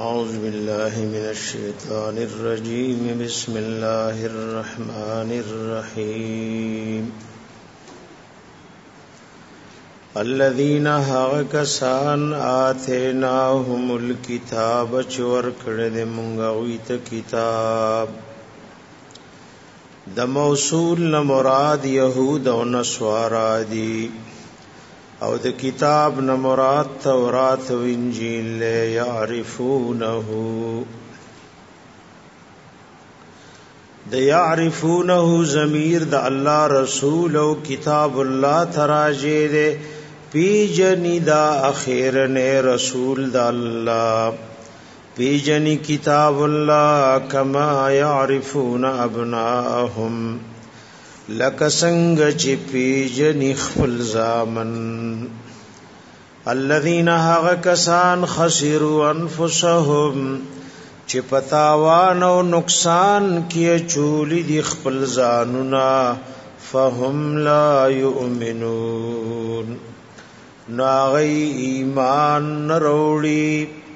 أعوذ بالله من الشيطان الرجيم بسم الله الرحمن الرحيم الذين هاكسان آتيناهم الكتاب چور کړه دې مونږه ویت کتاب د موصول نه مراد يهود او نصارا دي او د کتاب نه مراد تورات او انجیل يعرفونه د يعرفونه ضمیر د الله رسول او کتاب الله تراجه دے پی جنی دا اخیر نے رسول د الله پی جنی کتاب الله کما يعرفون ابناءهم لک سنگ چی پیجنی خفل زامن الذین هغه کسان خسروا انفسهم چی پتاوان او نقصان کیه چولی دی خپل زانونا فهم لا یؤمنون ناغی ایمان نروڑی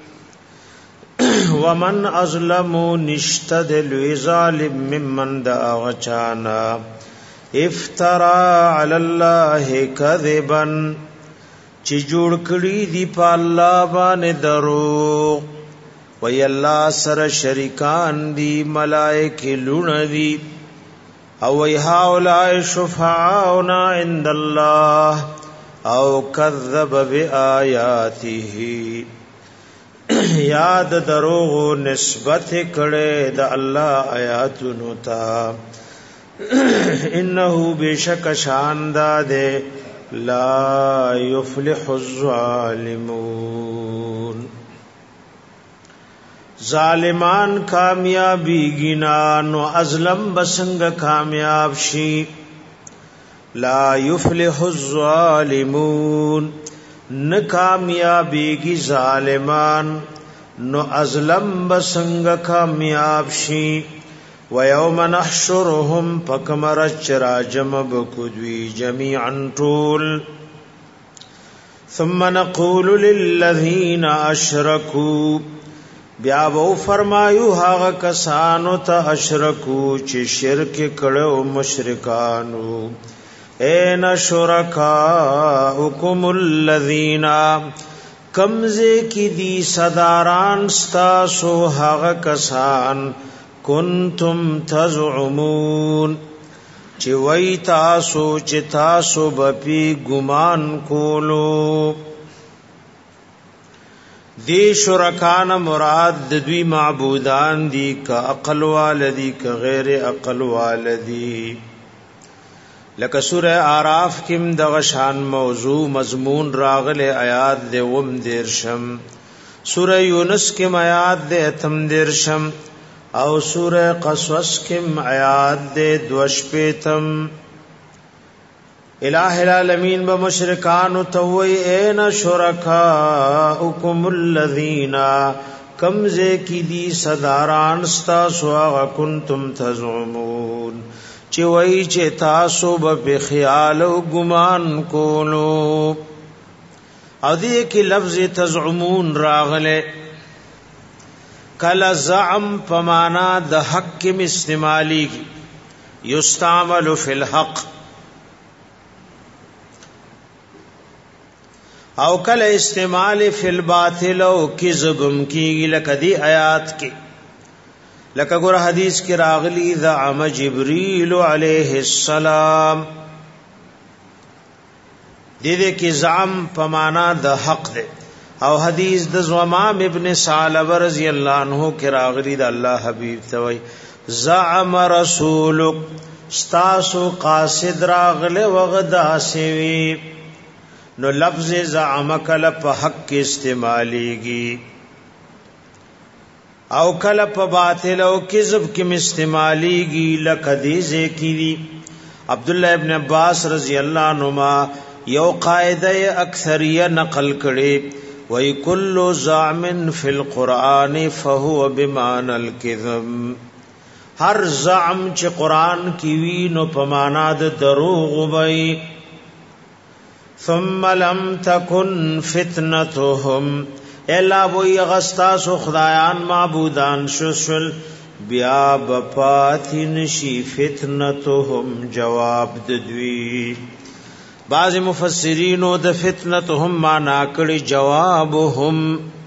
ومن ازلمو نشتد لوی ظالم ممن دا غچانا افترا علی الله کذبا چی جوړ کړي دی په الله باندې درو وی الله سره شریکان دی ملائکه لون دی او وی هؤلاء شفعاؤنا عند الله او کذب بآیاته یاد دروغ نسبت کړي د الله آیاتونو ته انه بشک شانداده لا يفلح الظالمون ظالمان کامیابی گنا نو ازلم بسنگ کامیاب شي لا يفلح الظالمون ن کامیابی گی ظالمان نو ازلم بسنگ کامیاب شي وَيَوْمَ نَحْشُرُهُمْ فَكَمَرَ الچراجم بکدوی جميعا طول ثم نقول للذین اشرکوا بیابو فرمایو هاغ کسانو تا اشرکو چی شرک کڑو مشرکانو این شرکاؤکم الذین کمزے کی دی صداران ستاسو هاغ کسان کنتم تزعمون چی وی تاسو چی تاسو بپی گمان کولو دی شرکان مراد دوی معبودان دی کا عقل والدی کا غیر عقل والدی لکه سورہ آراف کم دغشان موضوع مضمون راغل آیات دے وم دیرشم سورہ یونس کم آیات دے اتم دیرشم او سورہ قصص کم آیات دے دوش پیتم الہ العالمین بمشرکان توئی این شرکاؤکم الذین کمزے کی دی صداران ستاسو آغا کنتم تزعمون چوئی چے تاسو بخیال و گمان کولو او دیئے کی لفظ تزعمون راغلے کلا زعم پمانا د حق کم استعمالی کی یستعمل فی الحق او کلا استعمال فی الباطل او کذبم کی لکدی آیات کی لکه ګور حدیث کی راغلی زعم جبریل علیہ السلام دې کی زعم پمانا د حق دے او حدیث د زمام ابن ثعلبہ رضی اللہ عنہ کی راغلی د الله حبیب توي زعم رسولک استاسو قاصد راغله وغدا سوی نو لفظ زعم کله په حق کې استعمالیږي او کله په باطل او کذب کې استعمالیږي لکدیزه کی عبد الله ابن عباس رضی اللہ عنہما یو قاعده اکثریه نقل کړي وَي كُلُّ زَعْمٍ فِي الْقُرْآنِ فَهُوَ بِمَعْنَى الْكِذِبِ ہر زعم چه قرآن کی وی نو پمانا د دروغ وی ثم لم تكن فتنتهم الا وی غستاس خدایان معبودان شل بیا بپاتی نشی فتنتهم جواب ددوی. بعض مفسرینو د فتنتهم معنا کړي جوابهم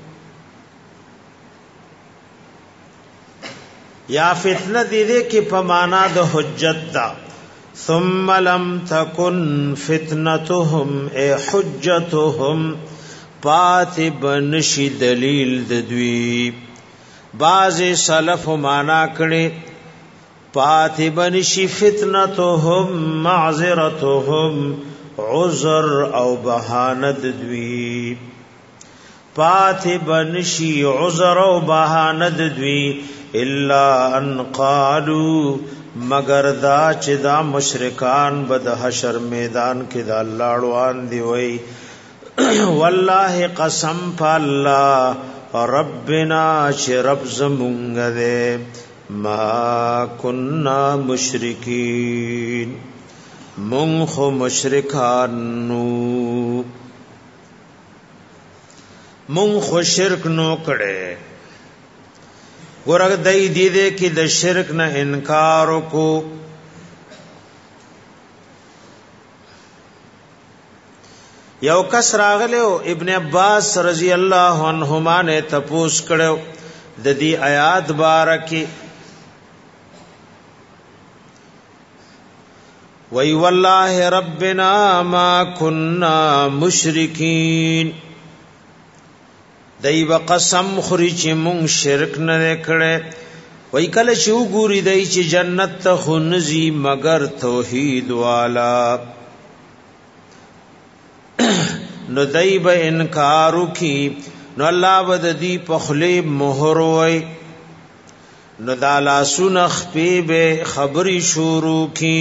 یا فتنه دې کې په معنا د حجت دا. ثم لم تكن فتنتهم ای حجتهم پات بنشي دلیل د دوی. بعض سلف معنا کړي پات بنشي فتنتهم معذرتهم عذر او بهانه د دوی. پات بنشي عذر او بهانه د دوی الا ان قالوا مگر دا چې دا مشرکان به د حشر میدان کې د الله روان دی وای والله قسم فالله ربنا چې رب زمونږ دې ما كنا مشرکین مونږ خو مشرکان نو مونږ خو شرک نو کړي. ورغ دای دی دې کې د شرک نه انکار کو. یو کس راغله ابن عباس رضی الله عنهما نے تپوس کړو د دې آیات بارکه وی والله ربنا ما كنا مشرکین. دای په قسم خوري چې مونږ شرک نه کړي. وای کله چې وګوري دای چې جنت ته خنزي مگر توحید والا نو دای به انکار وکي نو الله بد دی په خلی مہر وای نو دالا سنخ به خبري شروع کی.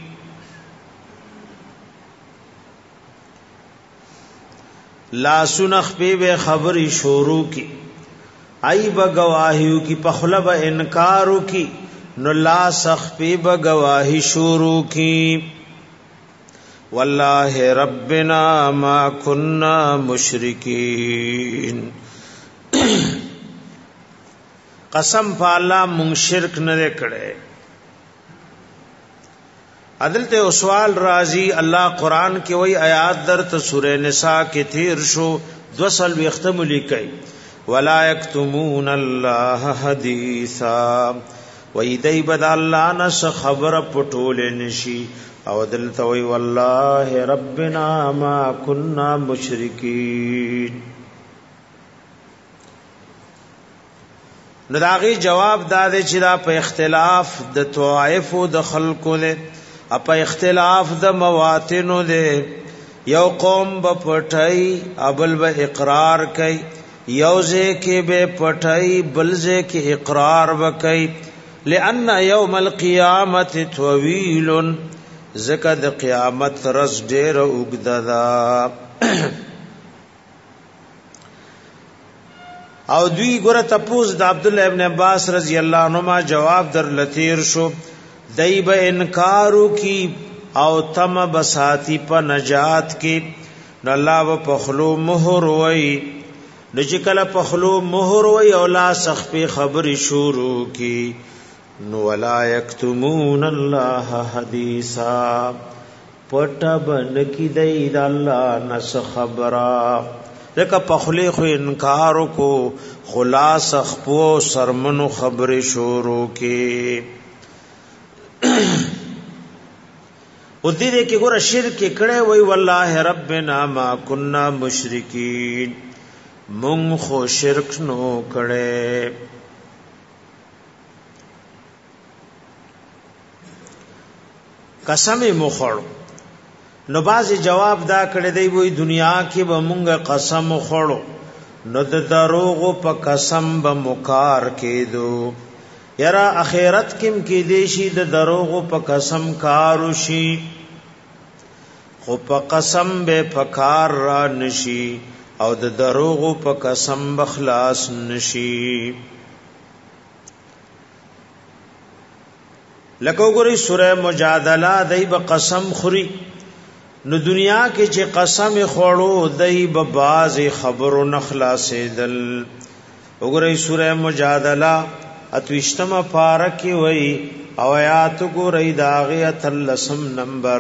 لا سنخ به خبري شروع کی ای با گواہیو کی پخلا با انکارو کی نو لا سخ به گواہی شروع کی. والله ربنا ما كنا مشرکین قسم په الله مونږ شرک نه کړي. عدل ته سوال راضی الله قران کې وای آیات در ته سورہ نساء کې تیر شو 2 ختم لیکي ولا یکتمون الله حدیثا وای دای بد الله نس خبر پټول نشي او عدل ته وای والله ربنا ما كنا مشرکین. نو داغي جواب داده چې دا په اختلاف د طوائف او د خلقو له اپا اختلاف د مواتنو دے. یو قوم با پٹھائی ابل با اقرار کئی یوزے کے بے پٹھائی بلزے کے اقرار بکئی لئن یوم القیامت طویل زکد قیامت رس دیر اگددا. او دوی گورا تپوز دا عبداللہ ابن عباس رضی اللہ عنہما جواب در لطیر شو دای به انکارو کی او تم بساتی په نجات کی نو الله په خلو مہر وای نو چې کله په خلو مہر وای او لا سخفی خبر شروع کی نو ولا یکتمون الله حدیثا پټ بن کی دای د الله نس خبره لکه په خلی خو انکار کو خلاص خپو سرمنو خبر شروع کی. او دې کې ګور شرک کړه وی والله ربنا ما كنا مشرکین مونږ خو شرک نو کړه. قسم مخړ نو باز جواب دا کړه دی وی دنیا کې به مونږ قسم خړو نو د دروغ په قسم به مکار کېدو. یرا اخرت کم کې دیشي د دروغ په قسم کارو شي خو په قسم به فکار را نشي او د دروغ په قسم بخلاص نشي. لکه وګورئ سوره مجادله دای په قسم خوري نو دنیا کې چې قسم خوړو دای به باز خبرو نخلاصېدل. وګورئ سوره مجادله اتوشتمه پارکی وی او آیات ګورئ داغه اتلسم نمبر.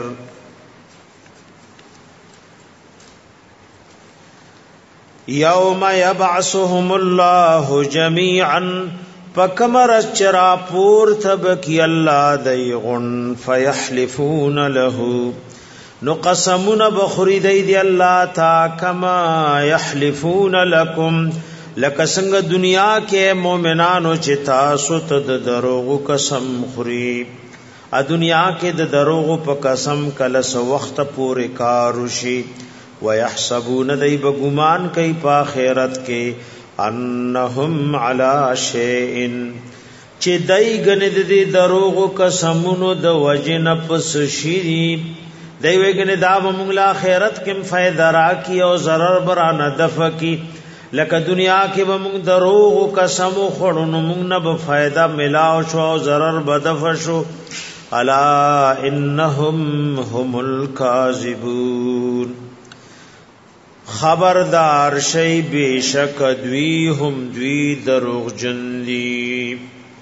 یوم یبعثهم الله جميعا فکمر چرا پور تبکی الله دیغن فیحلفون له نو قسمون بخری دی الله تا کما یحلفون لکم لکه څنګه دنیا کې مؤمنانو چې تاسو ته د دروغ قسم خوري ا دنیا کې د دروغ په قسم کله سو وخت پورې کار وشي ويحسبون دای بګمان کوي په آخرت کې انهم علی شیء چې دای غنه د دروغ قسمونو د وجن پس شری دای وګنه دا موږ لا آخرت کې فائدہ راکې او zarar برانه دفع کی لکه دنیا کې به موږ دروغ قسم خوړو نو موږ نه به فائدہ ملاو شو او zarar بدف شو. الا انهم هم الکاذبون خبردار شی بیشک دوی هم دوی دروغ جن دی.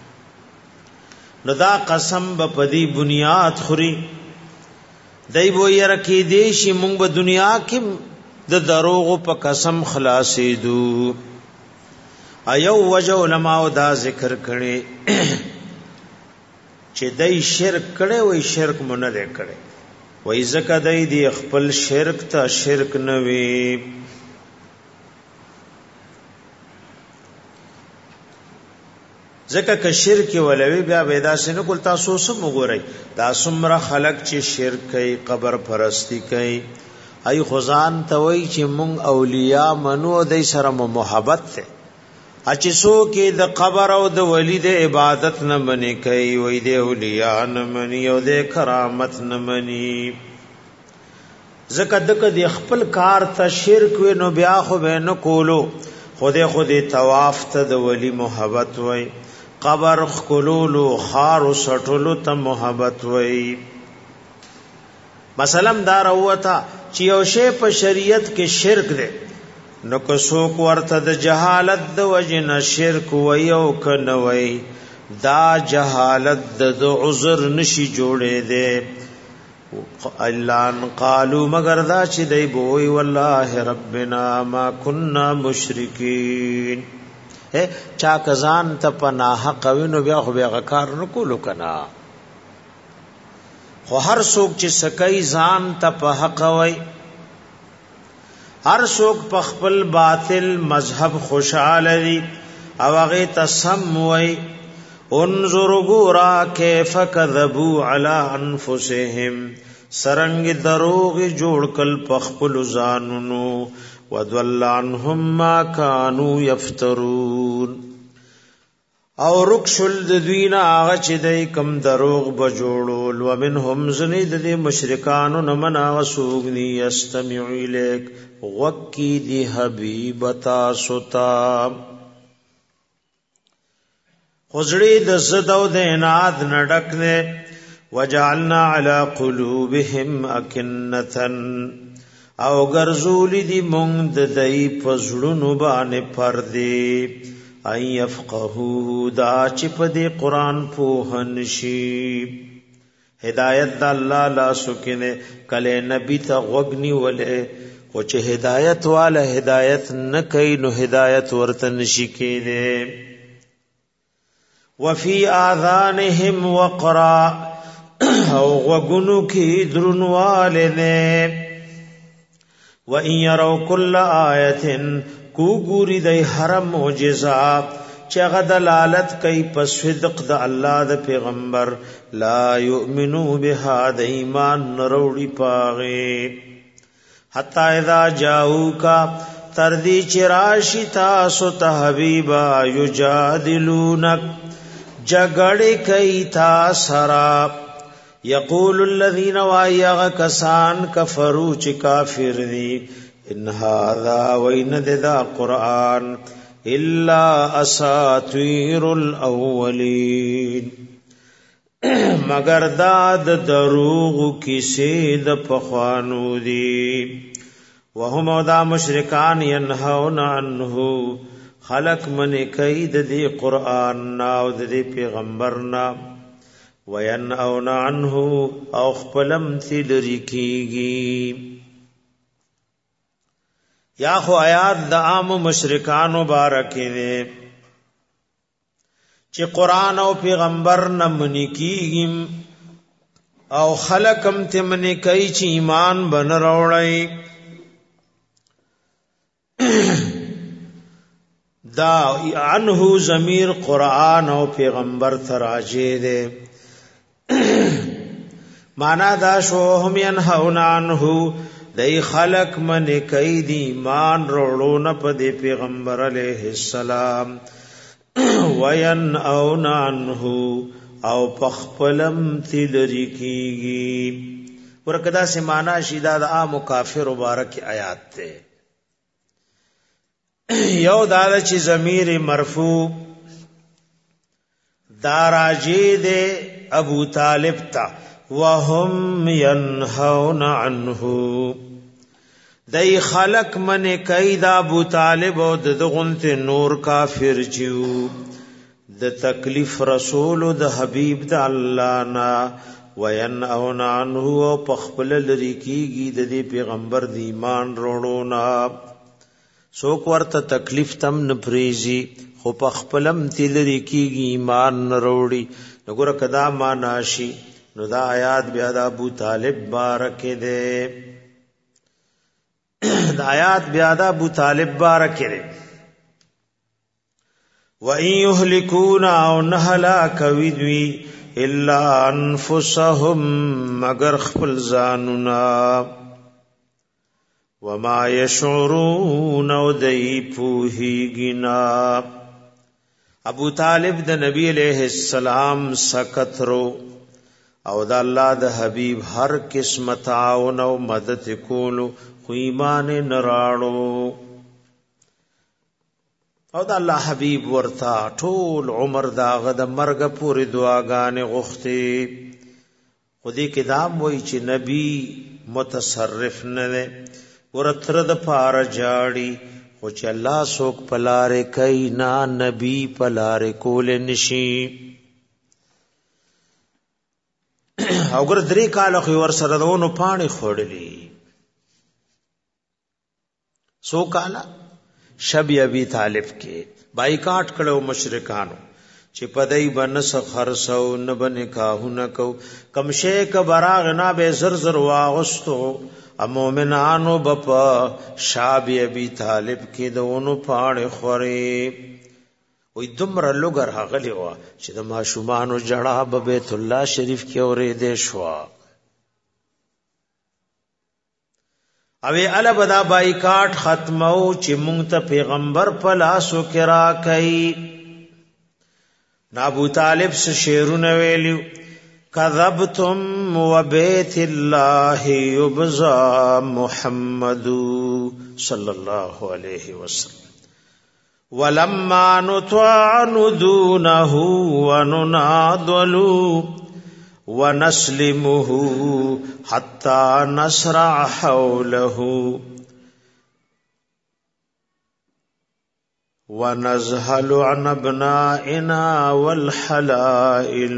نو دا قسم به پدی بنیاد خوري دای بو یره کې دیشي موږ په دنیا کې د دروغ په قسم خلاصې دو. ایو وجه علماء دا ذکر کړي چې دای شرک کړي وای شرک مونږ نه کړي وای زکه دای دی خپل شرک ته شرک نه وي. زکه که شرک ولوي بیا ودا سينه کول تاسو سم وګورئ دا څومره خلق چې شرک کوي قبر پرستی کوي ای خزان ته وای چې مونږ اولیاء منو دای سره محبت ته اچ سو کې د قبر او د ولی د عبادت نه منی کوي وای د اولیاء نه منی او د کرامت نه منی زکه دغه د خپل کار ته شرک و نو بیا خو به نه کولو خود طواف ته د ولی محبت وای قبر خلولو خار سټولو ته محبت وای. مثلا دار اوتا چې یو شی په شریعت کې شرک دی نو که څوک ورته د جهالت د وجنه شرک وای او کنه وای دا جهالت د عذر نشي جوړې دی. اعلان قالو مگر دا چې دی بوئی والله ربنا ما كنا مشرکین چا کزان ته پناه قوینو بیا خو بیا کار نکولو کنا خو هر څوک چې سکای ځان ته په حق وای هر څوک په خپل باطل مذهب خوشاله وي او هغه تسم وای انظر غورا کیف کذبوا علی انفسهم سرنګ دروغ جوړ کل پخپل ځانونو وضل عنهم ما كانوا يفترون او رکشل د دوینا هغه چې دای کم دروغ بجوړول ومنهم زنید د مشرکانو نمنا وسوغنی یستمع الیک وکی دی حبیب تاسوتا خزړې د زدو د اناد نډک نه وجعلنا على قلوبهم اكنه او ګرځول دي مونږ د دای پزړونو باندې پردې اي يفقهوا دا چې په دې قران په هنشي هدايت د الله لا سکینه کله نبی ته غوګنی ولې او چې هدايت والا هدايت نه کوي نو هدايت ورته نشي کېده. وفي اذانهم وقرا او غوګونو کې درنواله نه وَإِن يَرَوْا كُلَّ آيَةٍ کو ګوري د هر معجزات چې هغه دلالت کوي په صدق د الله د پیغمبر لا يؤمنو بها د ایمان نروړي پاغه حتا اذا جاءوکا تر دې چې راشي تاسو ته حبیبا یجادلونک جګړه کوي تاسو را یقول الذين وایغ کسان کفروا چې کافر دي ان هذا وین ذا قران الا اساطير الاولين مگر دا د دروغ کیسې د پخوانو دي وهم دا مشرکان ينهون عنه خلق من کید دی قرآن نا او دی پیغمبر نا وینهون عنه او خپلم تلری کیږي یا خو آیات د عام مشرکان مبارک دي چې قرآن او پیغمبر نه منی کیږي او خلقم ته منی کوي چې ایمان بن راوړی دا عنه ضمیر قرآن او پیغمبر تراجه دے مانا دا شو هم ينهون عنه دای خلق من کئی دی ایمان روڑون پا دی پیغمبر علیہ السلام وینهون عنه او پخپلم تلری کیگی ورکدا سے مانا شیدہ دا آم و کافر مبارک آیات تے یو دادا چی ضمیر مرفوع داراجی دے ابو طالب تا وهم ینہون عنہ دی خلق من کئی دا ابو طالب او دغنت نور کافر چیو د تکلیف رسول د حبیب د اللہ نا وینہون عنہ او پخپل لری کیگی د پیغمبر دی ایمان روڑونا سوک ورته تکلیف تم نپریزی خو پخپلم تلری کیږي ایمان نروړي نګور کدا ما ناشي نو دا آیات بیا د ابو طالب بارک دے دا آیات بیا د ابو طالب بارک دے و ان یهلکون او نهلا کوي الا انفسهم مگر خپل ځاننا وما يشعرون ودئی پوہیگنا ابو طالب د نبی علیہ السلام سکترو او د الله د حبیب هر قسم تعاون او مدد کولو خو ایمان نراړو او د الله حبیب ورتا ټول عمر داغه د مرګ پورې دعاګانې غوښتي خودی کدام وای چې نبی متصرف نه ورتر د پار جاړي خو چې الله سوک پلاره کوي نا نبی پلاره کول نشي او ګر درې کال خو ور سره دونو پانی خړلې سو کالا شب ابي طالب کې بایکاټ کړو مشرکانو چې پدای بنس خرسو نه بنکاهو نه کو کم شی ک براغ نه به زر زر واغستو مومنانو بپا شاب ابي طالب کې دونو پاڼ خوري وې دمر لوګر هغلی وا چې د ماشومانو جړه په بیت الله شریف کې اورې دې شو اوی ال بدا بایکاټ ختمو چې مونږ ته پیغمبر په لاسو کې را کوي ابو طالب سے شعرونه ویلو کذبتم وبيت الله يبزى محمد صلى الله عليه وسلم ولما نطعن دونه ونناضل ونسلمه حتى نسرع حوله ونزهل عن ابنائنا والحلائل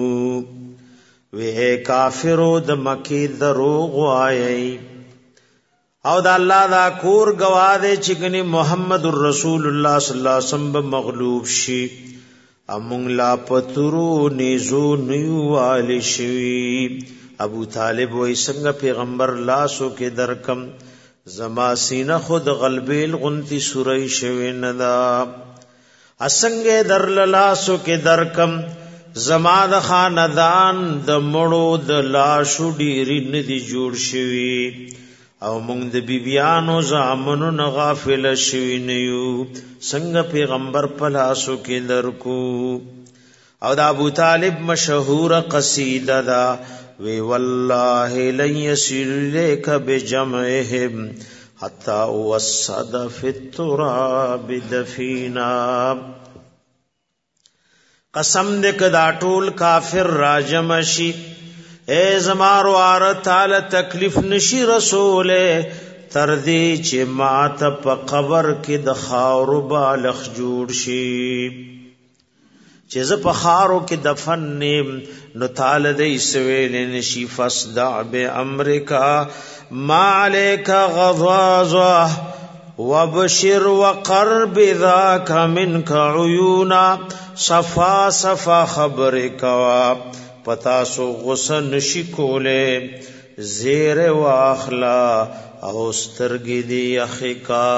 وی کافرو د مکی دروغ وایي او د الله دا کور گواذ چګنی محمد رسول الله صلی الله علیه وسلم مغلوب شي امون لا پترو نيزو نیو والی شي ابو طالب وای څنګه پیغمبر لاسو کې درکم زما سینه خود غلبیل غنتی سوری شوی ندا اسنګه در لاسو کې درکم زما د خاندان د مړو د لاشو ډیری ندی جوړ شوی او موږ د بیبیانو زامنو نه غافل شوی نه یو څنګه پیغمبر په لاسو کې درکو او د ابو طالب مشهور قصیده دا وی والله لن يسير لك بجمعهم حتى وسد في التراب دفينا قسم دې کدا ټول کافر راجم شي اے زمارو ار تعالی تکلیف نشي رسوله تر دې چې مات په قبر کې د خاور بالغ جوړ شي چې ز په خارو کې دفن نیم نو تعالی دې سویل نشي فصدع بامرکا ما عليك غضاضه وبشر وقرب ذاك منك عيونا صفا صفا خبرك پتا سو غسن شکوله زیر واخلا او سترګې دی اخکا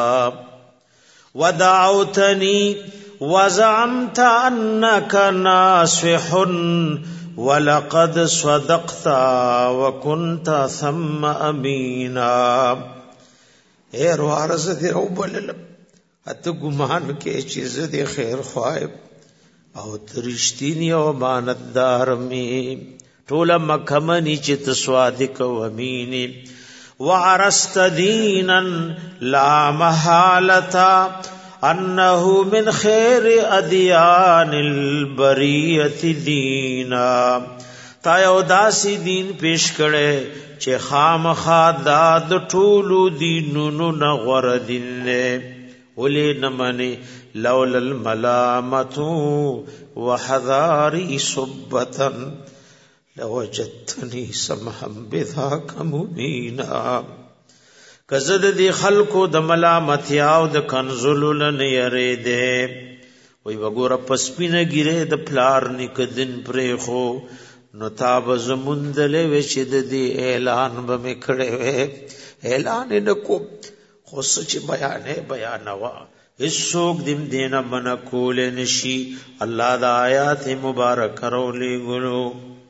ودعوتني وزعمت انك ناصح ولقد صدقت وكنت ثم امينا اے روارز دی رو بللم اته ګمان کې چې زه خیر خواهب او ترشتینی او امانتدار می ټول مکمنی چې تسوادق او امینی وعرست دینا لا محالتا انه من خیر ادیان البریت دینا تا یو داسی دین پیش کړي چې خامخا د ټولو دینونو نغور دین له ولې نمنه لولا الملامه وحذاري صبتا لوجدتني سمحا بذاك مبينا کزد دی خلقو د ملامتیا او د کنزلل نه یری دے وی وګوره پسپینه ګیره د پلار نکدن پرې خو نو تاب زموندلې وچ د دی اعلان به مکړې وې اعلان نکو خو سچ بیانوا هیڅوک دیم دینه من کول نشي الله د آیات مبارک رولې ګلو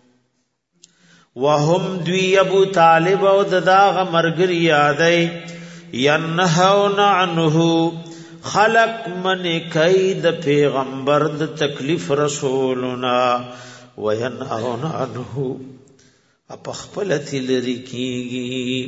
وهم دوی ابو طالب او داغ مرګري یادای ینهون عنه خلق من کید پیغمبر د تکلیف رسولنا وینهون عنه اپخپلت لری کیږي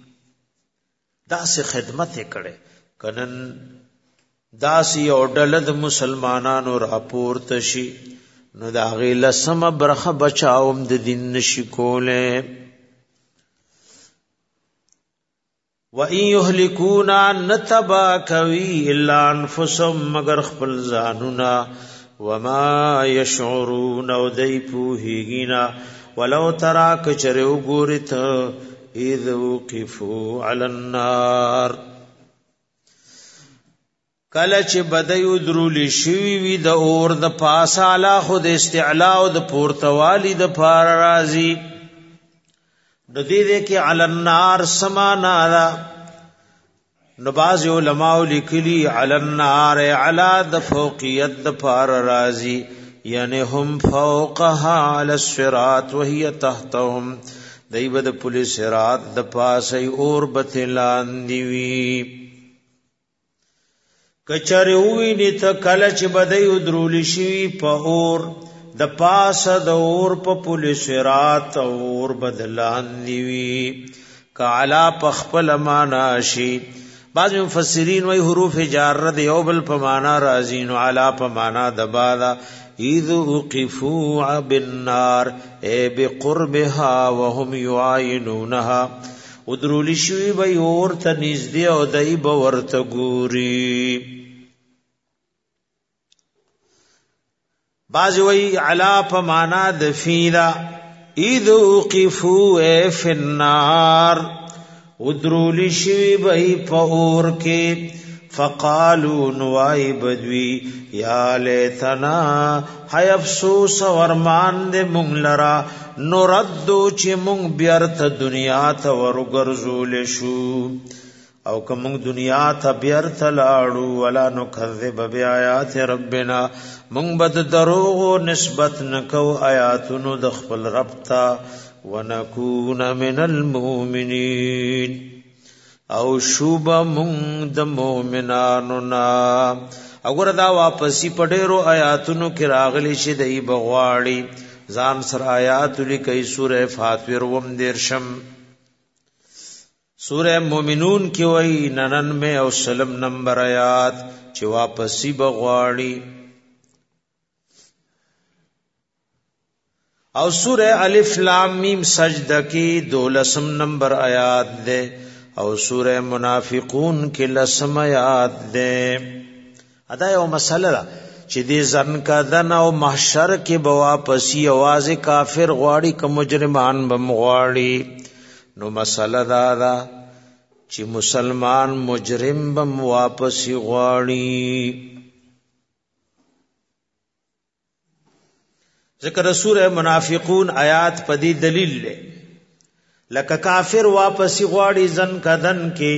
داسې خدمت کړي کنن داسی او ډلد مسلمانانو راپورته شي نو دا غي لسم برخه بچاوم د دین نشي کوله و ان يهلكون نتبا کوي الا انفسهم مگر خپل ځانونا وما يشعرون او دای پوهیږي ولو ترى کچرو ګورت اذ وقفوا على النار کله چې بدایو درول شوی وی د اور د پاسه علا خود استعلاء او د پورتوالی د فار رازی د دې کې علی النار سمانا نو باز علماء لیکلی علی النار علی د فوقیت د فار رازی یعنی هم فوقها علی الصراط وهي تحتهم دایبه د پولیس صراط د پاسه اور بتلان دی وی کچره ویني ته کله چې بدایو درول شي په اور د پاسه د اور په پولیس رات اور بدلان دی وی کعلا پخپل معنا شي بعض مفسرین وای حروف جاره د یو بل په معنا راځي نو علا په معنا د بالا اذ وقفوا بالنار ای بقربها وهم يعاينونها ودرول شي به اور ته نږدې او دای به ورته ګوري باز وی علا په معنا د فیدا اذ وقفوا فی النار ودرول شی به په اور کې فقالوا نوای بدوی یا لیتنا hay افسوس ورمان دې مونږ لرا نردو چې مونږ بیرته دنیا ته ورګرځول شو او کوم دنیا ته بیرته لاړو ولا نکذب بیاات ربنا مونږ بد دروغ نسبت نکو آیاتونو د خپل رب ته ونکون من المؤمنین او شوب مونږ د مؤمنانو نا وګوره دا واپسی پډېرو آیاتونو کې راغلي شي دای بغواړي ځان سره آیات لیکي سوره فاطر وم دیرشم سوره مومنون کې وای 99 او سلم نمبر آیات چې واپسی بغواړي او سورہ الف لام میم سجدہ کی 12 نمبر آیات دے او سورہ منافقون کی 10 آیات دے. ادا یو مسئلہ دا چې دې ځن کدن او محشر کې به واپسی आवाज کافر غواړي که مجرمان بم غواړي. نو مسئله دا ده چې مسلمان مجرم بم واپسی غواړي. ذکر سورہ منافقون آیات پدی دلیل لے لکه کافر واپسی غواړي ځن کدن کې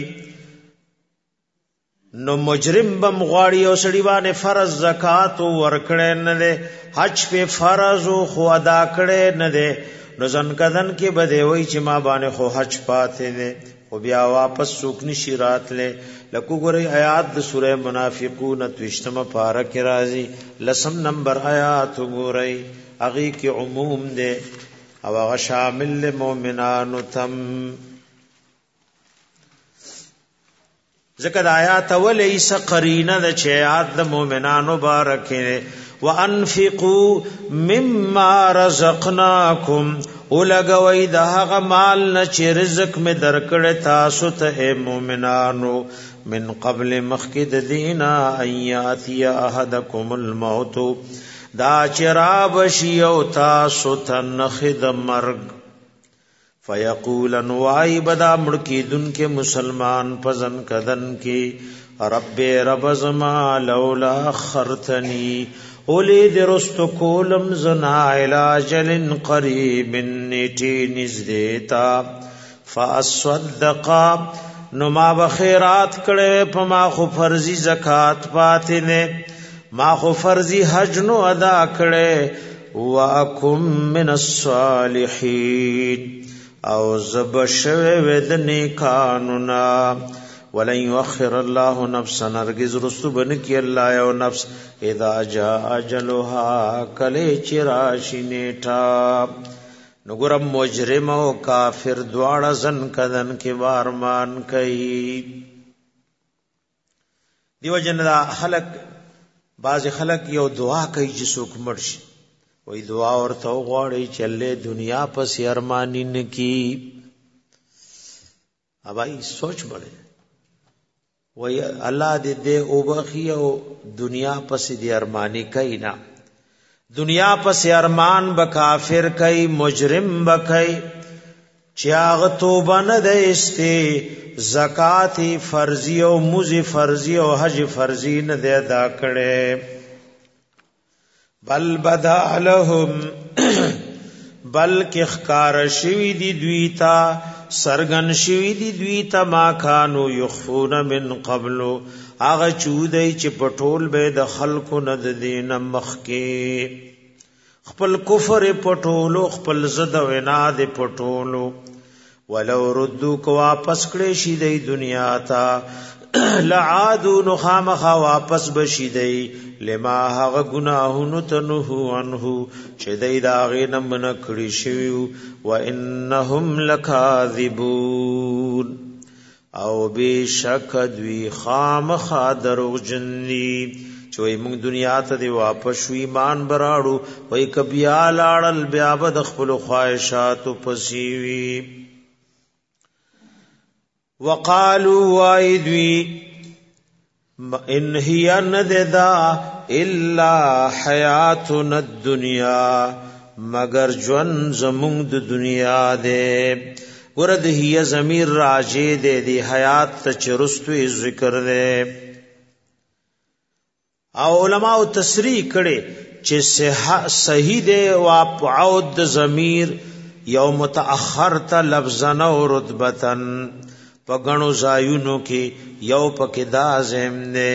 نو مجرم بم غواړي او سړي باندې فرض زکات ورکړې نه ده حج په فرض خو ادا کړې نه ده نو ځن کدن کې بده وای چې ما باندې خو حج پاتې ده او بیا واپس څوک نشي راتله. لکه ګورې آیات د سورہ منافقون 28 پارہ کې راځي 10 نمبر آیات ګورئ اغي کې عموم ده او هغه شامل مومنانو تم. ذکر آیات اول ایسا قرینه ده چې آیات د مومنانو بارکه وانفقوا مما رزقناکم ولګوي د هغه مال نه چې رزق می درکړې تاسو ته اے مومنانو من قبل مخکد دینا ایاتی احدکم الموت دا چراب شیو تاسو تنخد مرگ فیقول انوائی بدا مڑکی دن کے مسلمان پزن کدن کی رب زما لولا خرتنی اولی درست کولم زنا علاجل قریب نیٹی نزدیتا فاصدقا نما بخیرات کڑے پما خو فرضی زکات پاتنے ما خو فرضی حج نو ادا کړي واکم من الصالحین او زبشوه ودنی قانونا ولن يؤخر الله نفسا نرجز رسبن کی الله یو نفس اذا جاء اجلها کله چراشنیټا نګورم مجرم او کافر دواړه زن کدن کې وارمان کوي. دیو جن خلق بعض خلق یو دعا کوي چې څوک مرشي وای دعا ورته غواړي چې الله دنیا پس ارمانی نه کی. اوبای سوچ بڑے وای الله دې او بخي او دنیا پس دې ارمانی کوي نه دنیا پس ارمان به کافر کوي مجرم بکای چې هغه توبه نه ده استه زکات فرضی او موزی فرضی او حج فرضی نه ده ادا کړي بل بدا لهم بلکې خکار شوی دی دویتا سرغن شوی دی دویتا ما کانو یخفون من قبل هغه چودای چې پټول به د خلکو نه د دین مخکې خپل کفر پټولو خپل زد او عناد پټولو ولو ردو کو واپس کړي شي د دنیا ته لعادو نخامخ واپس بشي دی لما هغه گناهونو تنهو عنه چې دی دا غین من کړي شي و انهم لکاذبون او بشک دوی خامخ دروغجنی چوي موږ دنیا ته دی واپس شو ایمان براړو وای کبیا لاړل بیا بد خپل خواهشات پسیوی وقالوا وایدوی ان هي نددا الا حیاتنا الدنیا مگر جون زمون د دنیا دے ورد هي ضمیر راجے دے دی حیات ته چرستوی ذکر دے او علماء تصریح کړي چې صحیح دی واعود ضمیر یو متأخر ته لفظن او رتبتن پغنو زایونو کې یو پکې دا زم نه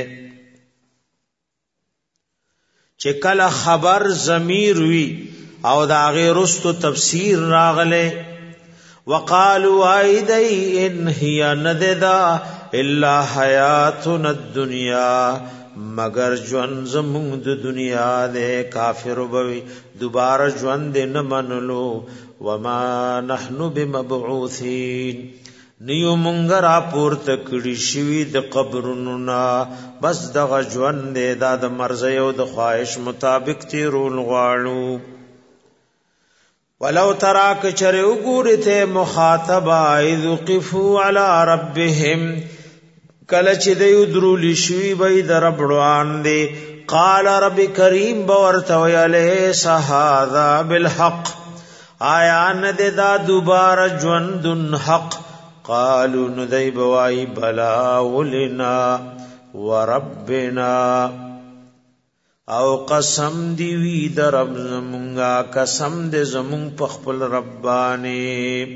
چې کله خبر ضمیر وی او دا غیر رستو تفسیر راغله وقالوا ايدي ان هي نددا الا حياتنا الدنيا مگر ژوند زمون د دنیا دے کافر وبوي دوباره ژوند نه منلو وما نحنو بمبعوثين نیو مونږ را پورته کړي شوی د قبرونو نا بس دغه ژوند دے د مرزه او د خواهش مطابق تیرول غواړو ولو تراک چر وګورته مخاطبا اذ وقفوا على ربهم کله چې دوی درول شوی به د رب روان دي قال رب کریم باورته ویله هذا بالحق آیا ند دا دوباره ژوندون حق قالوا ندی بوای بلا ولنا وربنا او قسم دی وی در رب زمونږه قسم دې زمونږ په خپل ربانی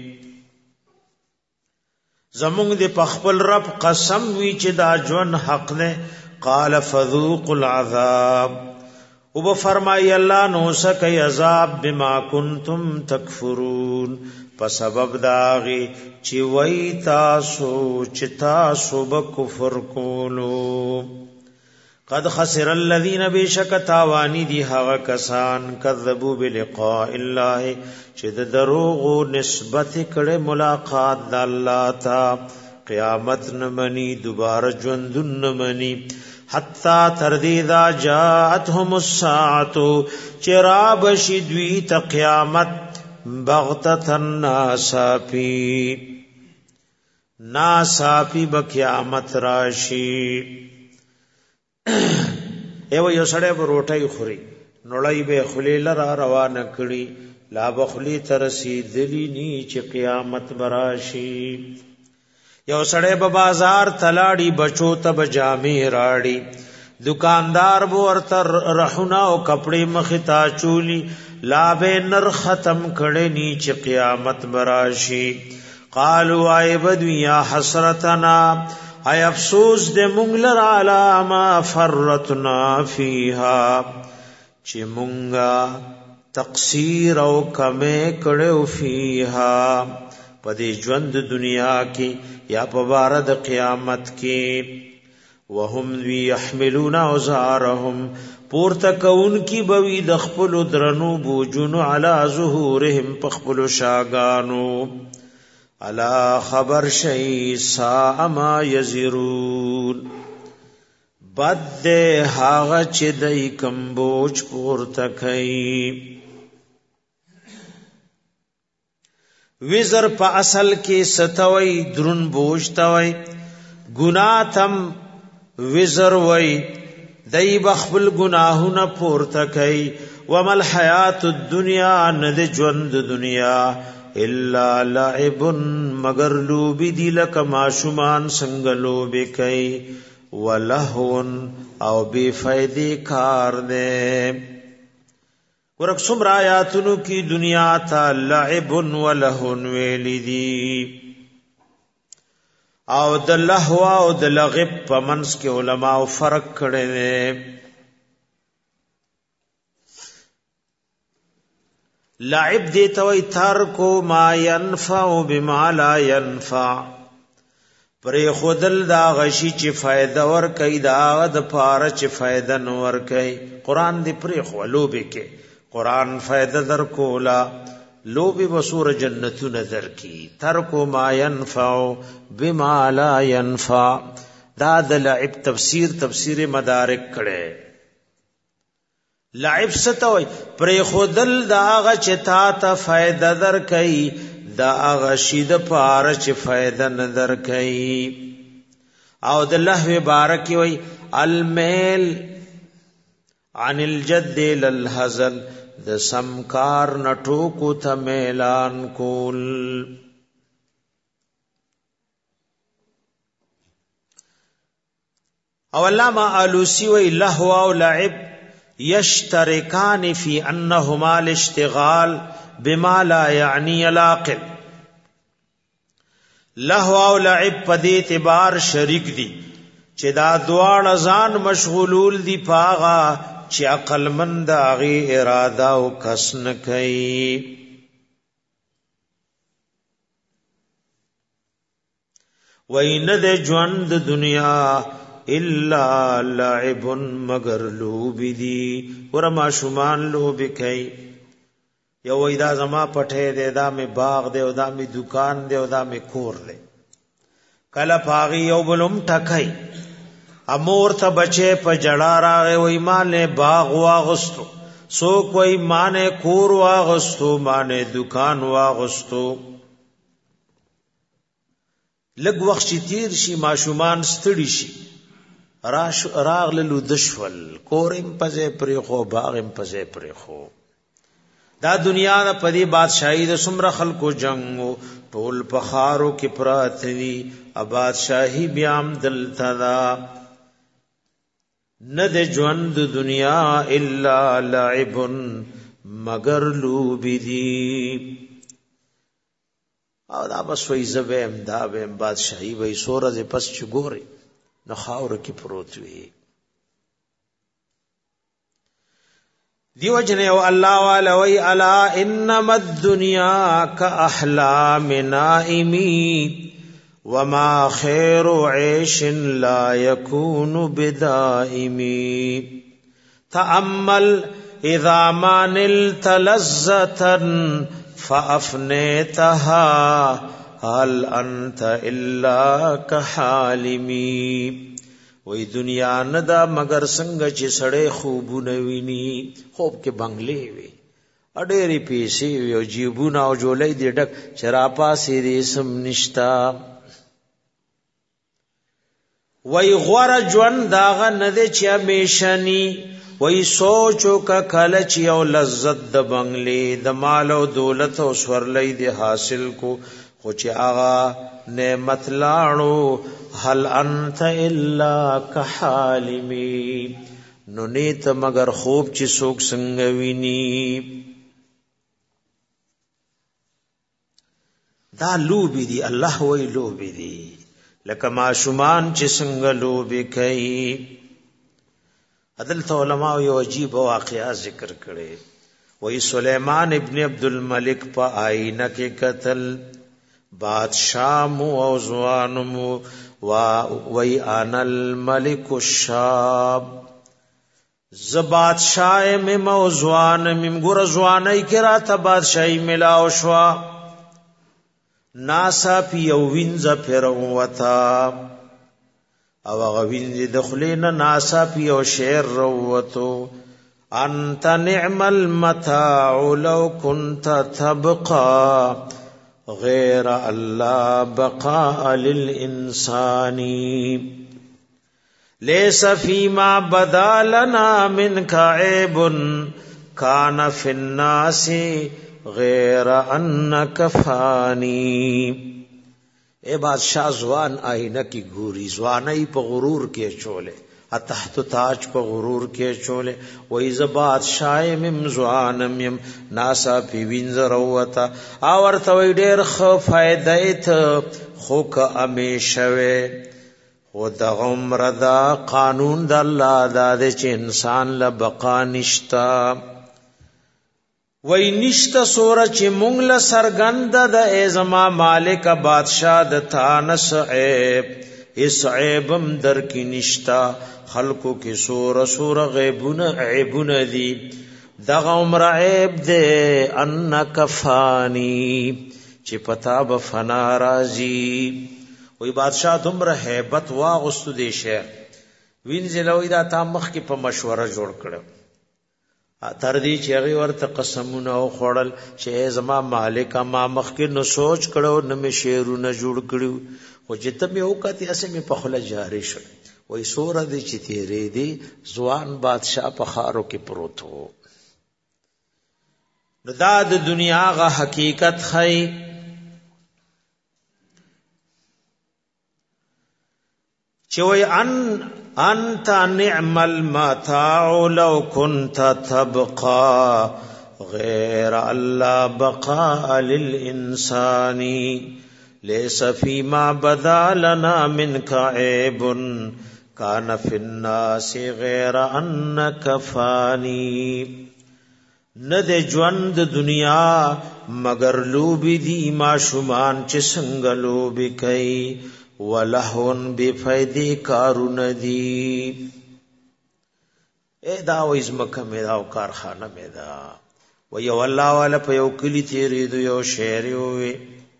زمونږ دې په خپل رب قسم وی چې دا ژوند حق نه قال فذوقوا العذاب او فرمای الله نو سکه عذاب بما کنتم تکفرون په سبب داغي چې وای تاسو چې تاسو به کفر کولو قد خسر الذين بشك تاوانی دی هغه کسان کذبوا بلقاء الله چې د دروغ نسبت کړه ملاقات د الله تا قیامت نمنی دوباره ژوند نمنی حتا تر دې دا جاءتهم الساعه چراب شدوی ته قیامت بغتتن ناصافی بقیامت راشی ایو یو سړی به روټۍ خوري نړۍ به خلی لرا روانه کړي لا بخلی ترسي دلی ني چې قیامت براشي یو سړی به بازار تلاړي بچو ته بجامې راړي دکاندار به ورته رحنا او کپڑے مختا چولی لا به نر ختم کړي ني چې قیامت براشي قالوا ای بدویا حسرتنا ای افسوس دې مونږ لره علا ما فرتنا فیها چې مونږه تقصیر او کمه کړو فیها په دې ژوند دنیا کې یا په بارد قیامت کې وهم يحملون اوزارهم پورته کون کی بوی د خپل درنو بوجونو علی ظهورهم په خپل شاګانو الا خبر شئی سا ما یزرون بد دے هاغه چې دای کم بوج پورته کوي وزر په اصل کې ستوي درن بوج توي ګناه تم وزر وای دای بخبل گناهونه پورته کوي ومل حیات الدنیا ند ژوند دنیا الا لعب مگر لوبی دی لکه ماشومان څنګه لوبي کوي ولهو او بے فائدې کار دے ورک سمرا آیاتونو کی دنیا تا لعب ولهو ویل دی او د لهو او د لغب په منځ کې علما فرق کړي دي لعب دی توي ترکو ما ينفع بما لا ينفع پر خودل دا غشي چې فائدہ ور کوي دا د پاره چې فائدہ نور کوي قران دی پر خولو به کې قران فائدہ در کولا لوبي وسور جنتو نظر کی ترکو ما ينفع بما لا ينفع دا د لعب تفسیر مدارک کړي لعب ستوي پر خودل دا هغه چې تا ته فائدہ در کوي دا هغه شید پاره چې فائدہ نظر کوي او د لهو بارکی وي المیل عن الجد للهزل د سمکار نټو کو ته میلان کول او علامہ آلوسی وی لهو او لعب یشترکان فی انهما الاشتغال بما لا یعنی العاقل لهو او لعب په دې اعتبار شریک دي چې دا دواړه ځان مشغولول دي پاغا چې عقل مند هغه اراده او کسن کوي وین د ژوند دنیا الا لعب مگر لوب دی ورما شومان لوب کوي یو ایدا زما پټه دی دا می باغ دی او دا می دکان دی او دا می کور دی کله پاغي یو بلوم ټکای امور ته بچي په جړا راغی وای مال باغ واغستو سو کوئی مانے کور واغستو مانے دکان واغستو لګ وخت چې تیر شي ماشومان ستړي شي راغللو دشول کورم پځه پرې خو باغم پځه پرې خو دا دنیا د پدی بادشاہی د سمره خلکو جنگو ټول پخارو کې پراتوي بادشاہی بیام دلتا دا ند ژوند دنیا الا لعب مگر لوب دی او دا بس وې زبم دا بهم بادشاہی وې سورز پس چګوري نو خاور کې پروت وي دیو جن او الله والا وی الا انما الدنيا كاحلام نائمي وما خير عيش لا يكون بدائمي تأمل اذا ما نلت لذة فافنيتها هل انت الا كحالمي وی دنیا ندا مگر څنګه چې سړی خوبونه ویني خوب کې بنگلې وي اډېری پیسې وي او جیبونه او جولې دې ډک چراپا سي دې سم نشتا وی غور ژوند داغه نه دي چې همیشني وی سوچو کا کله چې او لذت د بنگلې د مال او دولت او سورلې دې حاصل کو خو چې آغا نعمت لاړو هل انت الا کحالمی نو نیت مگر خوب چې سوک څنګه ویني دا لوبي دي الله وی لوبي دي لکه معشومان چې څنګه لوبي کوي عدل علماء یو عجیب واقعا ذکر کړي وی سلیمان ابن عبد الملک په آئینه کې قتل بادشاہ مو او زوانمو وی آنا الملک الشاب ز بادشاہ میں موزوان مم گر زوانی کرا تا بادشاہی ملاو شوا ناسا پی او وینز پیرو وطا او غوینز دخلین ناسا پی او شیر روتو انت نعم المتاع لو کنت تبقى غیر اللہ بقاء للانسان لیس فیما بدا لنا منک عیب کان فی الناس غیر انک فانی اے بادشاہ زوان آئینہ کی گوری زوانی پا غرور کے چولے تحت تاج په غرور کې چولې وای ز بادشاہ مم زوانم يم ناسا پی وینځ روتا او ورته وی ډېر خو فائدې ته خو که امیشوي خو د عمر دا قانون د الله د چې انسان له بقا نشتا وای نشتا سوره چې مونږ له سرګند د ازما مالک بادشاہ د تانس عیب اس عیبم در کی نشتا خلقو کی سور غیبون عیبون دی دغه عمر عیب دے انک فانی چې پتا به فنا راضی وی بادشاہ تمره hebat واغستو دی شهر وینځلوی دا تا مخ کی په مشوره جوړ کړو تر دې چې هغه ورته قسمونه او خړل چې زما مالک ما مخ کې نو سوچ کړو نه می شیرونه جوړ کړو خو چې ته مې وکړې اسې مې په خله جاری شو وای سوره دې چې تیرې دي ځوان بادشاہ په خارو کې پروت وو دا د دنیا غ حقیقت خی چې وای انت نعم المتاع لو كنت تبقى غير الله بقاء للانسان ليس فيما بدا لنا منك عيب كان في الناس غير انك فاني ند ژوند دنیا مگر لوبي دي ما شومان چې څنګه لوبي کوي ولهون بفیدی کارون دی اے دا ویز مکہ میں دا و کارخانہ میں دا و یو اللہ والا پا یو کلی تیری دو یو شیری ہوئی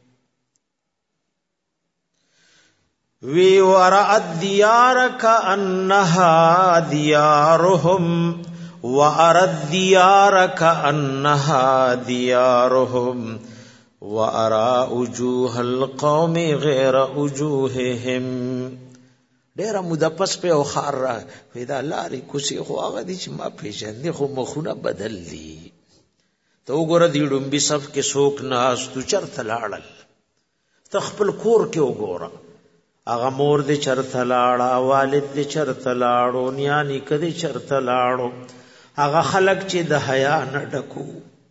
وی ورأت دیار کا انہا دیارهم وَأَرَى الدِّيَارَ كَأَنَّهَا دِيَارُهُمْ وَأَرَى وُجُوهَ الْقَوْمِ غَيْرَ وُجُوهِهِمْ. ډېره موده پس په یو ښار را پیدا لارې کوڅې خو هغه دي چې ما پېژندې خو مخونه بدل دي. ته وګوره دې ډومبي صف کې څوک ناستو چېرته لاړل؟ ته خپل کور کې وګوره هغه مور دې چېرته لاړه، والد دې چېرته لاړو، نیا نیکه دې چېرته لاړو. هغه خلک چې د حیا نه ډکو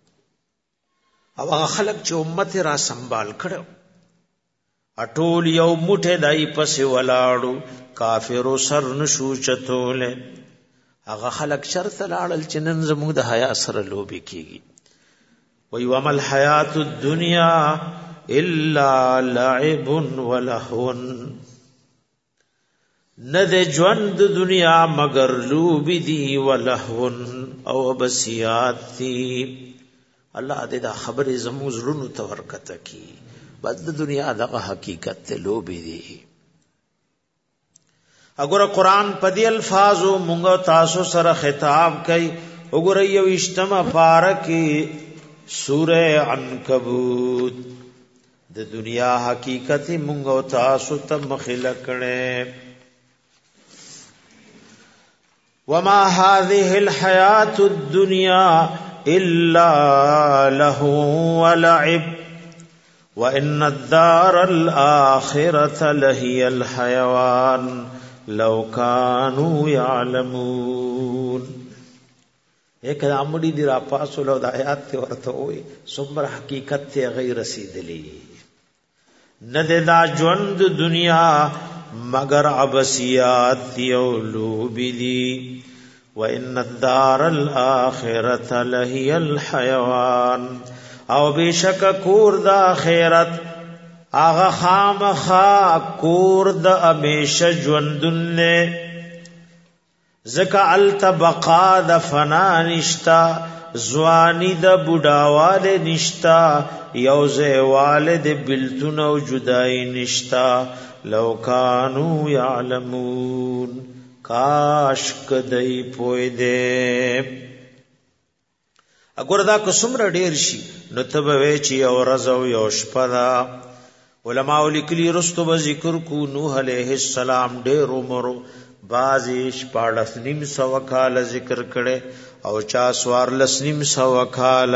او هغه خلک چې امت را سنبال کړو اټول یو موټه دای پسې ولاړو کافرو سر نشو چتوله. هغه خلک چرته لاړل چې نن زموږ د حیا سره لوبي کیږي. وی ومل حیات الدنیا الا لعب ولهو. نه د ژوند دنیا مگر لوبي دی ولهو او بسیات دی. الله دې دا خبره زموږ زړونو ته ورکته کی. بس د دنیا دغه حقیقت ته لوبي دی. اگر قرآن په دې الفاظو مونږ تاسو سره خطاب کوي. وګورئ یو اجتماع پارکه سوره عنکبوت د دنیا حقیقت مونږ تاسو ته مخله کړي. وما هذه الحیات الدنیا الا لهو ولعب وان الدار الاخرة لهي الحيوان لو كانوا يعلمون. ایک امړي دی را پاسو له د آیات ته ورته وي څومره حقیقت ته غیر رسیدلی. نه دا ژوند دنیا مگر عبسیات دی او لوبی دی. وان الدار الاخرة لهي الحيوان او بشک کور د آخرت آغا خامخا کور د امیشه ژوندونه. زکا التبقا د فنا نشتا، زوانی د بوډاواله نشتا، یوزه والد بلتون او جدائی نشتا. لو کانوا یعلمون کاش کدی پوی دے. اگر دا کومره ډیر شي نو ته به چې یو ورځ او یو شپه ده. علماء لیکلي رستو به ذکر کو نوح علیہ السلام ډیر عمر بازی 14.5 کال ذکر کړي او چا 14.5 کال.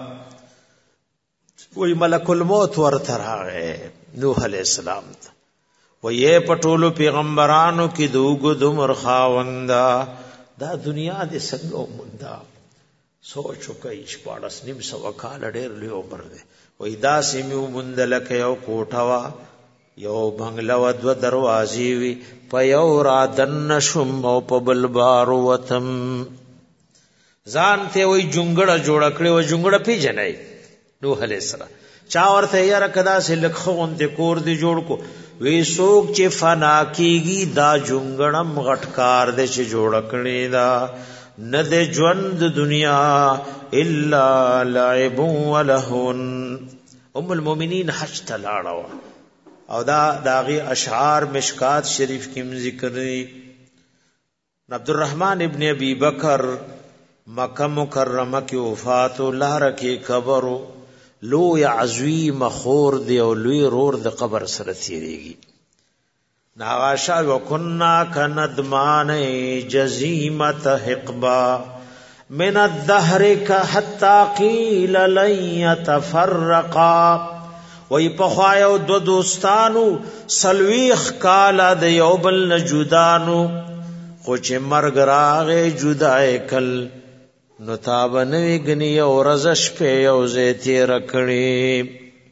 وی ملک الموت ورته راغی نوح علیہ السلام ته. وی پټولو پیغمبرانو کې دوغ دمر خاوندا دا دنیا دې څنګه ومندا. سوچو کوي 14.5 کال ډېر لوی عمر دی. وای دا سیمو مندلک یو کوټوا یو بنگلا و دو دروازې وی په یو را دن شم او په بل بار وتم. ځان ته وای جونګړه جوړ کړي و جونګړه پیژنې نوح علیہ السلام چا ورته یاره کدا سه لکھون ته کور دی جوړ کو. وی سوک چې فنا کیږي دا جونګړم غټکار دې چې جوړ کړي دا. نه د ژوند دنیا الا لعب ولهون. ام المؤمنین حج ته لاړه او دا داغي اشعار مشکات شریف کې ذکر دي. عبدالرحمن ابن ابي بکر مکه مکرمه کې وفات لاره کې قبر لو عزوی مخور دی او لوی رور د قبر سره تیریږي. ناغاشا وکنا کندمان جزیمت حقبا من الدهر کا حتی قیل لن یتفرقا. وی پخوایو دو دوستانو سلویخ کالا د یو بل نجودانو خو چې مرگ راغ جدای کل نو تابنوی گنی یو رزش پی یو زیتی رکڑی.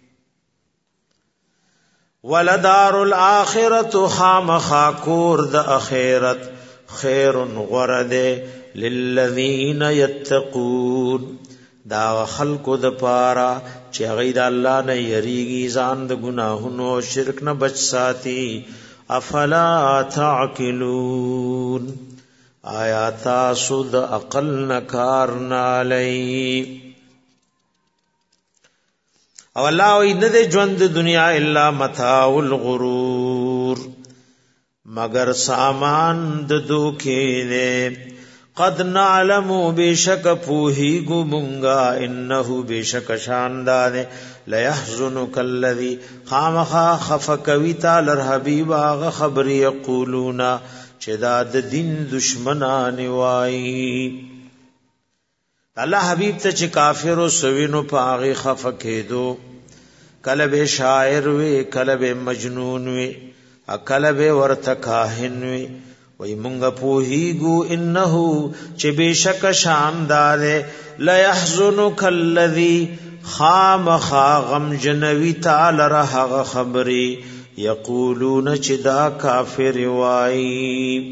ولدار الاخرت خامخا کور د اخرت خیر غرد للذین یتقون دا خلق د پارا چې غید الله نه یریږي ځان د ګناهونو او شرک نه بچ ساتي. افلا تعقلون آیات سود عقل نکار نالی. او الله وی نه د ژوند دنیا الا متاع الغرور مگر سامان د دوکې نه. قد نعلم بشک پوهیگو منگا انه بشک شاندار لیحزنک الذی خامخا خفکوی تعالی حبیب آغا خبر یقولون چدا د دین دشمنان وای الله حبیب ته چې کافر او سوینو پاغي خفکیدو کله به شاعر وی کله به مجنون وی کله به ورته کاهن وی وی مونږ پوهیګو انه چې بشک شاندار لا يحزنک الذی خامخا غم جنوی تعالی راه خبري یقولون چې دا کافر وای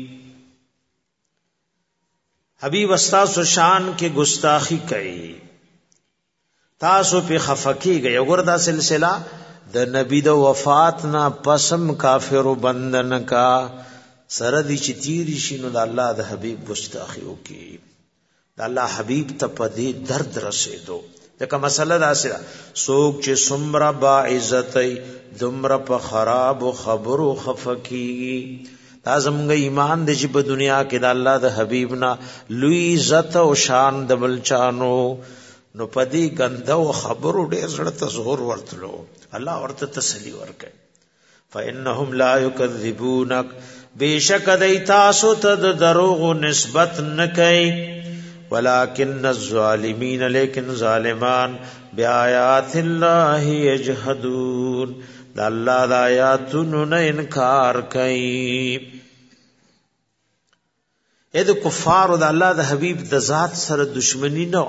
حبیب استاسو شان کې گستاخی کوي تاسو په خفقی گئی وګوردا سلسله د نبی د وفات نه پسم کافر بندن کا سره دی چې تیری شینو د الله د حبیب گستاخی وکي د الله حبیب ته په دې درد رسیدو دغه مسله دا سره سوک چې سمرا با عزتای دمر په خراب خبرو خفقی دا زموږ ایمان د چې په دنیا کې د الله د حبیب نه لوی عزت او شان د بلچانو نو پدی غندو خبرو ډېر زړه ته زور ورتلو الله ورته تسلی ورکړي فانهم لا یکذبونک بیشک دای تاسو ته دروغ نسبت نکئ ولکن الظالمین لیکن ظالمان بیاات الله یجحدون د الله د آیاتونو نه انکار کوي اې د کفار او د الله د حبیب د ذات سره دشمنی نه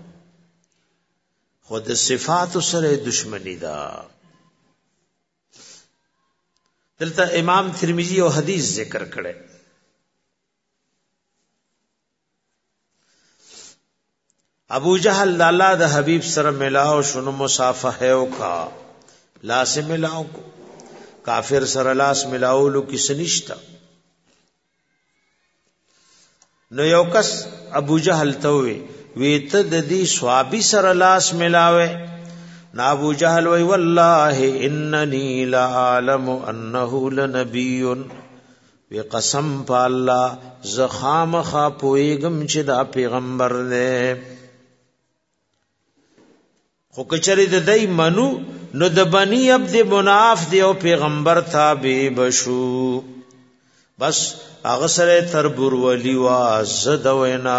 خود صفات سره دشمنی دا دلته امام ترمذی او حدیث ذکر کړي ابو جہل د الله د حبیب سره ملاو شنو مصافحه او کا لاس ملاو کو کافر سره لاس ملاولو کس نشتا نو یو کس ابو جہل ته وی ته د دې صحابي سره لاس ملاوي نا ابو جہل وی والله انني لا اعلم انه لنبي وی قسم په الله زخام خا پويګم چې دا پیغمبر دی خو کچری د دای منو نو د بنی عبد مناف دی او پیغمبر تابع بشو بس هغه سره تربور ولی وا زد وینا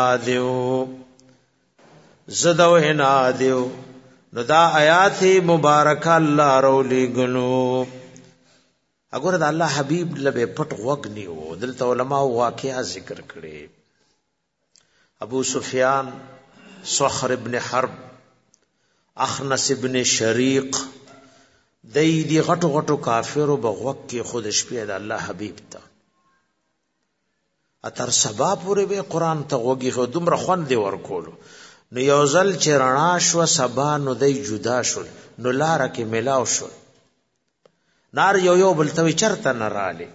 دیو نو دا آیات مبارکه الله رولي غنو اگر د الله حبیب لبه پټ وګنی وو دلته علما واقعا ذکر کړي ابو سفیان صخر ابن حرب اخنس ابن شریق دای دی غټو غټو کافرو بغوک کې خود شپې د الله حبیب ته اتر سبا پورې به قران ته وګي خو دومره خوان دی ورکولو نو یو ځل چې رڼا شو سبا نو دای جدا شول نو لار کې ملاو شو نار یو بل ته چرته نه رااله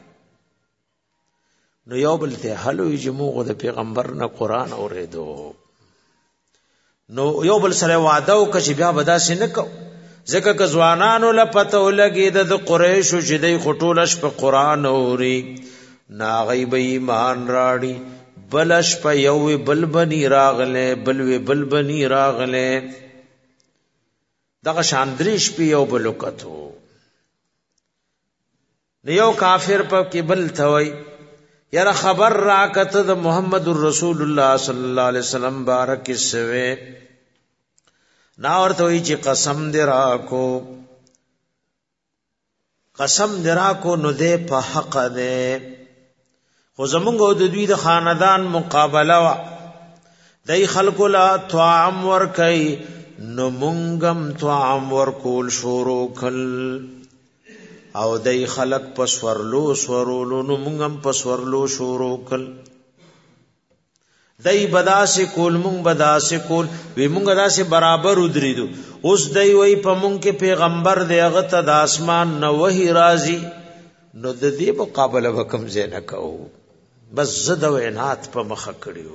نو یو بل ته حلو جمعو د پیغمبر نه قران اورېدو نو یو بل سره وعده وکړي بیا بداسې نه کو ځکه که ځوانانو له پته ولګي د قریشو چې دی خټولش په قران اوري نا غیب ایمان راړي بلش په یو بل بنی راغله دغه شاندریش په یو بل وکړو نیو کافر په کې بل ثوي یاره خبر راکته د محمد رسول الله صلی الله علیه وسلم بارک سوي نا ورته وی چې قسم دراکو نو دې په حق ده خو زمونږ د دوی د خاندان مقابله وا دای خلق لا طعام ور کوي نو مونږم طعام ور کول شروع کل او دای خلق پسورلو نو مونږم پسورلو شروع کل دای بداسه کول مونږ بداسه کول وی مونږ داسه برابر ودریدو اوس دای وی په مونږ کې پیغمبر دی هغه ته د اسمان نو وਹੀ راضی نو د دې مقابله وکم زنه کو بس زد و عنایت په مخ کړیو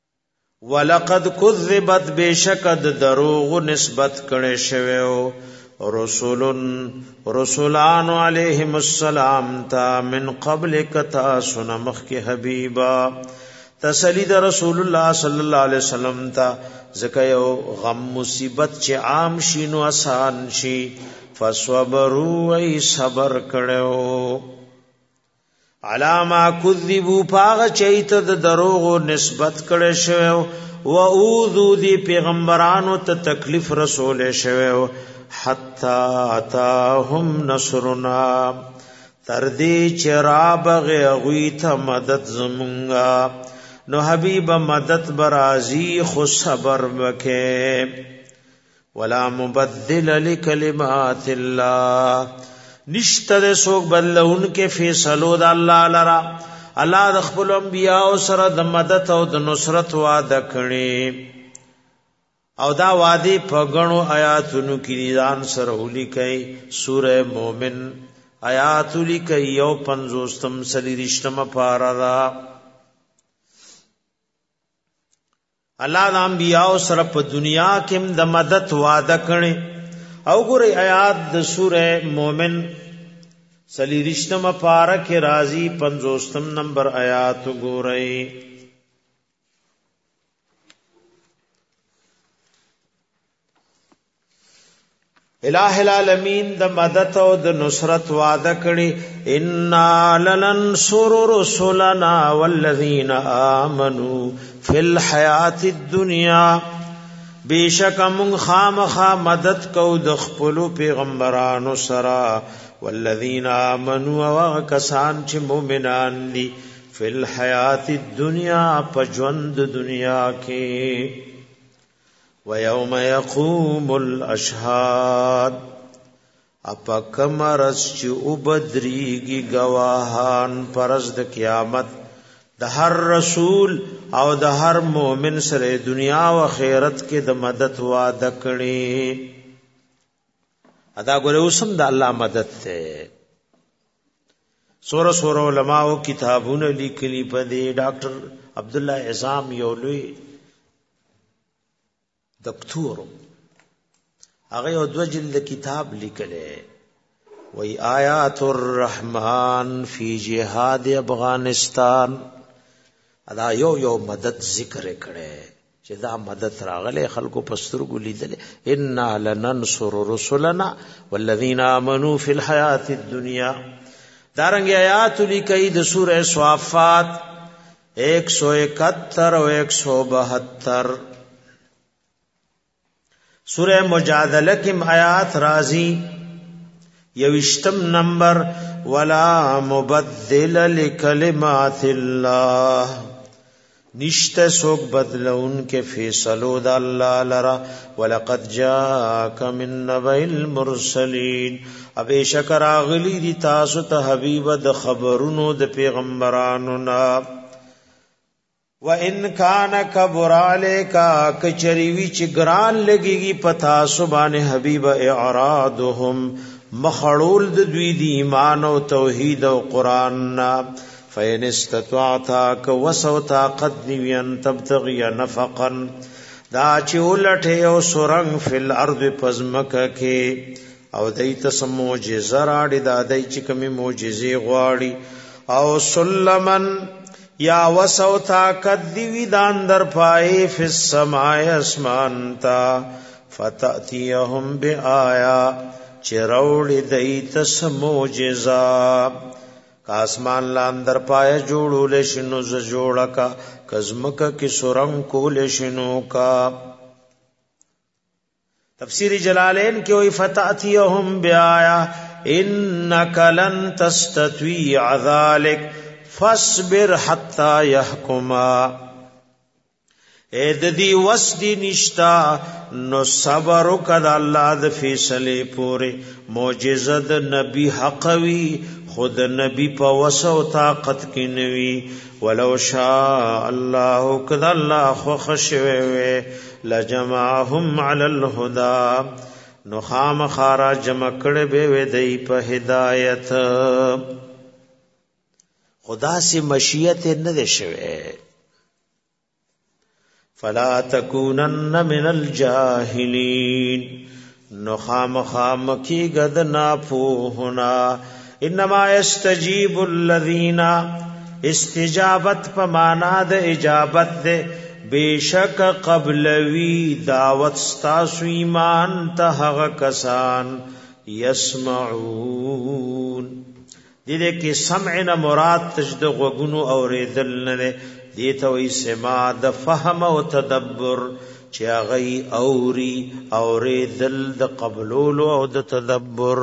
ولقد كذبت بشکد دروغ نسبت کړي شویو رسولان علیہم السلام تا من قبل کتا سنمخ کی حبیبا تسلی د رسول الله صلی الله علیه وسلم تا زکیو غم مصیبت چې عام شي نو آسان شي فصبروا ای صبر کړو علاما کذبوا پاغ چیت د دروغ نسبت کړي شوی و اوذو دی پیغمبرانو ته تکلیف رسول شوی حتا اتاهم نصرنا تردی چراب غوی ته مدد زمونگا نو حبیب مدد برازی خو صبر وکے ولا مبدل لکلمات اللہ نشتر سوک بدلون کے فیصلو دا اللہ لرا اللہ د خپل انبیاء سره د مدد او د نصرت وعده کړي او دا وادي په غنو آیاتونو کې ځان سره ولیکي سوره مومن آیات ولیکي یو 50م سلیریشتمه پارا الله د انبیاء سره په دنیا کې د مدد وعده کړي او ګوري آیات د سوره مومن سلیریشتمه پارا کې راځي 50م نمبر آیات ګوري الہ العالمین د مدد او د نصرت وعده کړي ان لننصر رسلنا والذین آمنوا فی الحیات الدنیا بیشک من خامخا مدد کو د خپل پیغمبرانو سره والذین آمنوا وکسان چې مؤمنان دي فی الحیات الدنیا پجوند دنیا کې وَيَوْمَ يَقُومُ الْأَشْهَادُ اپا کمرز چی ابدریگی گواهان پرز د قیامت د هر رسول او د هر مومن سره دنیا و خیرت کې د مدد وعده کړي ادا ګره اوسم د الله مدد ته سور علماء کتابونه لیکلي په دې ډاکټر عبد الله اعظم یولوی دکتور هغه یو 2 جلد کتاب لیکله وی آیات الرحمن فی جهاد افغانستان ادا یو مدد ذکر کړي چې دا مدد راغله خلکو پسترګو لیدل ان لننصر رسلنا والذین آمنوا فی الحیات الدنیا دارنګ آیات لیکي د سوره صافات 171 او 172 سورہ مجادلہ کی آیات رازی 20 نمبر ولا مبدل لکلمات اللہ نشتے سوک بدلون کے فیصلو دا اللہ لرا ولقد جاک من نبأ المرسلین ابے شکر آغلی دی تاسو تا حبیب د خبرونو د پیغمبرانو نا وَإِن كَانَ كَبُرَ عَلَيْكَ کچریوی چی گران لگیگی پتا سبان حبیب اعراضهم مخړول د دوی دی ایمان او توحید او قران نا فَإِنِ اسْتَطَعْتَ كَوَسَوْ طاقت نیوین تبتغی نفقا دا چی اولٹه او سرنگ فی الارض پزمک کے او دیت سموجزه راڑی دا دی چی کمی موجزی غواڑی او سلمن یا وسو طاقت دیوی دان در پائے فی السماء اسمانتا فتأتیہم بی آیا چروڑ دیت سموجزا کا اسمان لاندر پائے جوڑو لشنو زجوڑا کا کزمکا کی سرنگ کو لشنو کا تفسیر جلالین کی ہوئی فتأتیہم بی آیا انکا لن تستطویع ذالک فاصبر حتا یحکما اے ددی وسدی نشتا نو صبر کد الله د فیصله پوره معجزه د نبی حقوی خود نبی په وسو طاقت کې نوی ولو شاء الله کد الله خو خشوي لجمعهم علی الهدى نو خام خارا جمع کړه به ودی په هدایت خدا سے مشیت نہ دے شوے فلا تکونن من الجاہلین نو خامخامکی گد ناپوہنا انما یستجیب الذین استجابت پمانا د اجابت دے بیشک قبلوی دعوت ستاسو ایمان تهغ کسان یسمعون دیده که سمعنا مراد تجد غگنو اوریدل نده دیتا وی سما د فهم و تدبر چی اغی اوری اوریدل د قبلولو او د تدبر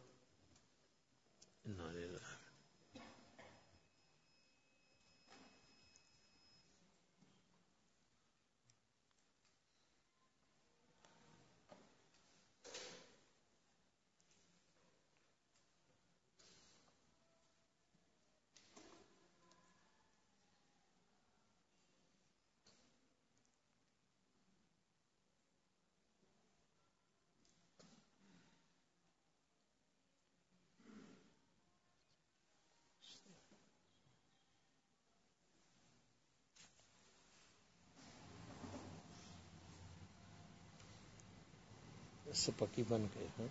سپکی بن گئے ہیں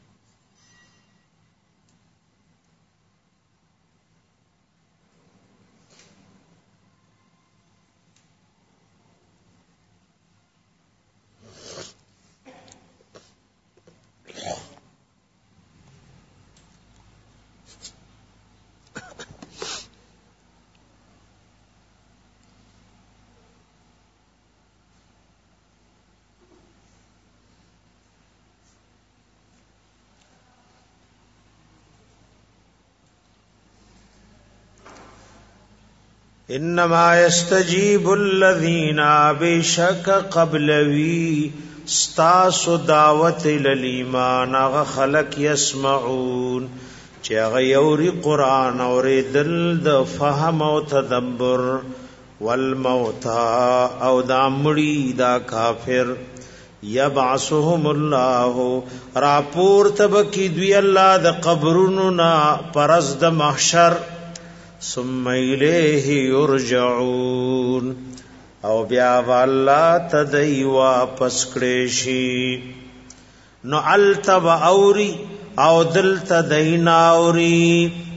انما یستجیب الذین بشک قبلوی ستاسو دعوت الایمان اغا خلق یسمعون چی اغا یوری قرآن اوری دل د فهم و تدبر والموتا او دا مڑی دا کافر یبعثهم اللہ راپور تبکی دوی اللہ د قبرننا پرز د محشر ثم الیہ یرجعون او بیا والله تدای واپس کړي نو التب اوری او دل تدای ناوری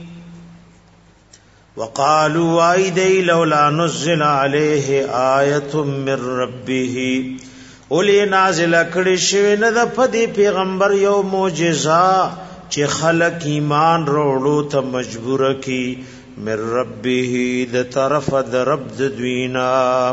وقالوا ایدی لولا نزل علیه آیه من ربه اولی نازل کړي شوی نه د پدی پیغمبر یو معجزه چې خلق ایمان وروړو ته مجبور کی من ربه د طرف د رب د دوینا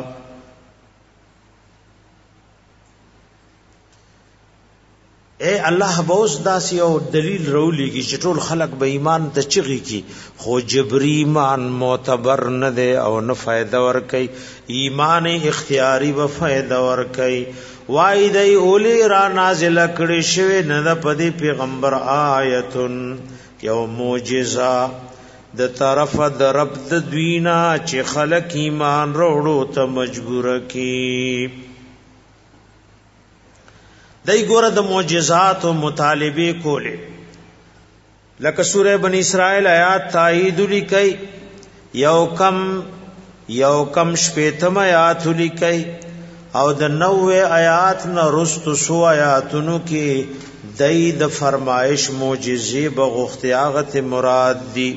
اے الله بوس داسی او دلیل رولیږي چې ټول خلق به ایمان ته چغي کی خو جبری ایمان معتبر نه ده او نه فائدہ ور کوي ایمان اختیاری به فائدہ ور کوي وای دی اولی را نازل کړي شوی نه د پدی پیغمبر آیتن یو معجزه د طرف د رب د دوینا چې خلق ایمان وروړو ته مجبور کی دای ګوره د معجزات او مطالبه کوله لکه سوره بنی اسرائیل آیات تایید لیکي یو کم شپیتم آیات لیکي او د 90 آیات نه رستو سو آیاتونو کې دای د فرمایش معجزې بغختیاغت مراد دی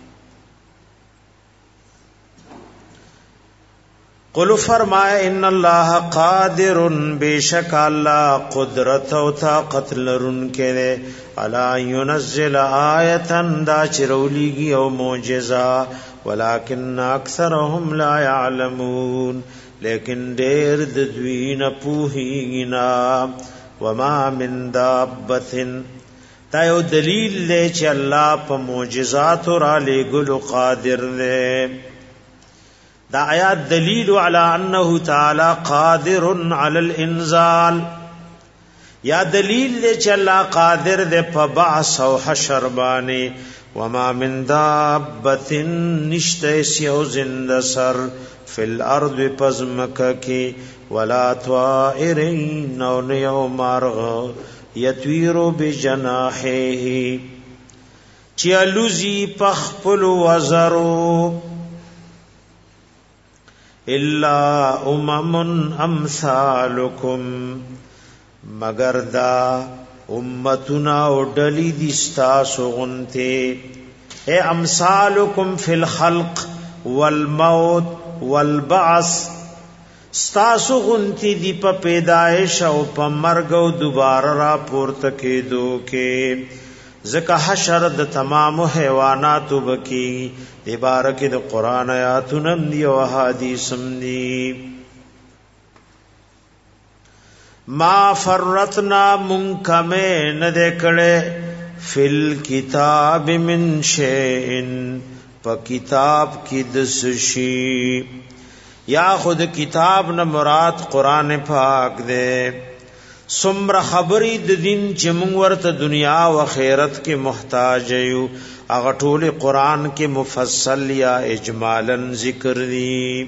قل فرمائے ان اللہ قادر بیشک اللہ قدرت و طاقت لرن کے دے علی ینزل آیتا دا چرولیگی او معجزہ ولیکن اکثرهم لا يعلمون لیکن دیر دوین پوہینا وما من دابت تا یو دلیل لے چی اللہ پا معجزات را لے گلو قادر دے دا آیات دلیل علی انه تعالی قادر علی الانزال یا دلیل دے چې الله قادر دے په بعث او حشر باندې وما من دابت نشته سیو زنده سر فی الارض پزمک کی ولا طائر نو نیو مارغ یطویر بجناحه چالوزی پخپل وزرو الا امم امثالکم مگر دا امتنا او ډلی دي ستاسو غنته اے امثالکم فی الخلق والموت والبعث ستاسو غنتی دی په پیدائش او په مرګ او دوباره را پورته کېدو کې ځکه حشر د تمام حیواناتو بکی عبارت د قران آیاتونه دی او احادیث دی ما فرتنا منکمه نه دکړه فل کتاب من شیء په کتاب کې د سشی یا خود کتاب نه مراد قران پاک دے سمر خبری د دین چې موږ ورته دنیا او آخرت کې محتاج یو هغه ټول قران کې مفصل یا اجمالا ذکر دي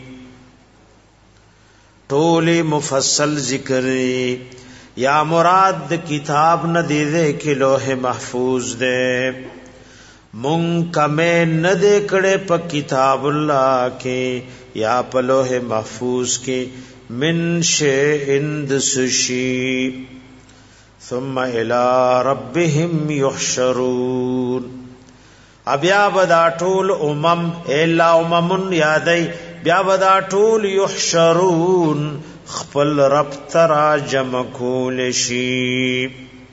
ټول مفصل ذکر دي یا مراد د کتاب نه دی کې لوح محفوظ دے مون کمه نه دې کړه په کتاب الله کې یا په لوح محفوظ کې من شیء دسشی ثم الى ربهم يحشرون بیا بدا ټول الا امم یادای بیا بدا ټول يحشرون خپل رب ترا جمع کول شي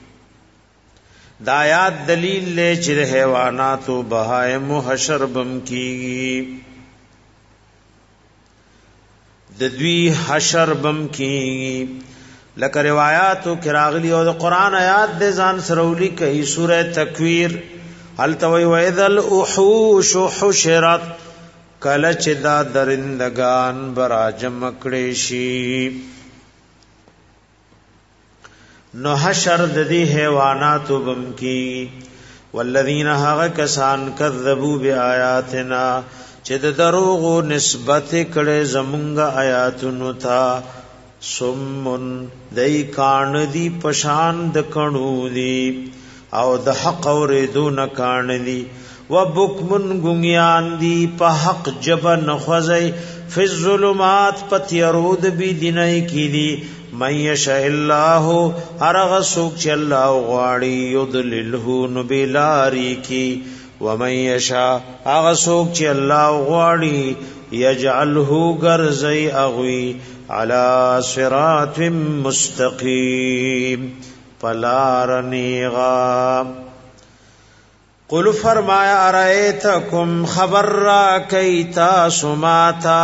دا آیات دلیل لے چر حیوانات و بہائم و حشر بم کی ددوی حشر بم کی لکه روایاتو کراغلی او قرآن آیات دے زان سرولی کئی سورہ تکویر حلتوی وَإِذَا الْأُحُوشُ حُشِرَتْ کلچ دا درندگان براجم اکڑیشی نو حشر د دې حیوانات بم کی والذین هغه کسان کذبوا بیااتنا چې د دروغ نسبت کړي زمونږ آیاتونو ته سمون دای کان دی پشان د کڼو دی او د حق اوریدون کان دی وبکمن گنگیان دی په حق جبن خوځي فی الظلمات پتیرود بی دینای کی دی من یشاء الله ارغ سوک چې الله غواړي یضلله نبلاری کی ومن یشاء هغه سوک چې الله غواړي یجعله غرزی اغوی علی صراط مستقیم پلارنیغا قل فرمایا ارایتکم خبر را کیتا سماتا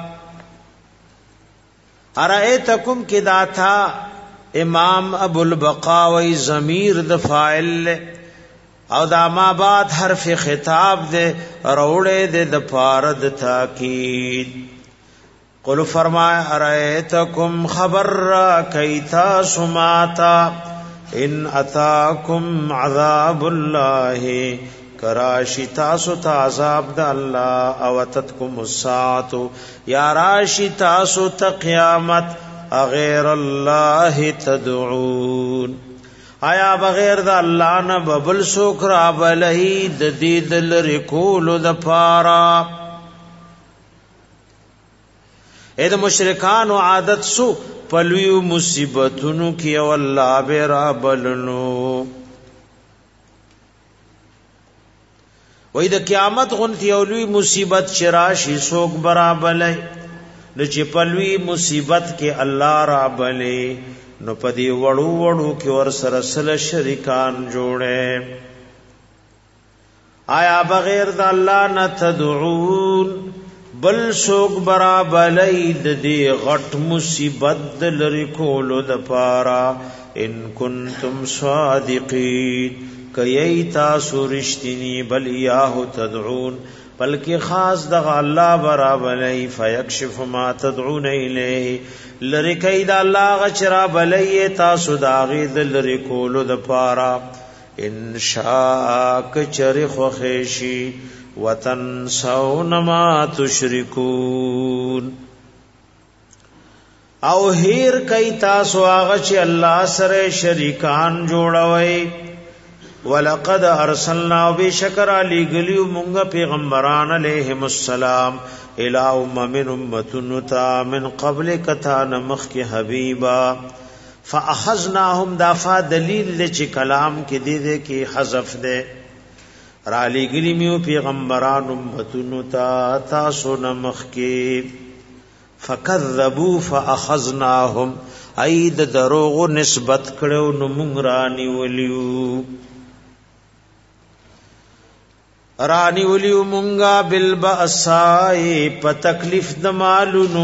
ارائیتکم کی داتا امام ابو البقاوی ضمیر د فاعل او دا ما بعد حرف خطاب دے روڑے دے د پارد تاکید قل فرمائے ارائیتکم خبر را کیتا سماتا ان اتاکم عذاب اللہ کراشی تاسو تا عذاب دا اللہ اوتتکم الساعت یا راشی تاسو تا قیامت اغیر اللہ تدعون آیا بغیر دا اللہ نا ببل سکرا بلہی دید لرکول دا پارا اید مشرکان و عادت سو پلویو مصیبتونو کی او اللہ بیرا بلنو وای د قیامت غنتی اولوی مصیبت شراشی سوک برابلای نو چې پلوی مصیبت کې الله را بلې نو پدی وړو وړو کې ور سره سره شریکان جوړه آیا بغیر د الله نه تدعون بل سوک برابلای د دې غټ مصیبت د لری کولو د پارا ان کنتم صادقین کئی تاسو رشتنی بل یاہو تدعون بلکہ خاص دغا اللہ برابلی فیکشف ما تدعون الیہ لرکی دا اللہ غچرا بلی تاسو داغی دل رکولو دا پارا انشاء کچرخ وخیشی وتنسون ما تشرکون او ہیر کئی تاسو آغچ اللہ سر شریکان جوڑوئی ولقد ارسلنا بشکر علی گلیو مونږ پیغمبران علیهم السلام الى من امتن تا من قبل کتا نمخ کی حبیبا فاخذناهم دافا دلیل چې کلام کې دې کې حذف ده را لګلی میو پیغمبران امتونو تاسو نمخ کې فکذبوا فاخذناهم اید دروغ نسبت کړو نو مونږ رانی ولیو مونږه بالبأساء په تکلیف د مالونو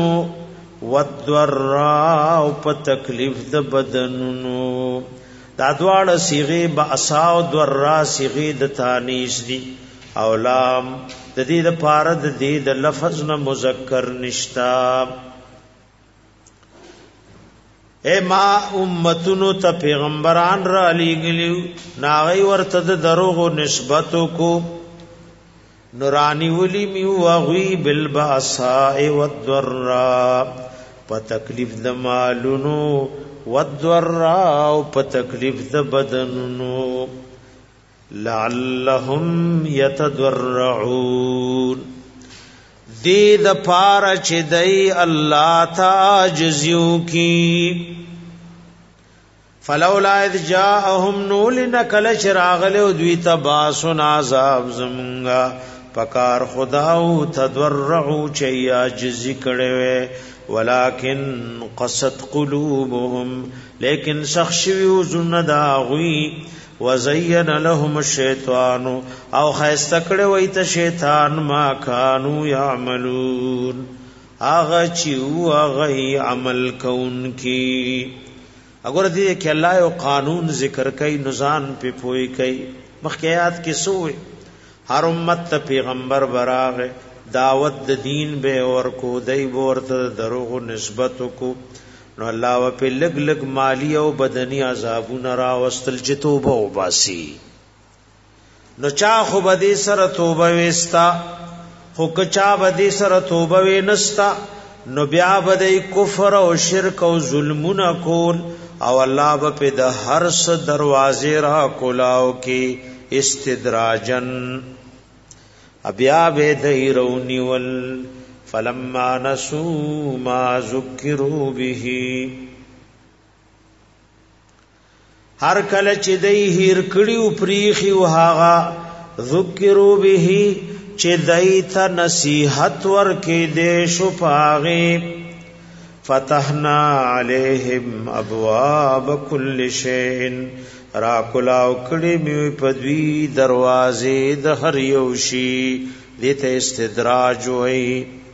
والضراء په تکلیف د بدنونو دا دواړه صيغه بأساء او ضراء صيغه د تانیث دي او لام د دې د پاره د دې د لفظ نه مذکر نشتا اے ما امتونو ته پیغمبران را لېګلیو ناغي ورته د دروغ نسبتو کو نورانی ولی میو واغوی بالباساء والضراء په تکلیف د مالونو والضراء په تکلیف د بدنونو لعلهم يتضرعون دې د پاره چې دای الله تعجزو کی فلولا اذ جاءهم نولن کل چراغل دوی تباسن عذاب زمونگا پکار خداو تضرعو چي عاجز کړي ولکن قست قلوبهم لیکن سخشوی زندا غوی وزین لهم الشیطان او خیستکړه وای ته شیطان ما کانوا یعملون اغه چې هغه عمل کون کی اگر دې کې الله یو قانون ذکر کوي نزان په پوي کوي مخکیات کې سوې هر امت ته پیغمبر براغه دعوت د دین به اور کو دای ورته دروغ نسبت کو نو الله و په لګ لګ مالی او بدنی عذابونه را واستل چې توبه وباسي نو چا خو بدی سره توبه وستا خو کچا بدی سره توبه ونستا نو بیا بدی کفر او شرک او ظلمونه کول او الله په د هر څه دروازې را کولاو کې استدراجن بیا به دیرونی ول فلما نسوا ما ذکروا به هر کله چې دای هیر کړیو پریخي وهاغه ذکروا به چې دای ته نصیحت ورکې دې شو پاغه فتحنا علیہم ابواب کل شیء را کلاو کړي می پدوی دروازې د هر یو شی دته استدراج وای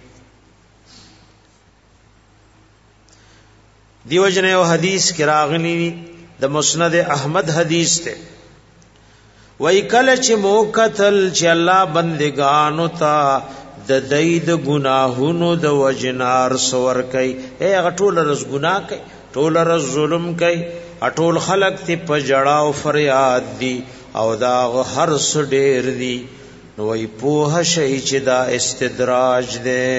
دیو جن یو حدیث کې راغلی د مسند احمد حدیث ته وای کله چې موکتل چې الله بندگانو ته د دید گناهونو د وجنار سور کوي اے غټول رز گناه کوي ټول رز ظلم کوي اټول خلق ته پجړا او فریاد دي او دا هر څه ډیر دي نو وای په شي چې دا استدراج ده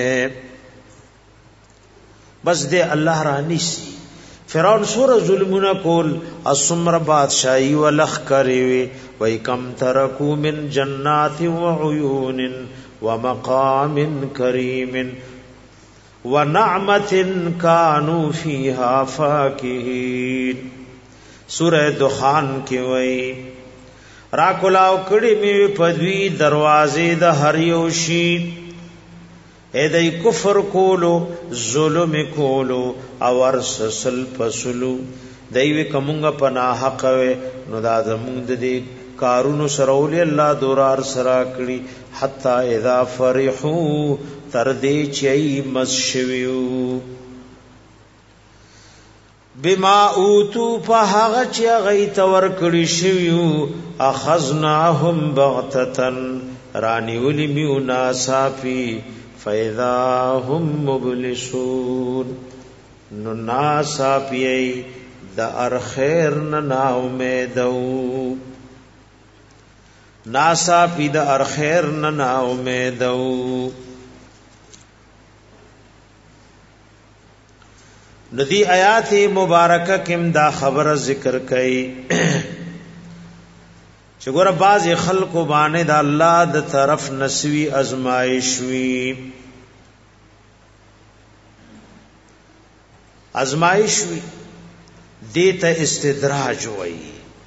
بس دې الله رانی سي فرعون سور ظلمونه کول اسمر بادشاہي ولخ کوي وای کم ترکو من جنات وعيون ومقام کریم ونعمت كانوا فيها فاكهين سورہ دخان کې وای را کولاو کړي می پدوی دروازې د هر یو شی اې دای کفر کولو ظلم کولو او ورسل پسلو دایوی کومه پناه حق نو دا زموږ د کارونو سرول الله دورار سرا کړي حتا اذا فرحو تر دې چي مسشویو بما اوتو په هغه چې غي تور کړي شویو اخذناهم بغتتن رانی ولي میو ناصافي فاذا هم مبلسون نو ناصافي د ارخير نه امیدو ناسا پی دا ارخیر ننا امیدو ندی آیات مبارکہ کم دا خبر ذکر کئی چگور باز خلق بانے دا اللہ دا طرف نسوی ازمائشوی دیتا استدراج وئی.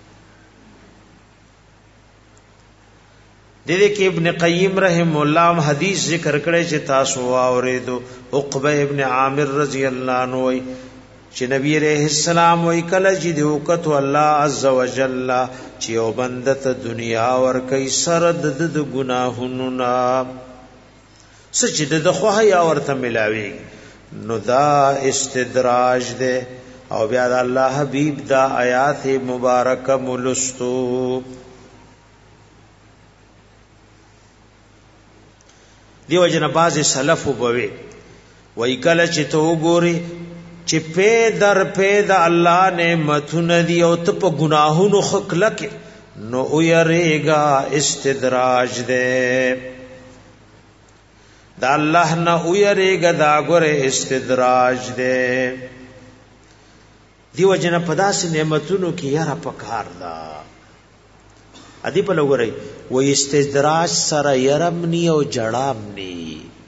دیده کې ابن قیم رحم الله حدیث ذکر کړي چې تاسو اوریدو. عقبه ابن عامر رضی الله عنه وی چې نبی عليه السلام وی کله چې دی وکړو الله عز وجل چې یو بنده ته دنیا ور کوي سره د ګناهونو نا سچ د خوه یا ورته ملاوي نو دا استدراج ده. او بیا د الله حبیب دا آیات مبارکه ملستو. دیو جن باز سلف وبوي وای کله چې تو ګوري چې په در په د الله نعمتونه دی او ته په ګناهونو خکلک نو ويریگا استدراج ده. دا الله نه ويریگا دا ګوره استدراج ده. دیو جن پداس نعمتونو کې یاره پکار دا ادی په لګوري و استدراج سره يرمنی او جړام ني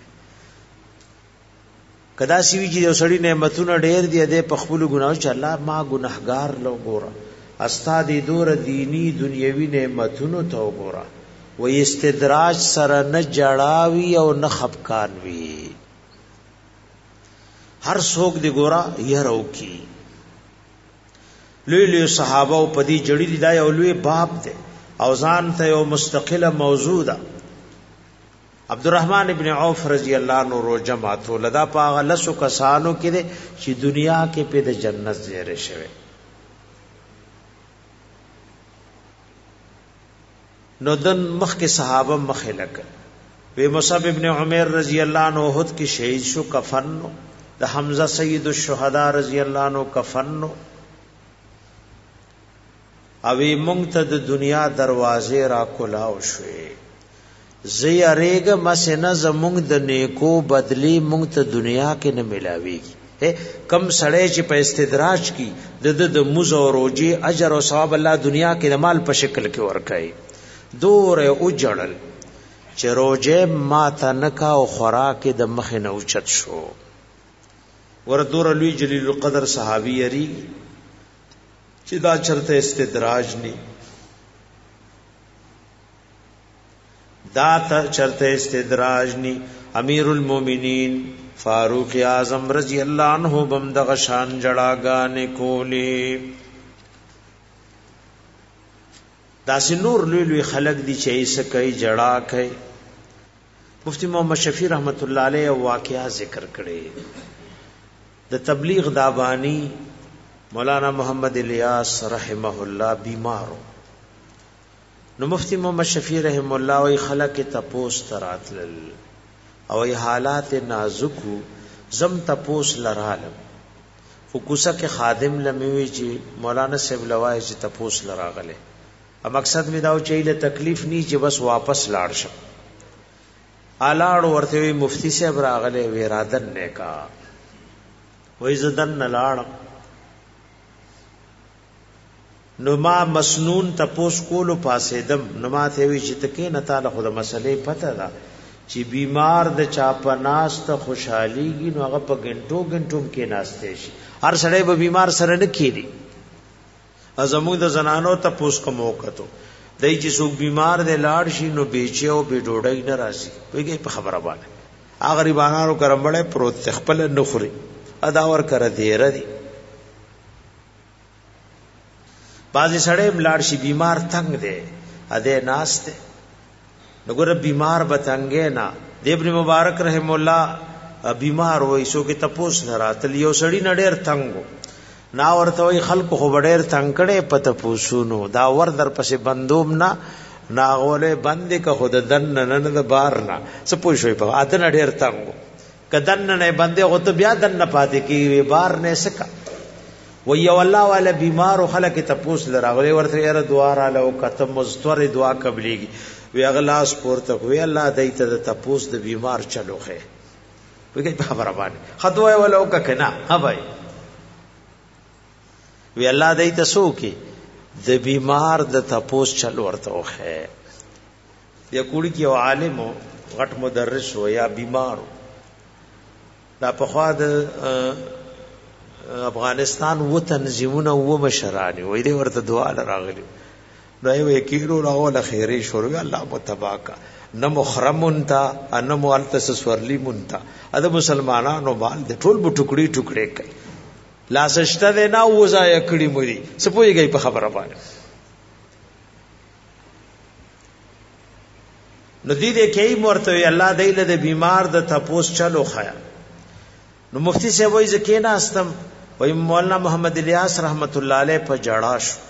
کدا سی وی چې سړی نعمتونه ډېر دی د پخپل ګناو چې الله ما ګناهګار لو ګورا استاد دور دینی دنیوي نعمتونو ته ګورا و استدراج سره نه جړاوي او نه خفقان وی هر څوک دی ګورا يرو کی لوی لوی صحابه او پدی جړی دی دا یو لوی باب دی او ځان ته یو مستقله موضوع ده. عبدالرحمن ابن عوف رضی الله عنه رو جماعت ولدا پاغه لسو کسانو کې دي چې دنیا کې په د جنت زیره شوه. نو دن مخ کې صحابه مخه لګ وی مصعب ابن عمر رضی الله عنه احد کې شهید شو کفن نو د حمزه سید الشهدا رضی الله عنه کفن نو اوی مونږ ته د دنیا دروازې را کولاو شوې زی اریګ مسنه زمونږ د نیکو بدلی مونږ ته دنیا کې نه ملاويږي. کم سړی چې په استدراج کې د موز او روجي اجر او ثواب الله دنیا کې د مال په شکل کې ورکړي دور او جړل چې روجه ما ته نکا او خوراک د مخ نه اوچت شو ور دور لوی جلیل القدر صحابي یری چې دا چرته استدراج ني دا چرته استدراج ني. امیر المؤمنین فاروق اعظم رضی اللہ عنہ بم دغه شان جړاګانې کولې. داسې نور لوی لوی خلق دي چې ایسه کوي جړا کوي. مفتی محمد شفیع رحمت الله علیه واقعا ذکر کړي د تبلیغ دابانی مولانا محمد الیاس رحمه الله بیمارو نو مفتی محمد شفیع رحم الله وی خلق تپوس تراتل او ای حالات نازکو زم تپوس لرالم فکوسه کې خادم لموي چې مولانا صاحب لوای چې تپوس لراغله ا مقصد می داو چې له تکلیف نی چې بس واپس لاړ شم. الاړ ورته وی مفتی صاحب راغله وی رادن نه کا وای زدن لاړ نو ما مسنون تپوس کولو پاسې دم نو ما ته وی چې تکې نه تعالی خود مسلې پته ده چې بیمار د چا په ناس ته خوشحاليږي نو هغه په غنټو غنټو کې ناشته شي. هر سړی به بیمار سره نه کېږي. ازمو د زنانو تپوس کوم وکړو دای چې څوک بیمار دی لاړ شي نو بیچو به ډوډۍ نه راشي ویږي په خبره باندې هغه غریبانو کرمبړې پروت خپل نخري ادا ور کړ دی ردی. بازی سړی ملاړ شي بیمار تنگ دی اده ناشته نګور بیمار بتنګې نه د ابن مبارک رحم الله بیمار وای سو کې تپوس دراتل یو سړی نډیر تنگو نا ورته وای خلق خو ډیر تنگ کړي پته پوسونو دا ور در پسې بندوم نه ناغوله بندې که خود دن نه د بار نه سپوږ شوي په اته نډیر تنگو کدن نه بندې او ته بیا دن نه پاتې کی بار نه سکا وی والله والا بیمار خلق تپوس لراغله ورته یره دعا را له کته مزتور دعا قبليږي وی اغلاس پورته وی الله دایته د تپوس د بیمار چلوخه وی په خبره باندې خطوه ولو کنا ها بھائی وی الله دایته سو کې د بیمار د تپوس چل ورته وخه یا کوړي کې عالم غټ مدرس و یا بیمار دا په خوا د افغانستان و تنظیمونه و مشرانی وې دې ورته دعا راغلی نو یې کېرو راغله خیره شروع الله متباکا نه محرم تا ان مالتس سورلی مونتا اده مسلمانانو مال د ټول بو ټوکړي ټوکړي کوي لاسشته ده نه وځای کړي موري سپوږی په خبره باندې نو دې کې مرته الله دایله د بیمار د تپوس چلو خیا نو مفتی صاحب وایي ځکه نه استم وایي مولانا محمد الیاس رحمت الله علیه په جړا شو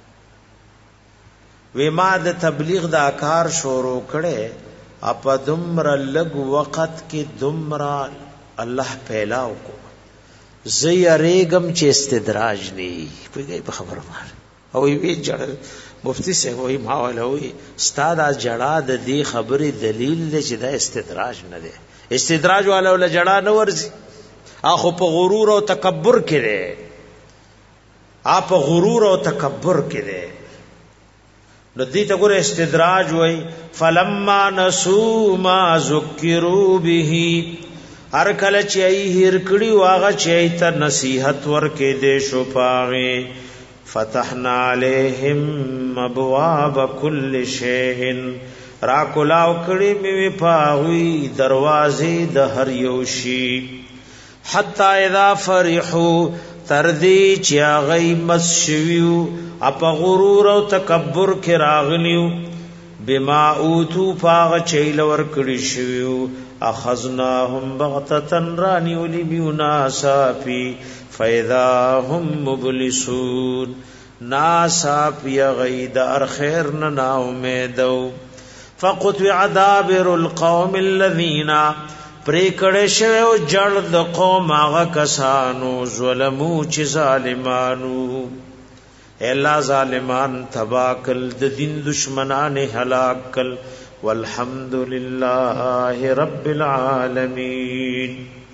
وی ما د تبلیغ دا کار شروع کړي اپا دمر لګ وخت کې دمر الله پیلاو کو زی ریګم چې استدراج ني په خبره مار او وی جړ مفتی سے وی ما ولوي استاد جړا د دې خبرې دلیل چې دا استدراج نه دی استدراج والا ول جړا نه ورزي اخو په غرور او تکبر کې دی اپ غرور او تکبر کې دی نو دې ته ګوره استدراج وای فلما نسو ما ذکروا به هر کله چې ای هر کړي واغه چې ته نصیحت ورکې دې شو پاغه فتحنا عليهم ابواب كل شيء را کولاو کړي می پاوی دروازې د هر یو شی حتا اذا فرحوا تردی چې غي مسشویو اپ غرور او تکبر کې راغلیو بما اوتو فاغ چیل ور کړي شویو اخذناهم بغتتن رانی ولي بيناسا في فاذا هم مبلسون ناسا في غيدار خير نا امیدو فقطع دابر القوم الذين پریکړې شوی جړ د قوم هغه کسانو ظلمو چې ظالمانو الا ظالمان تباکل د دین دشمنان هلاکل والحمدلله رب العالمین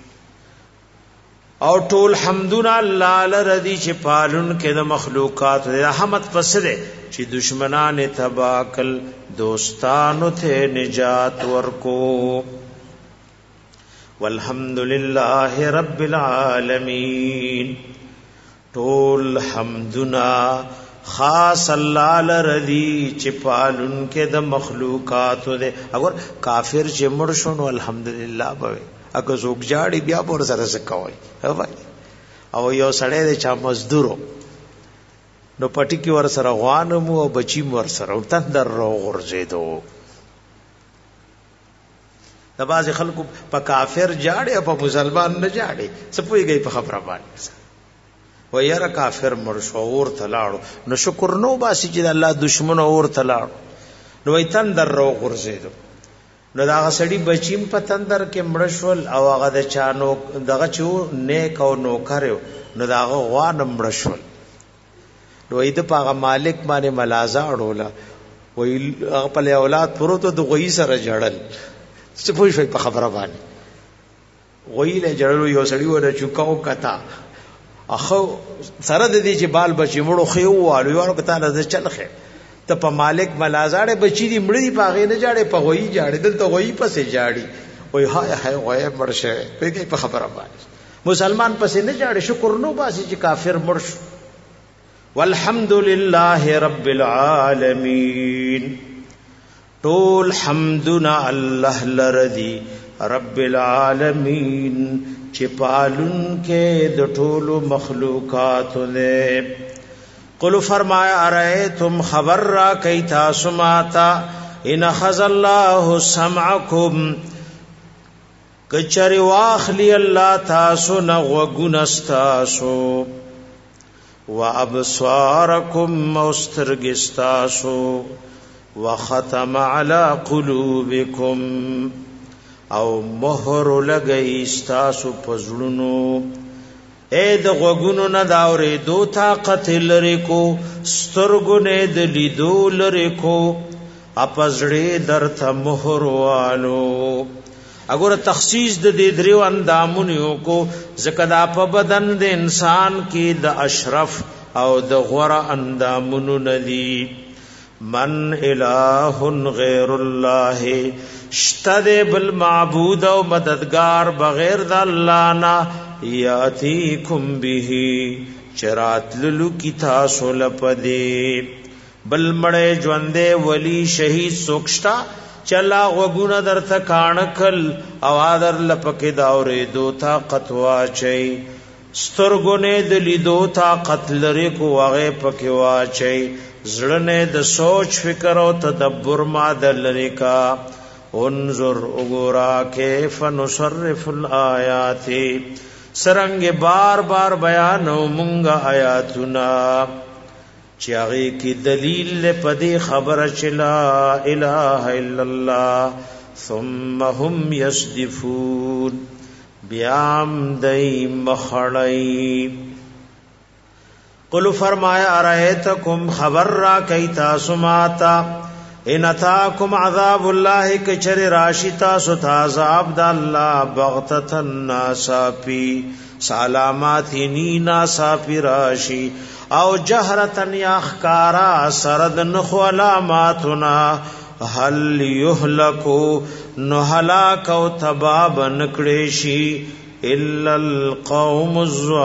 او ټول حمدنا الله لرضی چې پالون کې د مخلوقات رحمت پسره چې دشمنان تباکل دوستانو ته نجات ورکو والحمدلله رب العالمین ټول حمدنا خاص الله لرضی چې پالون کې د مخلوقات ده اگر کافر چې مړ شون الحمدلله به اګه زوګ جاړي بیا پر سره سکوي او یو سړی د چا مزدورو نو پټی کې ور سره غوانم او بچی ور سره تندر رو غرزیدو د باز خلکو په کافر جاړي او په مسلمان نه جاړي سپوږی په خبره باندې و یاره کافر مرشو اور تلاړو نو شکر نو باسي چې الله دشمن اور تلاړو نو وای تندر رو غرزیدو نو دا غسړي بچیم په تندر کې مړشول او هغه د چانو دغه چو نیک او نو کړو نو دا غوان مړشول نو اې د پاغه مالک باندې ملازا اړولا وای هغه په اولاد پروت د غوي سره جړل څه پوښي په خبره باندې غوي له جړلو یو سړی وره چوکاو کتا اخو سره د دې چې بال بچی مړو خيو والو یو کتاله د چلخه ته په مالک ملازاړه بچی دی مړی پاغې نه جاړي په غوي جاړي دلته غوي پسې جاړي وای هاي هاي غوي مرشه په خبره باندې مسلمان پسې نه جاړي شکر نو باسي چې کافر مرش والحمدلله رب العالمین طول حمدنا الله لرضی رب العالمین چې پالون کې د ټولو مخلوقات له قل فرمایا ارایتم خبر را کای تاسو ماتا ان خذ الله سمعکم کچری واخلی الله تاسو نغوګون استاسو وابصارکم مسترګستاسو وختم علی قلوبکم او مہر لګی استاسو پزړونو اے د غوګونو نه داورې دو طاقت لري کو سترګو نه د لیدو لري کو اپزړې درته مہر والو اگر تخصیص د دې دریو اندامونو کو زکدا په بدن د انسان کې د اشرف او د غوړه اندامونو ندي من اله غیر الله شتد بالمعبود او مددگار بغیر د الله نه یاتیکم به چرات للو کی تاسو لپدی بل مړې ژوندې ولی شهید سوکشتا چلا وګونه درته کانکل او ادر لپکې داورې دو طاقت واچي سترګونه د لیدو طاقت لري کو هغه پکې واچي زړه د سوچ فکر او تدبر ماده لري کا انظر اغورا کیف نصرف الآیات سرنگ بار بار بیانو منگا آیاتنا چیاغی کی دلیل پدی خبر چلا الہ الا اللہ ثم هم یصدفون بیام دی مخڑی قلو فرمایا ارائیتکم خبر را کئی تاسماتا ان اتاکم عذاب اللہ کچر راشتا ست عذاب دا اللہ بغتتن ناساپی سالاماتی نینا ساپی راشی او جہرتن یا اخکارا سرد نخو علاماتنا حل یحلکو نحلاکو تباب نکڑیشی الا القوم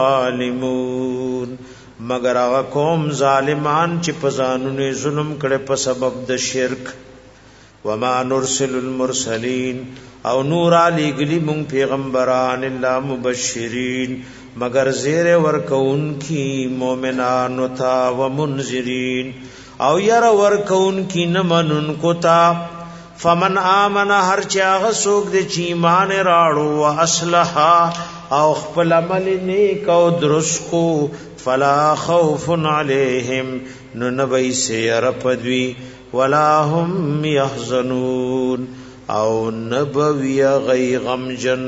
الظالمون مگر هغه قوم ظالمان چې په ځانونو ظلم کړي په سبب د شرک وما نرسل المرسلین او نور علی گلی مون پیغمبران الا مبشرین مگر زیر ورکون کی مومنان تا ومنذرین او ير ورکون کی نمنن کو تا فمن آمن هر چا غسوک د چی ایمان راړو او اصلح او خپل عمل نیک او درست کو فلا خوف علیہم ننبی سیر پدوی ولا هم یحزنون او نبوی غی غمجن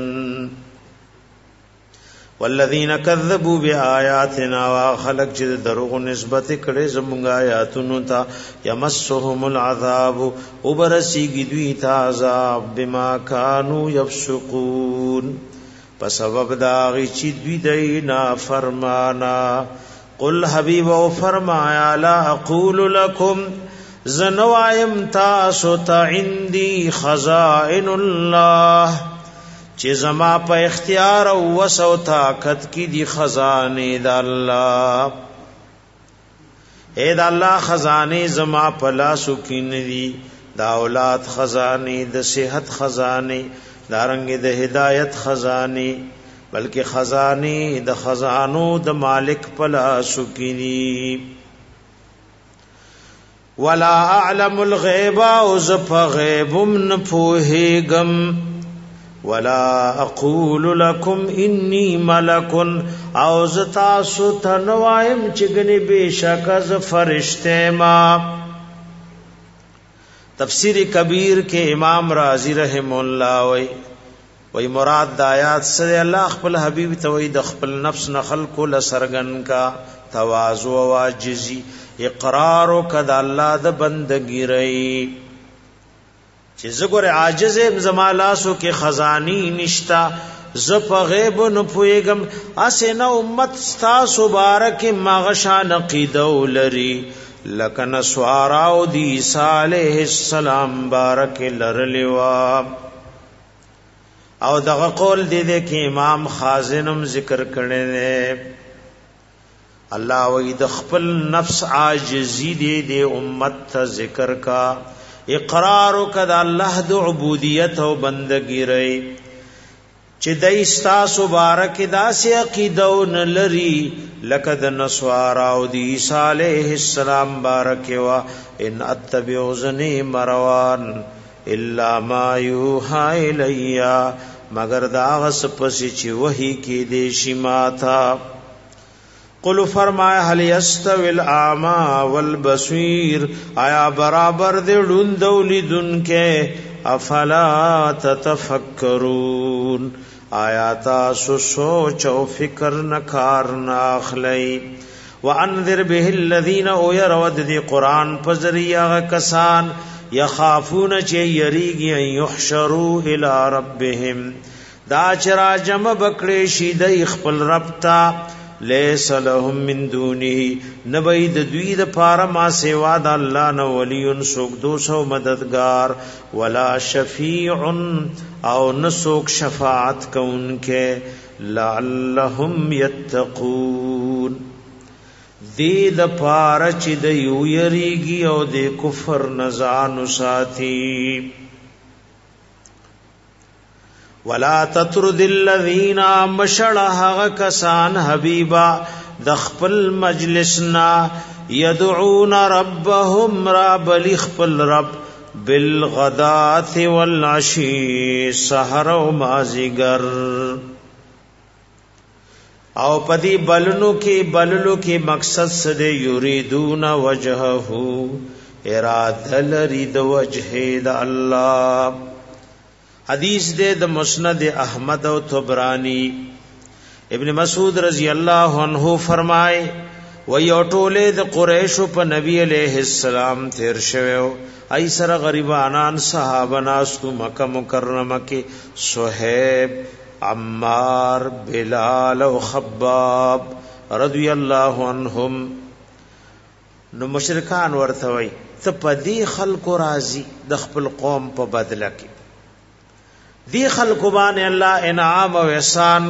والذین کذبوا بآیاتنا وخلق چه دروغ نسبت کڑے زمونگ آیاتونو تا یمسهم العذاب وبرسی دوی تا عذاب بما کانو یفسقون پس سبب داغی چی دوی دینا فرمانا قل حبیب و فرمایا لا اقول لکم زنوائم تاسو تا عندی خزائن اللہ چی زما پا اختیار و وسو طاقت کی دی خزانے دا اللہ اے دا اللہ خزانے زما پا لاسو کی ندی دا اولاد خزانے دا صحت خزانے دارنگ د ہدایت خزانی بلکہ خزانی د خزانو د مالک پلا سکینی ولا اعلم الغیب اوز فغیبم نپوہیگم ولا اقول لکم انی ملک اوز تاسو تنوائم چگنی بیشک از فرشتے ما تفسیر کبیر کے امام رازی رحم اللہ وی مراد دا آیات سے اللہ خپل حبیب توی د خپل نفس نخل کو لسرگن کا تواضع و عاجزی اقرار کد اللہ د بندگی رئی چې زګور عاجز زمالاسو کې خزانی نشتا زپ غیب نو پویګم اسنه امت تاسو بارک مغشان عقیده لري لکن سواراو دی صالح السلام بارک لرلوا او دغه قول دې کې امام خازنم ذکر کړي نه الله وې د خپل نفس عاجزی دې امت ته ذکر کا اقرار کد الله د عبودیت او بندگی رہی چې دای ستاسو بارک داسې عقیده ون لري لقد نسوارا او دی عیسی علیہ السلام بارک وا ان اتبع ذنی مروان الا ما یوحى الیا مگر دا غس پس چې وਹੀ کې دې شما تھا قل فرمایا هل یستوی الاعمى والبصیر آیا برابر دې ړوند ولیدون کې افلا تتفکرون آیات سو سوچ او فکر نکار ناخلی وانذر به الذین او يرود دی قران پزریا کسان یخافون چ یریږي یحشروا الی ربهم دا چرا جمع بکړي شي د خپل رب ته ليس لهم من دونه نبید دوی د پاره ما سوا د الله نو ولی سوک دوسو مددگار ولا شفیع او نسوک شفاعت کونکه لعلهم يتقون دې د پاره چې د یو یریږي او د کفر نزان ساتي ولا تطرد الذين مشلها كسان حبيبا د خپل مجلسنا يدعون ربهم رب لخپل رب بالغداة والعشي سحر و مازیګر او پدی بللو کې مقصد سده یریدون وجهه اراده لري د وجه د الله حدیث دے د مسند احمد و طبرانی ابن مسعود رضی اللہ عنہ فرمائے ویوٹولے د قریش په نبی علیہ السلام تیر شویو ایسر غریبانان صحابہ ناستو مکہ مکرمہ کے صہیب عمار بلال و خباب رضی اللہ عنہم نو مشرکان ورثوی ته پدی خلق راضی د خپل قوم په بدله کې دی خلق باندې الله انعام او احسان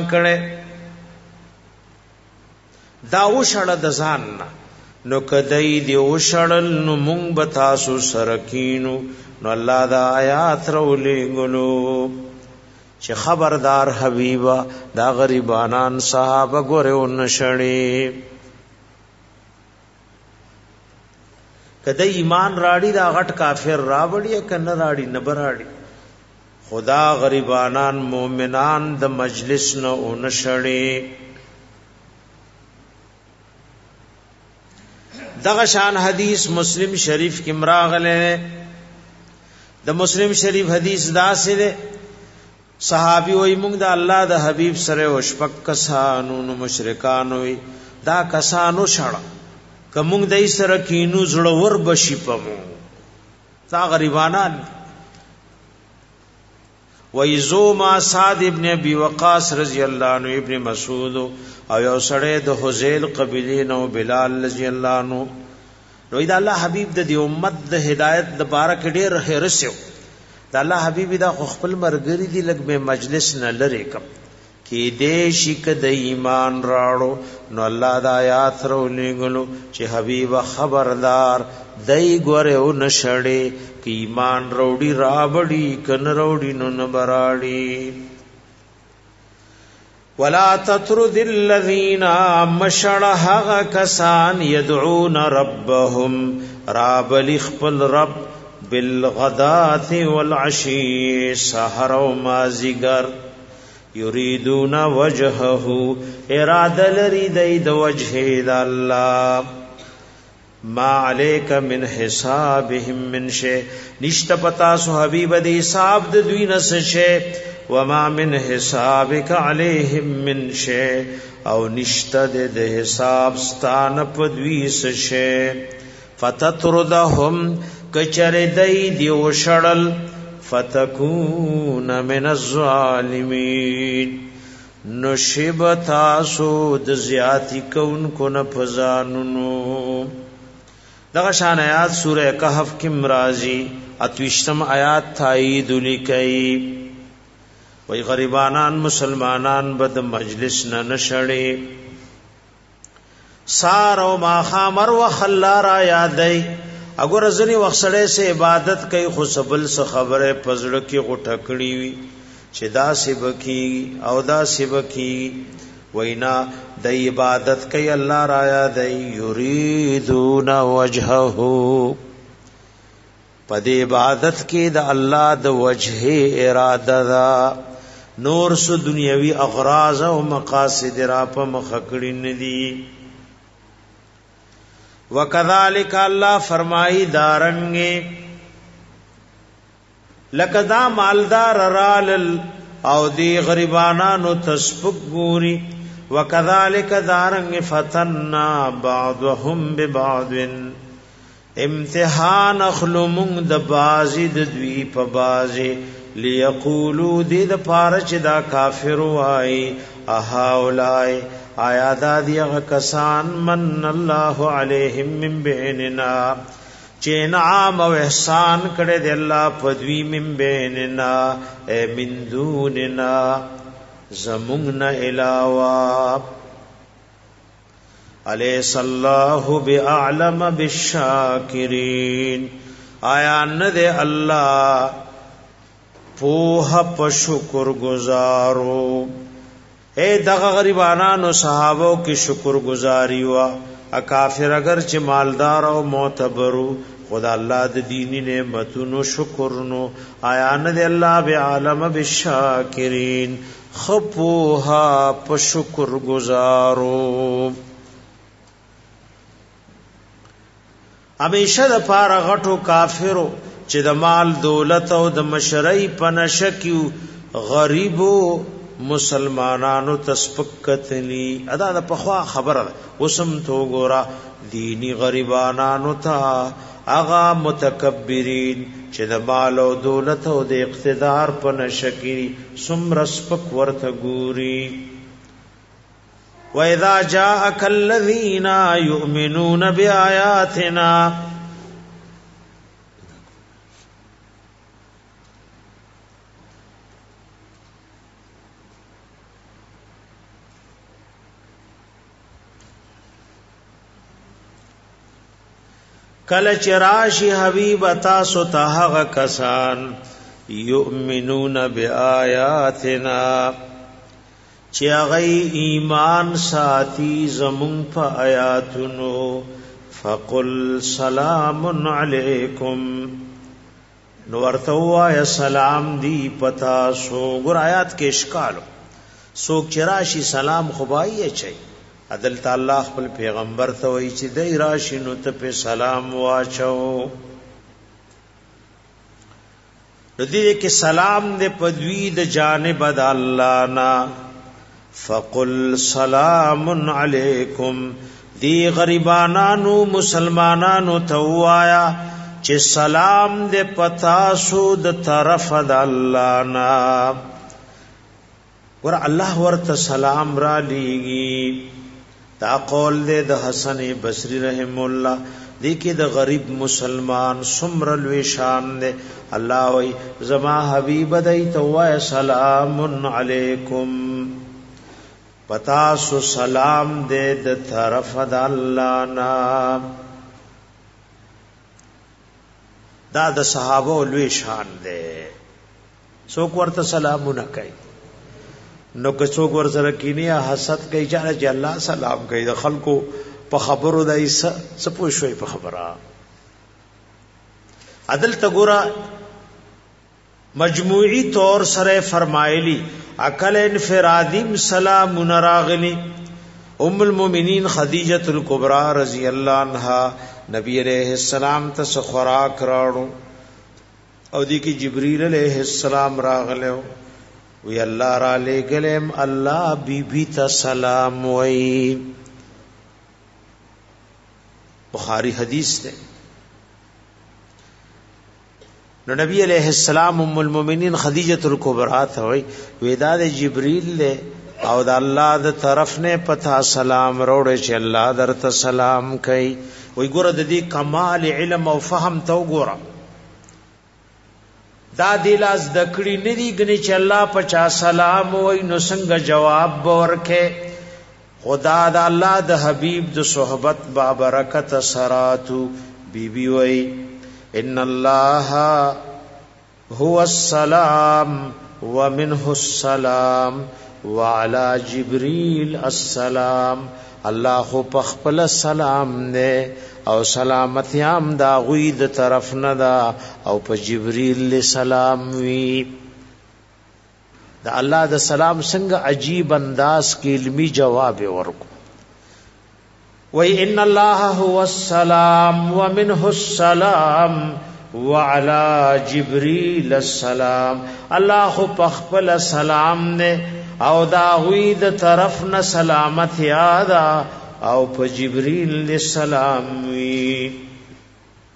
کړي دا وشړه د ځان نو کدی دی وشړل نو مونږ به تاسو سره کینو نو الله دا آیات رولې ګلو چې خبردار حبیبا دا غریبانان صحابه ګوره ونشړي کدی ایمان راړي دا غټ کافر راوړي کنه راړي نه براړي خدا غریبانان مومنان د مجلس نه اونشړي دغه شان حدیث مسلم شریف کې مراغله د مسلم شریف حدیث دا سره صحابي وای موږ د الله د حبیب سره وشپک کسانو نو مشرکان وای دا کسانو شړه کوم دای سره کینو زړه ور بشي پمو تا غریبانان وایزو ما سعد ابن ابي وقاص رضی الله عنه ابن مسعود او یو سړی د حذیل قبیله نو بلال رضی الله عنه نو دا الله حبیب د امت د هدایت د بارک ډیر هرسو دا الله حبیب دا خپل مرګری دی لګ به مجلس نه لری کم کې دې شک د ایمان راړو نو الله د آیات رولې غلو چې حبیب خبردار دای ګوره او نشړې کی ایمان روڑی رابڑی کن روڑی نو نبراڑی ولا تطرد الذین مشڑها کسان یدعون ربهم راب لخپل رب بالغداة والعشی سحر و مازیگر یریدون وجهه اراده لري د وجه د الله ما علیک من حسابهم من شی نشت پتا سو حبیب دی حساب د دوی نس شی وما من حسابک علیهم من شی او نشت د حساب ستان په دوی س شی فتتردهم کچر دی وشړل فتكون من الظالمین نشبتا سود زیاتی کون کو نه فزانونو دغه شان آیات سوره کهف کې مرাজি اتوشتم آیات تایید لیکي وای غریبانان مسلمانان بد مجلس نه نشړي سار او ما خامر وخلار یادای اگر ازنی وخسړې سے عبادت کوي خو سبل څه خبره پزړه کې غټکړی وي چې دا سبکی او دا سبکی وینا د عبادت کوي الله را یاد یریدون وجهه پد عبادت کې د الله د وجه اراده دا نور سو دنیوي اغراض او مقاصد را په مخکړی ندي وکذالک الله فرمای دارنګ لکدا مالدار رال او دی غریبانانو تسبق ګوري وکذالک دارنګ فتننا بعضهم ببعض امتحان اخلمون د بازی د دوی په بازی لیقولو دې د پاره چې دا کافر وای اهاولای آیا دا دیغه کسان من الله علیهم من بیننا چې انعام او احسان کړي دی الله په دوی من بیننا من دوننا زمون علاوه الیس الله باعلم بالشاکرین آیا نه دی الله پوها په شکر گزارو اے دغه غریبانو صحابو کی شکر گزاری وا کافر اگر چې مالدار او معتبرو خدا الله د دینی نعمتونو شکر نو آیا نه دی الله بعالم بالشاکرین خپوها په شکر گزارو همیشه د پاره غټو کافرو چې د مال دولت او د مشرۍ پنشکیو غریبو مسلمانانو تسپکتلی ادا د پخوا خبره وسم تو ګورا دینی غریبانانو ته اغا متکبرین چې د مال او دولت او د اقتدار پنشکی سمر سپک ورته ګوري وَإِذَا جَاءَكَ الَّذِينَ يُؤْمِنُونَ بِآيَاتِنَا کل چراشی حبیب تاسو تاغ کسان یؤمنون بآیاتنا چی اغی ایمان ساتی زمون پا آیاتنو فقل سلام علیکم نورتو آیا سلام دی پتاسو گر آیات کے اشکالو سوک چراشی سلام خبائی چاہی عدل تعالی خپل پیغمبر ته وی چې دای راشي نو ته په سلام واچو دې کې سلام دې پدوی د جانب د الله نا فقل سلام علیکم دی غریبانانو مسلمانانو ته وایا چې سلام دې پتا سو د طرف د الله نا ور الله ورته سلام را لیږي دا قول دے د حسن بصری رحم اللہ دیکھے د غریب مسلمان سمر لوی شان دے اللہ وی زما حبیب دیت وای سلام علیکم پتاسو سلام دے د طرف د اللہ نا دا د صحابہ لوی شان دے سوک ورته سلامونه کوي نو که څوک ور سره کینیا حسد کوي چې الله سلام کوي د خلکو په خبرو دای څه پوښوي په خبره عدل تګورا مجموعی طور سره فرمایلی عقل انفرادیم سلام نراغلی ام المؤمنین خدیجه الکبرى رضی الله عنها نبی علیہ السلام ته خوراک راړو او دی کی جبرئیل علیہ السلام راغلو وی اللہ را لے گلیم اللہ بی بی تا سلام وی بخاری حدیث دے نو نبی علیہ السلام ام المومنین خدیجۃ الکبریٰ تا وی ویداد جبریل لے او دا اللہ دا طرف نے پتا سلام روڑے چے اللہ در تا سلام کئی وی گورا دا دی کمال علم او فهم تو گورا دا دلاز دکړی ندی غنی چې الله پچا سلام وای نو څنګه جواب ورکه خدا دا الله د حبیب د صحبت با برکت سراتو بی بی وای ان الله هو السلام ومنه السلام وعلى جبريل السلام الله خو پخپل سلام نه او سلامتیام دا غوی د طرف نه دا او په جبرئیل سلام وی دا الله د سلام څنګه عجیب انداز کې علمی جواب ورکو وی ان الله هو السلام ومنه السلام وعلى جبريل السلام الله خو پخپل سلام نه او دا غوی د طرف نه سلامتی ادا او په جبرئیل السلام وی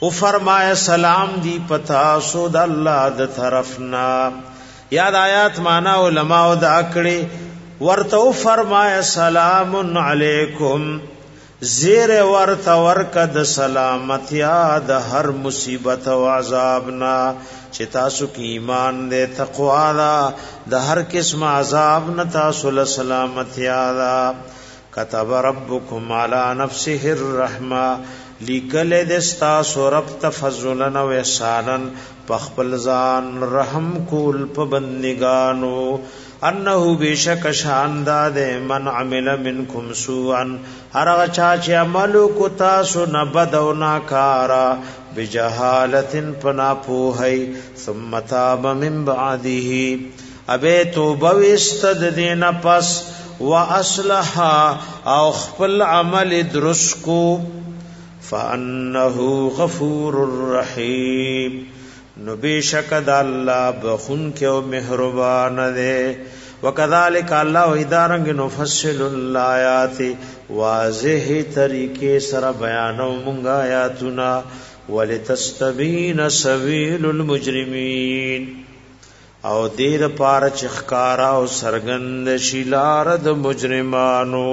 او فرمایا سلام دی پتا سو د الله د طرفنا. یاد آیات معنا علماء دا کړي ورته فرمایا سلام علیکم زیر ورته ورکد سلامتیا د هر مصیبت او عذابنا چې تاسو کې ایمان دې تقوا دا د هر قسم عذاب نه تاسو له سلامتیا دا. كتب ربكم على نفسه الرحمه لیکل دستا سورب تفضلا و احسانا پخپل ځان رحم کول په بندگانو. انه بیشک شانداد من عمل منکم سوءا هرغه چا چې عمل کو تاسو نه بدو ناکارا بجهالت پنا پوهی ثم تاب من بعده ابه توبه واستد دین پس واصلح او خپل عمل درست کو فانه غفور الرحیم نو بیشک د الله بخون کې او مهربان دی. وکذالک الله ادارنګ نفصل الایات واضح طریقې سره بیانو مونږه آیاتنا ولتستبین سبیل المجرمین او دیر پار چخکارا او سرګند شیلار د مجرمانو.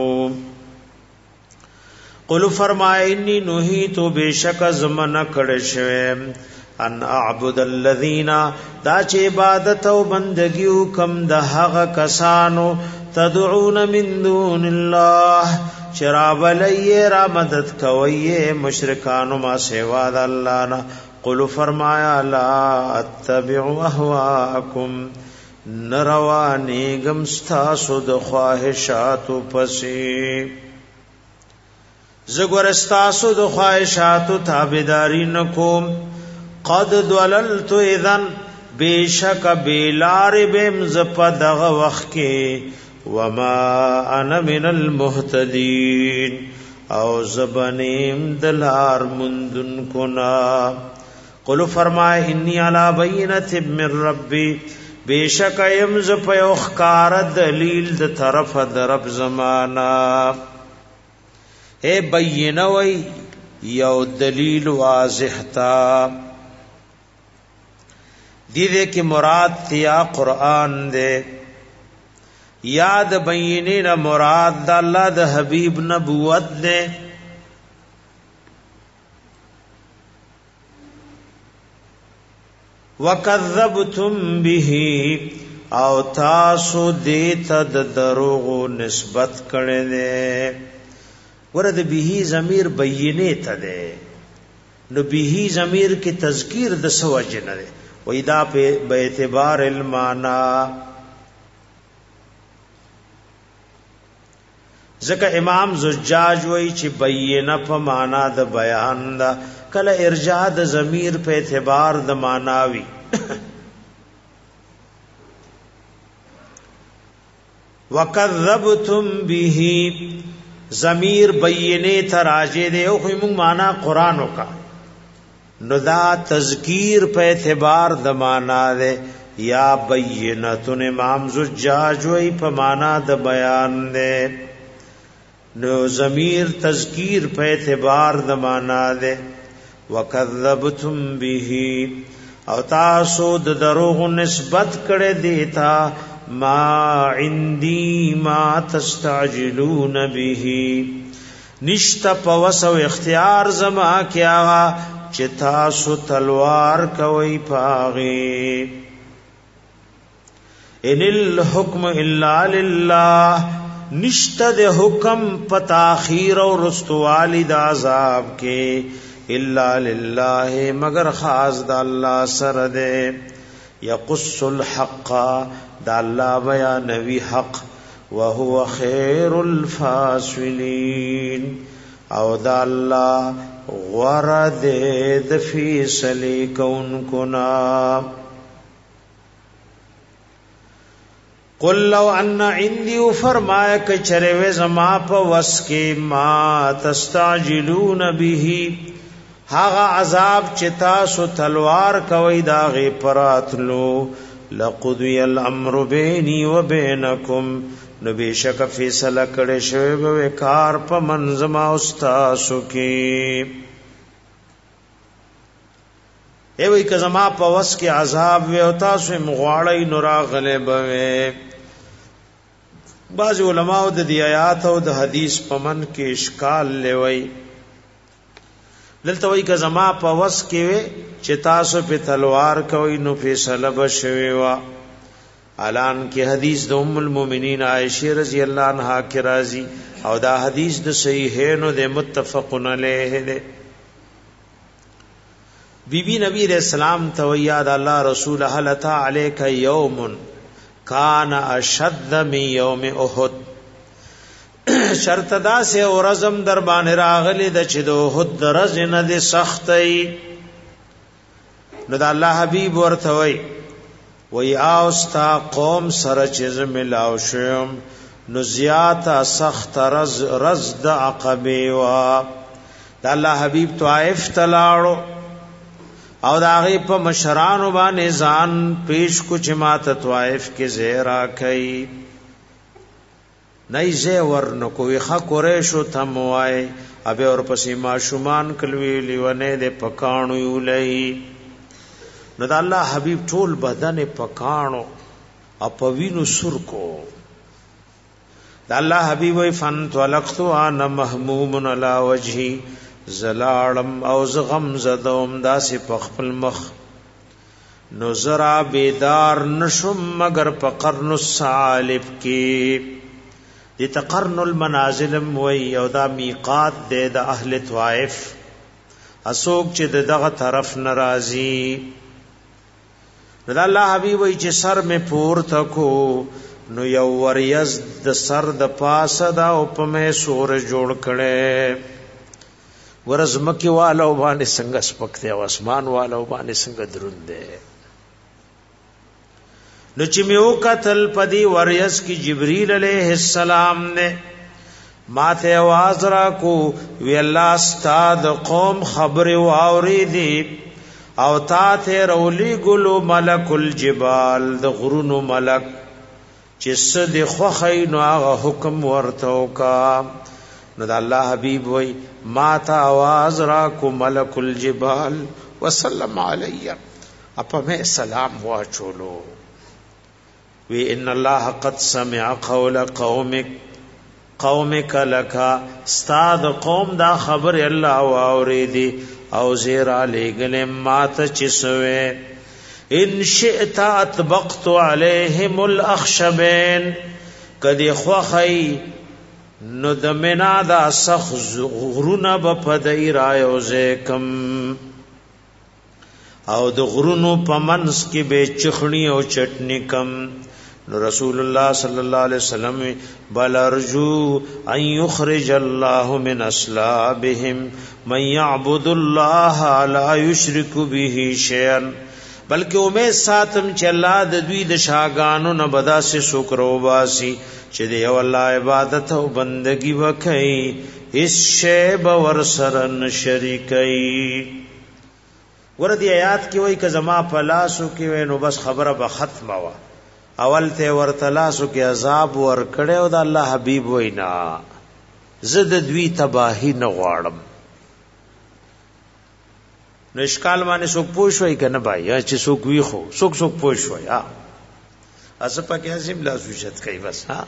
قل فرمای انی نهیت بیشک زمن کړه شوم ان اعبد الذین دا چې عبادت او بندگی کم د هغه کسانو تدعون من دون الله چرابلی را مدد کوي مشرکانو ما سوا د الله نه. قل فرمایا لا اتبع اهواءکم نروانی گمستا سود خواہشات پسې زګورستا سود خواہشات تابعداری نکوم. قد دللت اذن بیشک بیلار بیم زپدغ وقت کے وما انا من المهتدین او زبنیم دلار مندن کنا. قلو فرمائے انی علی بینت من ربی بیشک یم زپیوخکار دلیل د طرف درب زمانا. اے بینوی یو دلیل واضح تا دیدے کی مراد تیا قرآن دے یاد بینین مراد دا اللہ دا حبیب نبوت دے. وکذبتم به او تاسو دیتا دا دروغو نسبت کرنے دے. ورد به ضمیر بینے تا دے نو به ضمیر کی تذکیر د سوجن دے ویدا په اعتبار المانا. ځکه امام زجاج وای چې بینه په معنا د بیان دا کله ارجاء د ضمیر په اعتبار د معناوی. وکذبتم به ضمیر بینه تراجه دی او خو معنا قران وکا نو دا تذکیر په اعتبار د معنا ده یا بینتن امام زجاج وی په معنا د بیان ده. نو ضمیر تذکیر په اعتبار د معنا ده. وکذبتم به او تاسو د دروغ نسبت کړه دیتا ما عندي ما تستعجلون به نشتا پوس او اختیار زما کیا چتا سو تلوار کوي پاغي. ان الحكم الا لله نشتا د حکم پتاخیر او رستوالی د عذاب کې الا لله مگر خاص د الله سره ده. یقص الحق د الله بیانوي حق وهو خير الفاصلين او د الله غرد د فیصله کون کنا. قل لو ان عندي فرمایا ک چروي زما په وس کې ما تستعجلون به هاغه عذاب چتا سو تلوار کوي دا غي پراتلو لقضي الامر بيني وبينكم نو بیشک فیصله کړي شوی به کار په منظم او استاسو کې. وی که زما په وس کې عذاب وي او تاسو مغواړی نو راغله به. بعض علماء د دې آیات او د حدیث په من کې اشکال لوي. دلته وی که زما په وس کې وي چې تاسو په تلوار کوي نو فیصله بشوي وا. اعلان کې حدیث د ام المؤمنین عائشہ رضی الله عنها کې راځي او دا حدیث د صحیحین او د متفقن علیه ده. بی نبی علیہ السلام تویاد اللہ رسول حلتا علیک یوم کان اشد من یوم احد. شرط دا سے ورزم در بان راغلی د چې د احد درز نه د سختي. نو د الله حبیب ورته وی اوستا قوم سره چې ملاو شوم نو زیاته سخت رز د عقبه وا. د الله حبیب طائف تلاړو او دا غي په مشرانو باندې ځان پیش کو چې ماته طائف کې زیرا کوي نه زه ورن کوي خ قریشو تم وای ابه اور پسې ما شومان کلوي لیونه د پکانو یولای. نو دا الله حبیب ټول بدن پکانو اپوینو سر کو. دا الله حبیب وی فن تلقت انا محموم علی وجهی زلالم او زغم زدوم داسی پخپل مخ. نو زرا بیدار نشم مگر پا قرن السالب کی. دیتا قرن المنازلم وی او دا میقات دے دا اہل طوائف اسوک چی دغه طرف نرازی. نو دا اللہ حبیب وی چی سر میں پور تکو نو یو وریز د سر د پاس دا او پا میں سور جوڑ کڑے. ورز مکی والا باندې څنګه سپکته او اسمان والا باندې څنګه دروند ده. نو چې میو قتل پدی وریس کی جبرئیل علیہ السلام نے ماته आवाज را کو وی الله استاد قوم خبر واوري دي او تا ته رولی ګلو ملک الجبال د غرونو ملک چې صد خوخی نو هغه حکم ورته وکا. نو دا الله حبیب وی ما تا आवाज را کو ملک الجبال وسلم علی اپا میں سلام واچولو. وی ان الله قد سمع قول قومک لکا استاد قوم دا خبر الله واوریدی او زیر علی گلم ما تا چسوے. ان شئت اطبقت علیہم الاخشبین کدی خوخی نو د منا دا سخ غرونه بپدای رایوزه کم او د غرونو پمنس کې به چخنی او چټنی کم. نو رسول الله صلی الله علیه وسلم بل ارجو ان یخرج الله من اصلابهم من يعبد الله لا یشرک به شیئا. بلکہ امید ساتم چې الله د دوی د شاګانو نه بدا سے شکر او باسی چې دی الله عبادت او بندگی وکړي اس شی باور سره شریکي. وردی آیات کې وای ک زما پلاسو کې نو بس خبره به ختمه وا. اول ته ورتلاسو کې عذاب ور کړه او د الله حبیب وینا زد دوی تباہی نه غواړم. نو اشکال باندې څوک پوښوي کنه بھائی چې څوک وی خو څوک پوښوي ها اسه پکې حسیم لا سوچت کوي بس ها.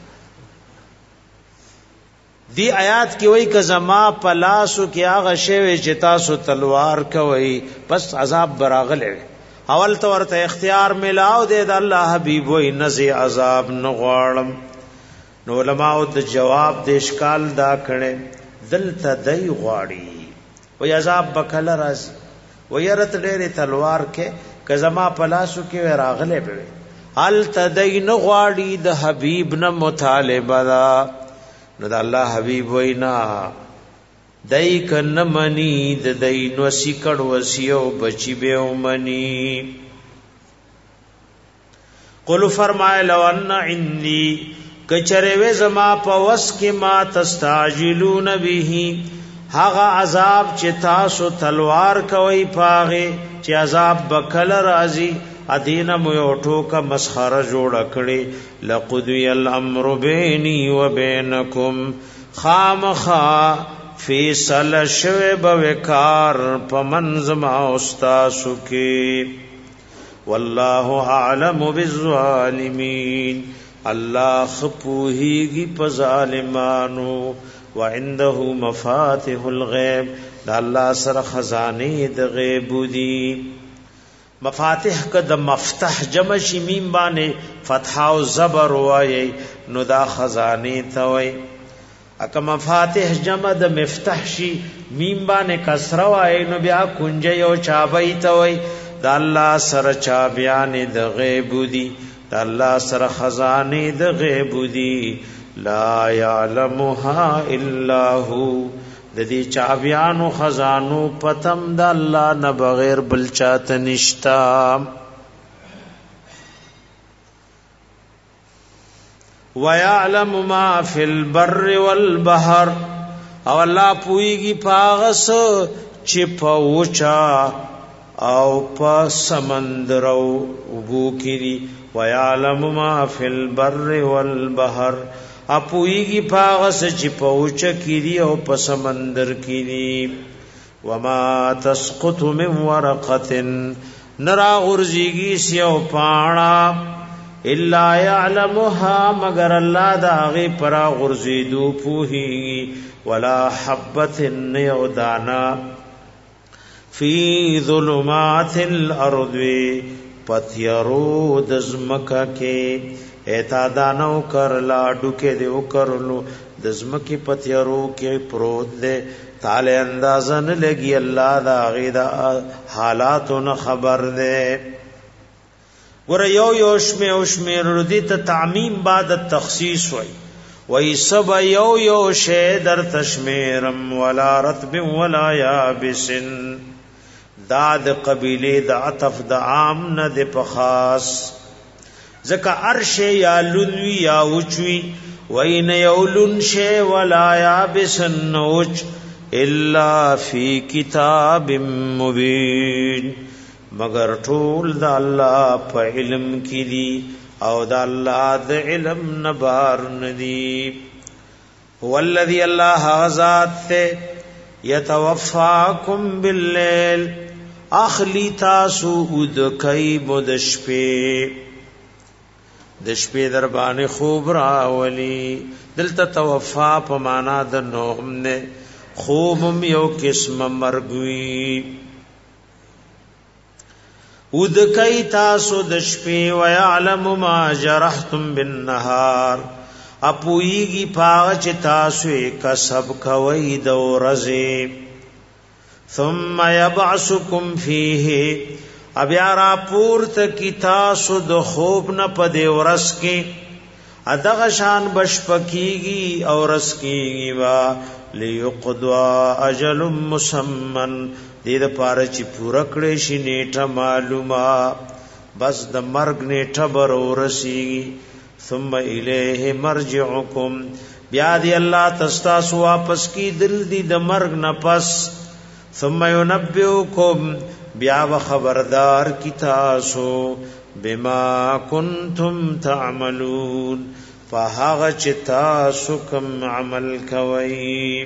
دی آیات کې وای ک زما پلاسو کې هغه شی چې تاسو تلوار کوي بس عذاب براغله. اول تو ورته اختیار ملاو دے د الله حبیب وای نزی عذاب نه غواړم. نو علماء د جواب د اشکال دا کړي دلته دی غواړي وای عذاب بکله راځي ويرت ډېر تلوار کې کزما پلاسو کې راغله به ال تدین غواړي د حبیب نه مطالبه دا. نو د الله حبیب وینا دای کنه منی د دین وسی کډ وسیو بچی به ومنی. قل فرمای لو ان عندي کچره و زما په وس کې ما تستعجلون به هغه عذاب چې تاسو تلوار کوي پاغه چې عذاب بکل راځي ادینه مو یوټو کا مسخره جوړ کړي لقضی الامر بیني وبینکم خامخا فیصل شوه بوکار پمنزما استاسو کې والله اعلم بالظالمین الله خپوهیږي په ظالمانو وعنده مفاتيح الغیب دا الله سره خزانه د غیب دي مفاتيح کده مفتح جمع شي میم باندې فتح او زبر وای نو دا خزانه ته وای اکه مفاتيح جمع د مفتح شي میم باندې کسره وای نو بیا کنجه یو چابای ته وای دا الله سره چابیان د غیب دي دا الله سره خزانه د غیب دي لا يعلمها الا هو د دې چابیانو خزانو پتم د الله نه بغیر بل چاته نشتا ويعلم ما في البر والبحر او الله پويږي پاغس چې پوچا او په سمندر او وبو کړي ويعلم ما في البر والبحر اپویږي پاغس چې پوچ کړي او په سمندر کړي وما تسقط من ورقه نرا غرزيږي سيو پانا الا يعلمها مگر الله دا غي پرا غرزيدو پوهي ولا حبه يودانا في ظلمات الارض پتیرو دزمکا کې ایتا دانو کر لاډو کې دیو کرلو دزمکی پتیرو کې پروت دے تاله اندازن لګي الله دا غیدا حالاتو خبر دے ور یو شمه ردی ته تعمیم بعد التخصیص وای سب یو شی در تشمیرم ولا رطب ولا یابس داد قبیله د عطف د عام نه د پخاص زکا عرش یا لنوی یا وچوی وین یولن شی ولا یابس نوچ الا فی کتاب مبین مگر ټول د الله په علم کې دی او د الله د علم نبار ندی هو الذی الله ذات یتوفاکم باللیل اخلی تاسو ود کای بود شپه د شپې در باندې خوب راولي دلته توفا په معنا د نوم نه خوب یو قسم مرګوي ود کای تاسو د شپې ويعلم ما جرحتم بالنهار اپویږي پاغ چې تاسو کسب کوي د ورځې ثم يبعثكم فيه ابیا را پورت کی تاسو د خوب نه پدې ورس کې ادغه شان بشپکیږي او رس کیږي وا ليقضى اجل مسمن دې د پاره چې پوره کړې شي نیټه معلومه بس د مرګ نیټه بر ورسیږي ثم الیه مرجعکم بیا دې الله تاسو واپس کی دل دې د مرګ نه پس ثم ينبئکم بیا و خبردار کی تاسو بما کنتم تعملون فهغه چې تاسو کوم عمل کوي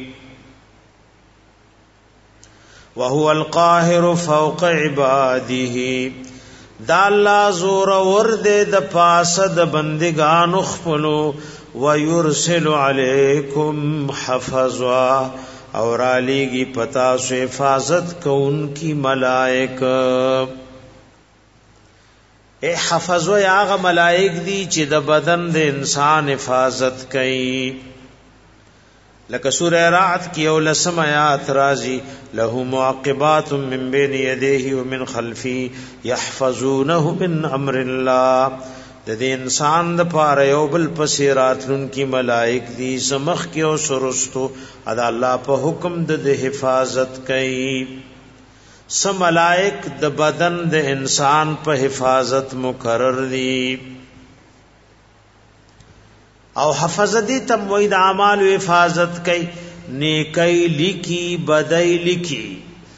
وهو القاهر فوق عباده دا الله زور ور دې د پاسه د بندگانو خپلو ويرسل علیکم حفظا اور علیگی پتا سو حفاظت کو ان کی ملائک اے حفظ و یاغ ملائک دی چې د بدن د انسان حفاظت کوي لکه سورہ رعد کی اولسم آیات رازی له معقبات من بین یدیه ومن خلفی یحفظونه من امر الله د دې انسان د پاره یو بل پسې راتلون کی ملائک دي سمخ کې او سرستو ادا الله په حکم د حفاظت کوي سم ملائک د بدن د انسان په حفاظت مقرر دي او حفظ دي تم وې د اعمال حفاظت کوي نیکی لکی بدای لکی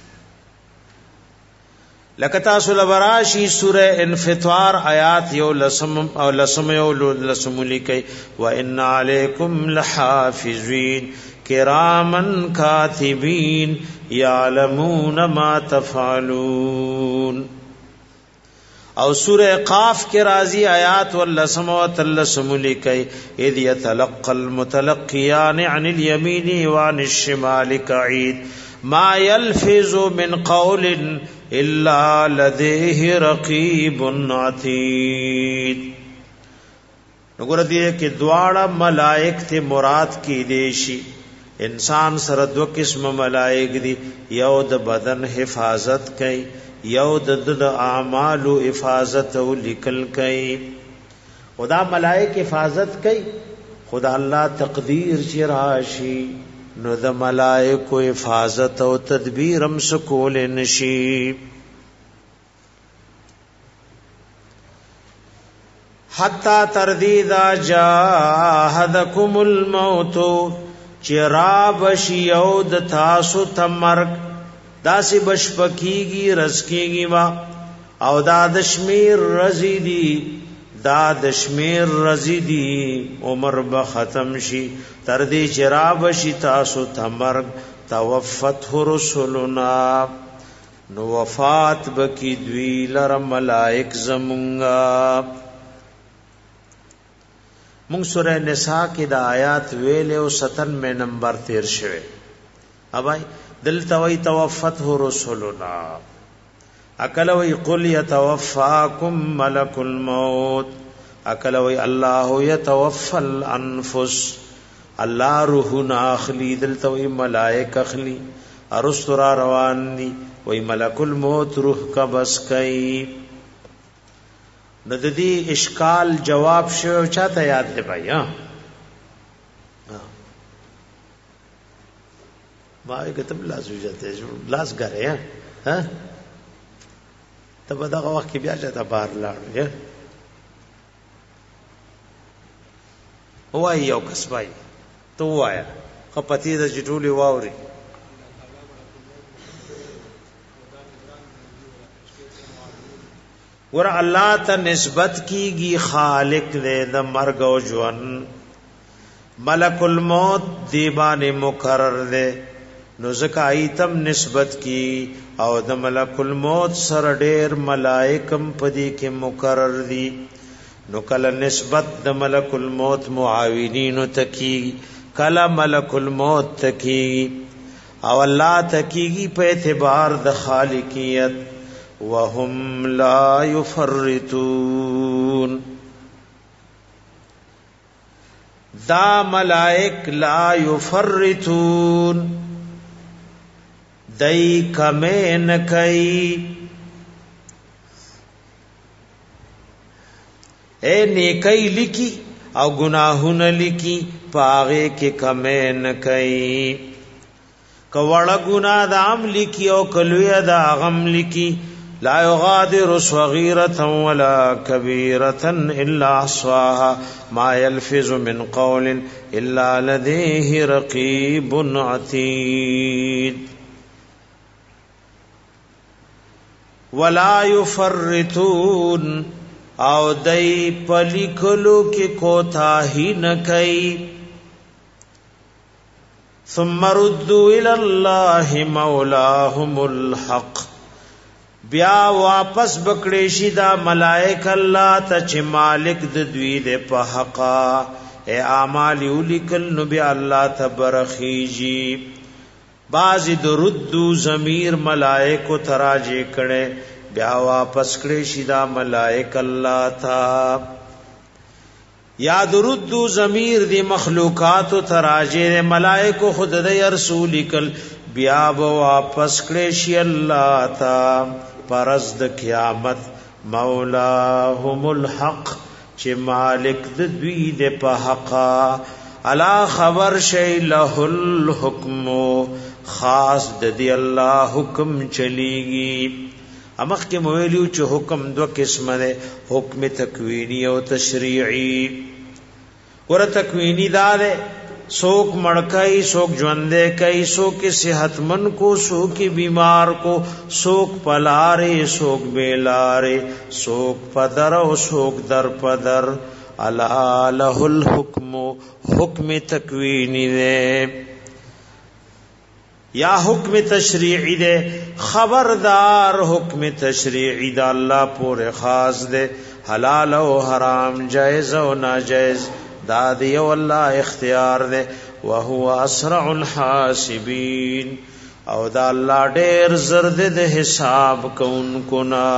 لکتا سول براشی سورہ انفطار آیات یو لسم او لسم یو لسم لکی و ان علیکم لحافظین کرامن کاتبین یعلمون ما تفعلون. او سورہ قاف کے رازی آیات واللسم و تلسم لکی اذ یتلقى المتلقیان عن الیمین وعن الشمال قعید ما یلفظ من قول الا لدیہ رقیب عتید. نگور دیئے کہ دوارا ملائک تے مراد کی دیشی. انسان سره دو قسم ملائک دی، یو د بدن حفاظت کئی، یو د اعمال حفاظت او لیکل کئی. خدا ملائک حفاظت کئی، خدا اللہ تقدیر چی راشی نو د ملائک حفاظت او تدبیر هم سکول نشی. حتی تردیدا جاہدکم الموت چرا بشی او د تاسو تمرگ داسی بشپکیگی رزکیگی وا او دا دشمیر رزیدی عمر بختم شی تردی چرا بشی تاسو تمرگ توفته رسولنا نو وفات بکی دوی لر ملائک زمونگا. مونږ سورہ نساء کې د آیات ویلې او 97 نمبر تیر شوه. اوبای دلته وی توفته رسولنا، اکل وی قل يتوفاكم ملك الموت، اکل وی الله يتوفى الانفس، الله روحنا اخلی، دلته وی ملائک اخلی، ارسل روان دي وی ملک الموت روح قبض کئ. نو د دې اشکال جواب شو چاته یاد دی بھائی؟ ما کتب لاس وجته لاس غره ها ته په دغه وخت کې بیا چاته بار لاړ وای یو کس بھائی تو وایا خپتی د جټولي واوري ور الله ته نسبت کیږي خالق دې د مرګ او ژوند، ملک الموت دی باندې مقرر دې نو زکه ایتم نسبت کی او د ملک الموت سره ډېر ملائکم پدې کې مقرر دي. نو کله نسبت د ملک الموت معاونین تکی، کله ملک الموت تکی او الله تکیږي په اعتبار د خالقیت. وهم لا يفرطون، دا ملائک لا يفرطون دای کمه نه کوي. اے نیکی لکی او گناہونه لکی پاغه کې کمه نه کوي. کوړه ګناه د عام لکی او کلوی د غم لکی. لا يغادر صغيرة ولا كبيرة إلا أحصاها ما يلفظ من قول إلا لديه رقيب عتيد. ولا يفرطون او دای پلیکلو کی کوتاہی نہ کئی. ثم ردوا الى الله مولاهم الحق، بیا واپس بکړې شي دا ملائک الله ته چې مالک د دوی د په حقا. اے اعمال ولیکل نو بیا الله ته برخیږي. بعضی د ردو ضمیر ملائکو تراجه کړي بیا واپس کړې شي دا ملائک الله ته. یا د ردو ضمیر دی مخلوقات تراجه ملائکو خود د رسول کل بیا واپس کړې شي الله ته پرز د قیامت. مولاهم الحق چې مالک د دوی د په حقا. الا خبر شی له الحکم، خاص د دی الله حکم چلیږي. امخ کې مویلو چې حکم دو قسمه ده، حکم تکوینی او تشریعی. ور تکوینی دار سوک مڑکائی، سوک جوندے کئی، سوک صحت مند کو، سوک بیمار کو، سوک پلارے، سوک بیلارے، سوک پدر و سوک در پدر. الا لہ الحکم، حکم تکوینی دے. یا حکم تشریعی دے خبردار حکم تشریعی دا اللہ پورے خاص دے حلال و حرام جائز و ناجائز دا دیو اللہ اختیار دے وهو اسرع الحاسبین او دا اللہ ډیر زرد دے حساب کون کنا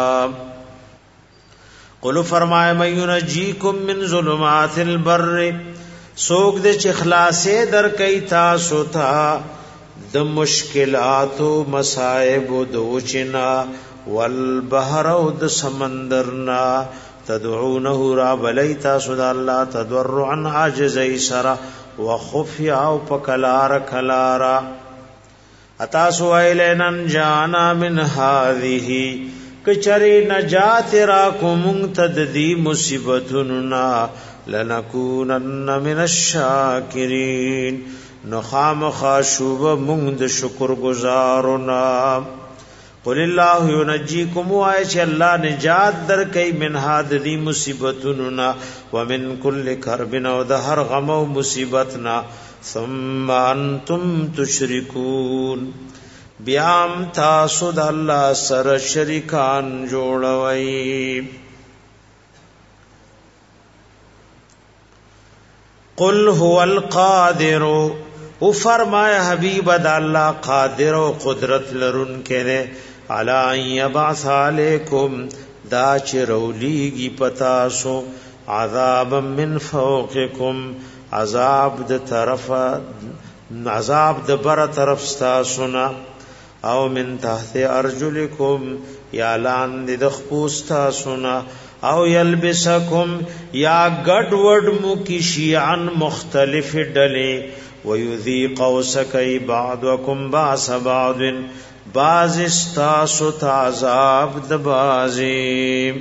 قلو فرمائے من ینجیکم من ظلمات البر سوک دے چخلاصے در کئی تاسو تا د مشکلات و مصائب و دوچنا والبحر و د سمندرنا تدعونه را بلیتا صدا اللہ تدرعا عاجزی سرا وخفیا و پکلار کلارا اتاسو ایلینن جانا من هذه کچری نجات راکو منتد دی مصیبتننا لنکونن من الشاکرین نخام خاشوب مند شکر گزارنا قل اللہ ینجیکم وائے چھ اللہ نجات در کئی من ہاد دی مصیبتنا ومن کل کربن و دہر غم و مصیبتنا ثم انتم تشرکون بیام تاسد اللہ سر شرکان جوڑوئی قل هو القادر او فرمایا حبیب دا اللہ قادر و قدرت لرن کے نے علی ان یبعث علیکم دا چرولیگی پتاسو عذابا من فوقکم عذاب د بر طرف ستاسونا او من تحت ارجلکم یا لاند د خپوستا سنا او یلبسکم یا گڈ وڈ مو کی شیعن مختلف ڈلے ویذیق وسکی بعضکم باس بعض باز استاسو تعذاب دبازی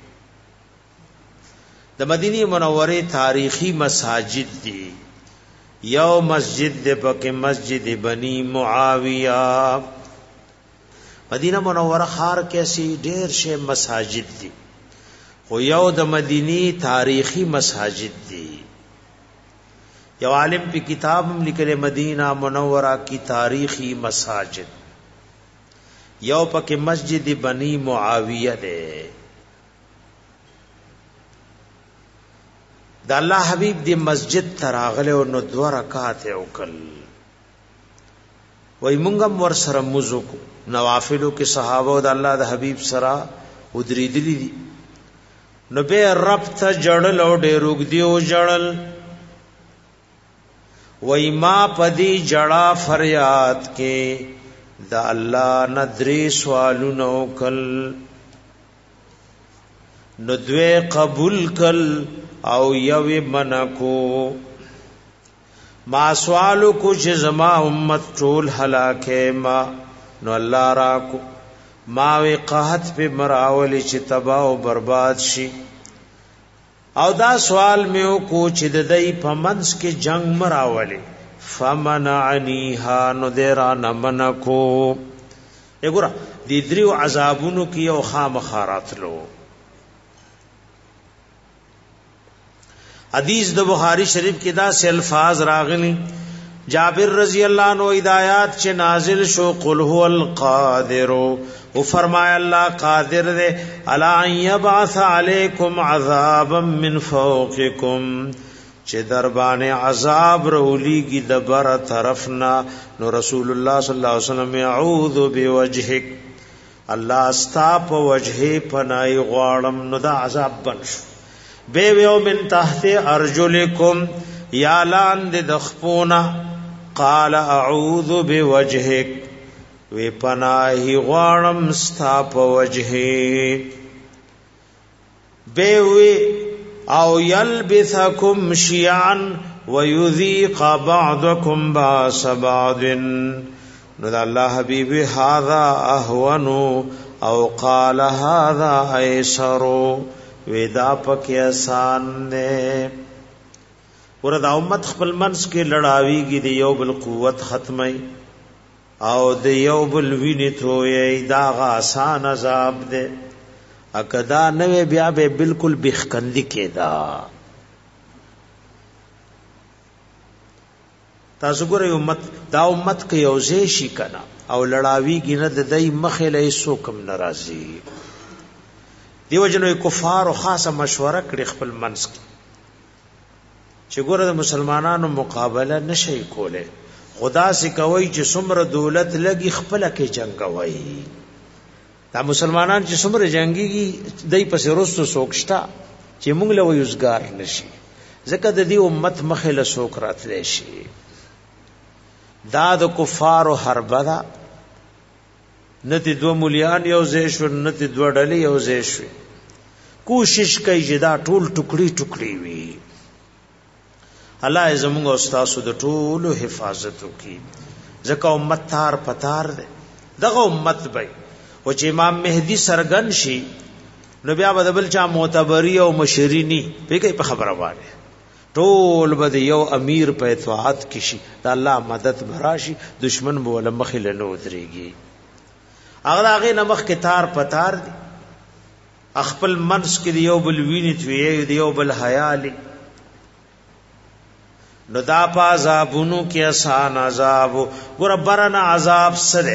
د مدینی منوره تاریخی مساجد دی یو مسجد دے پک مسجد بنی معاویہ مدینہ منوره خار کیسی ډیر شے مساجد دی خو یو د مدینی تاریخی مساجد دی یو عالم پی کتاب لکھلے مدینہ منورہ کی تاریخی مساجد یو پک مسجد بنی معاویہ دے دا اللہ حبیب دی مسجد تراغلے و ندو رکعات اوکل وی منگم ور سر مزو کو نوافلو کے صحابہ دا اللہ دا حبیب سرا ادری دلی دی نو بے رب تا جڑل او دے روگ دیو جڑل وی ما پدی جڑا فریاد کے دا اللہ ندری سوالو نوکل ندوے قبول کل او یو منکو ما سوالو کچھ زما امت ټول ہلاکے ما نو اللہ راکو ماوی قحط پہ مراولی چی تباہ و برباد شی او دا سوال میو کو چی ددائی پا منس کے جنگ مراولی فمنعنیها نو دیرانا منکو اے گورا دی دریو عذابونو کی او خام خارات لو حدیث دو بخاری شریف کی دا سے الفاظ راغلی جابر رضی اللہ عنہ ہدایات چ نازل شو قل هو القادر او فرمایا اللہ قادر دے الا ان یبعث علیکم عذابا من فوقکم چ دربان عذاب رولی کی دبر طرفنا نو رسول اللہ صلی اللہ علیہ وسلم اعوذ بوجهک اللہ استاپ وجه پنای غوالم نو دا عذاب بنش بے ویو من تحت ارجلکم یا لاند دخپونا قال اعوذ بوجهک وی پناہی غوانم ستاپ وجهی بے وی او یلبثکم شیعا ویذیق بعضکم باس بعض نو دا اللہ حبیبی هذا احونو او قال هذا ایسرو ویدا پکی آسان دے ورد امت خپل منس کے لڑاوی گی دی یو بالقوت ختمی او دی یو بالوینی توی داغا آسان عذاب دے اکدا نوے بیا بے بالکل بخکندی کے دا تاسو ګورئ امت کې یو ځای شي کنه او لړاویږي نه د دای مخې له هیڅ کم ناراضي دیو جنو کفار او خاصه مشوره کړي خپل منځ کې چې ګوره د مسلمانانو مقابله نشي کوله خدا سي کوي چې څومره دولت لګي خپل کې جنگوي دا مسلمانان چې څومره جنگيږي دای په سرستو سوکشتا چې موږ له ویزګار نشي ځکه د دې امت مخې له سوک راتلی شي دا د کفارو حرب ده نتی دو مليان یو ځای شو نتی دو ډلې یو ځای شو کوشش کوي چې دا ټول ټوکړي ټوکړي وي الله زموږ او تاسو د ټولو حفاظت وکړي ځکه امت تار پتار ده دغه امت به او چې امام مهدی سرګن شي نو بیا به بل چا معتبری او مشرینی په په خبره واره ټول به یو امیر په اطاعت کې شي د الله مدد براشي دشمن به ول مخې له نو دريږي هغه نمخ کې تار پتار دي خپل منس کې یو بل ویني توی یو بل حیالي نو دا پا عذابونو کې آسان عذاب ګور برنا عذاب سره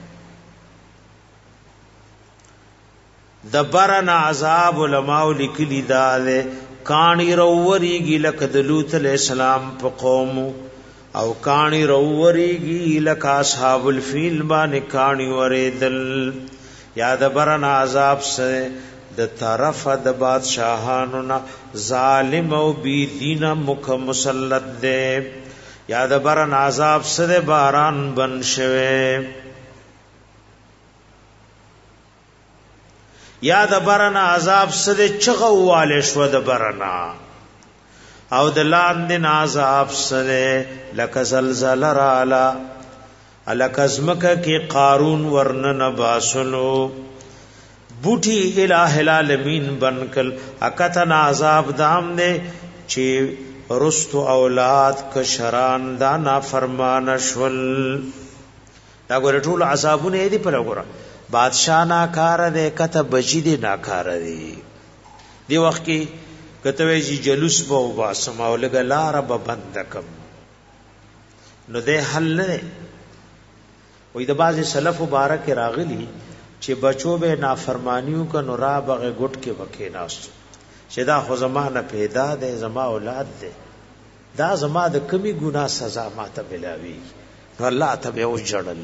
د برنا عذاب علماء لیکلی دا ده کانی رووریږي لکه د لوط علیہ السلام په قوم او کانی رووریږي لکه اصحاب الفیل باندې کانی وریدل یا د برنا عذاب سره د طرف د بادشاہانو نا ظالم او بی دین مخ مسلط دے یا د برن عذاب سره باران بن شوه یا د برن عذاب سره چغواله شو د برنا او د لاندې عذاب سره لک زلزل رالا الکزمک کی قارون ورنن باسلو بوٹی الہ العالمین بنکل اکتن عذاب دام دے چی رست اولاد کشران دانا فرمان شول دا گوری طول عذابون ایدی پلا گورا بادشاہ ناکار دے کتا بچی دی ناکار دی دی وقت کی کتوی جی جلوس با باسم او لگا لارا با بندکم نو دے حل نده وی دا بعض سلف مبارک راغلی چې بچو به نافرمانیو کا نورا بغه ګټ کې وکې ناستو چې دا خو زمانه پیدا ده زما اولاد ده دا زما د کمی ګناه سزا ماته ملاوي نو الله ته به وجړل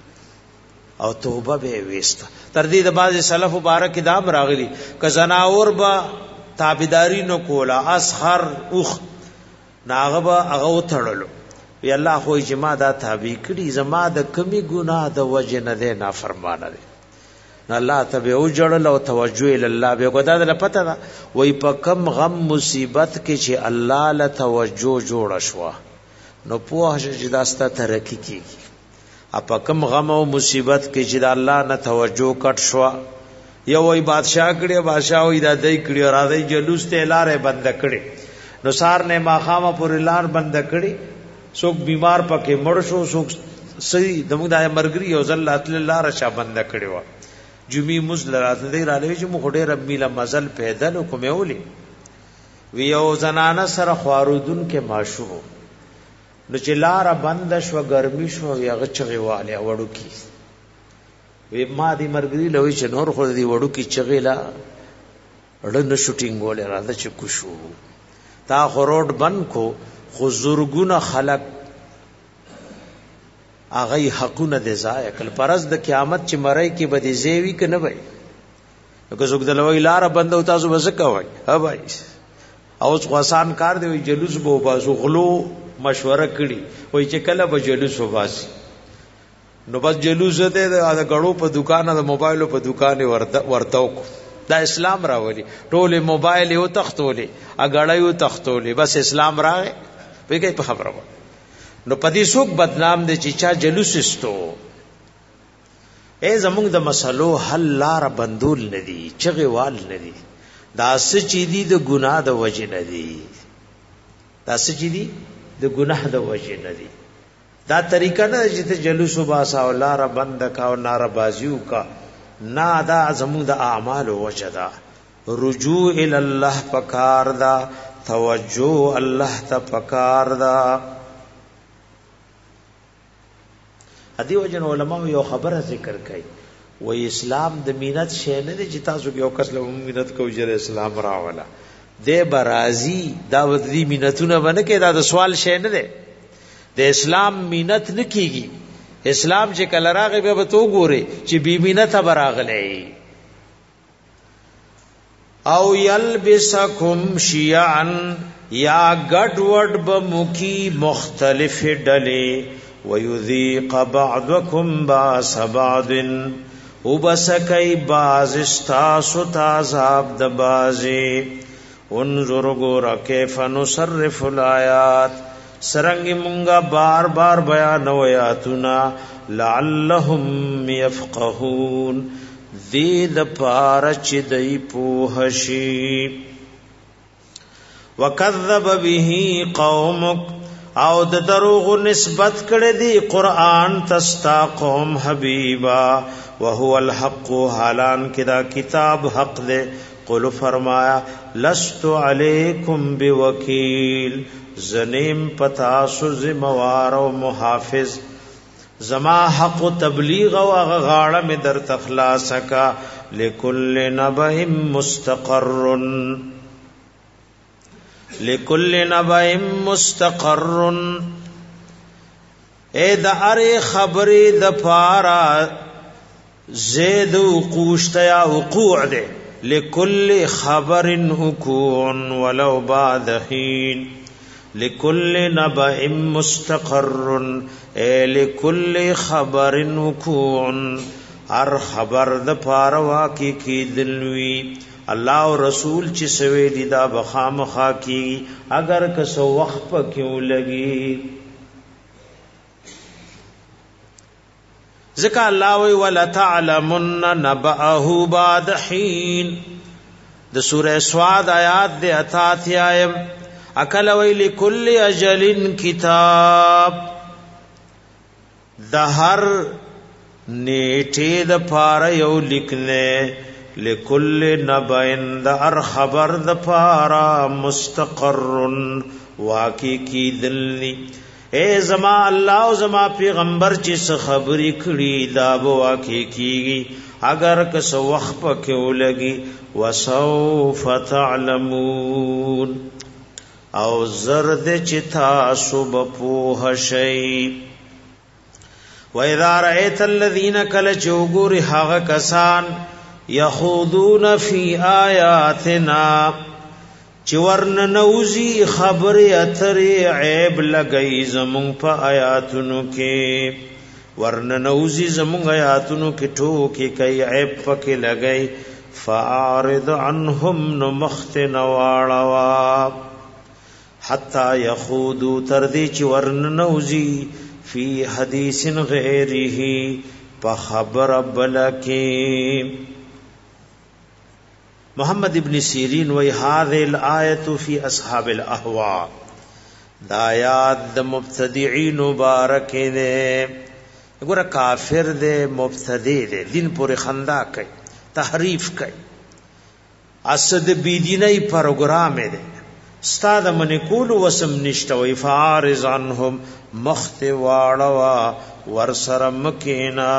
او توبه به وست تر دې د باز سلف مبارک دام راغلی ک زناور با تابعداري نو کولا اسخر اوخ ناغبا هغه تړلو وی الله خو جما دا تابع کړي زما د کمی ګناه د وجه نه ده نافرمانه ده الله تبه او جړل او توجه ال الله به غدا د پته دا وای په کم غم مصیبت کې چې الله له توجه جوړ شو نو په چې داسته ترقی کیږي په کم غم او مصیبت کې چې د الله نه توجه کټ شو یو وای بادشاہ کړي بادشاہ وای د دای کړي را دای جلوس ته لارې بند کړي نو سار نه ماخامه پر لار بند کړي څوک بیمار پکې مړ شو څوک صحیح دمو د مرګري او زلات الله رشا بند کړي و جمی مزل رات دې را لوي چې مخ ډېر رب میله مزل پیدل کومه ولي وی او زنانه سره خوارودن کې ماشو نو چې لار بند شو ګرمي شو یغه چغي والے وړو کی وی ما دې مرګري لوي چې نور خو دې وړو کی چغي لا ړن شوټینګ ولې را ده چې کوشو تا خروټ بند کو خو زورګونه خلق اغه حقونه د ضایع کل پرز د قیامت چې مړی کې بده زیوی ک نه وای که زوګ دلوي لار بند او تاسو وسکه وای ها بھائی او څوسان کار دی جلوس بو باسو غلو مشوره کړي وای چې کله به جلوس وباسي نو بس جلوس ته د غړو په دکان د موبایل په دکان ورتاو کو دا اسلام راولي ټول موبایل یو تختولې اګړې یو تختولې بس اسلام راغی په په خبره نو پدې څوک بدنام دي چې چا جلوس استو اے زمونږ د مسلو حل لار بندول ندي چغوال ندي دا سچې دي د ګناه د وجه ندي دا سچې دي د ګناه د وجه ندي دا طریقه نه چې جلوس وباسا او لار بند کا او نار بازیو کا نا دا زمونږ د اعمال وجه دا رجوع ال الله پکار دا توجه الله ته پکار دا ادي وجن علماء یو خبره ذکر کوي و اسلام د مینت شی نه دی چې تاسو یو کس له مینت کو جره اسلام راولا د برازي دا ودی مینتونه باندې کې دا د سوال شی نه دی د اسلام مینت نه کیږي اسلام چې کله راغی به تو ګوري چې بی مینت براغلی او یلبسکم شیعا یا گډ وډ بمکی مختلف ډلې ويذيق بعضكم باس بعض وبسکای باز استاسو عذاب د بازي انظر غور کیف نصرف الآیات سرنګ مونږه بار بار بیان ویاتنا لعلهم يفقهون دې د پارچ دی په شي وکذب به قومک او د دروغ نسبت کړه دی قران تستا قوم حبیبا وهو الحق حالان کدا کتاب حق دے قل فرمایا لست علیکم بوکیل زنیم پتا سو ذمہوار او محافظ زما حق تبلیغ او غاړه می در تخلاص کا لکل نبئ مستقر لکل نبئ مستقر اے د اره خبرې د پارا زید وقوشتیا وقوع ده لکل خبر وقوع ولو بعد حين لکل نبأ مستقر اے لکل خبر وقوع هر خبر د پاره واقع کی دلوي الله او رسول چې سوي دي دا بخامخا کی اگر کسو وخت پکيو لګي ذکا الله وی ولا تعلمن نبأه بعد حين د سوره سواد آیات د اتاتیایم اکل وی لكل اجل کتاب د هر نیټه د پاره یو لیکله لكل نبأ د هر خبر د پاره مستقر واقع کی دلنی اے زما الله او زما پیغمبر چې خبرې کړي دا به واقع کیږي اگر که سو وخت پکې ولګي وسوف تعلمون او زرد چې تاسو به پوه شئ واذا رأيت الذين كل جوغور هغه کسان يخوضون في آياتنا چورن نوزی خبر اتری عیب لگئی زمون پا آیاتونو کے ورن نوزی زمون آیاتونو کے ٹوکی کئی عیب پکی لگئی فاعرض عنهم نمخت نواروا حتی یخودو تردی چورن نوزی فی حدیث غیره پا خبر بلکی محمد ابن سیرین وی هذه الآیت فی اصحاب الاهواء دا آیات د مبتدعين مبارک دے وګوره کافر دے مبتدی دے دین پورې خندا کوي تحریف کوي اسد بی دیني پروګرام دے استاد من کول وسم نشته وی فارض عنهم مخت واړوا ورسره مکینا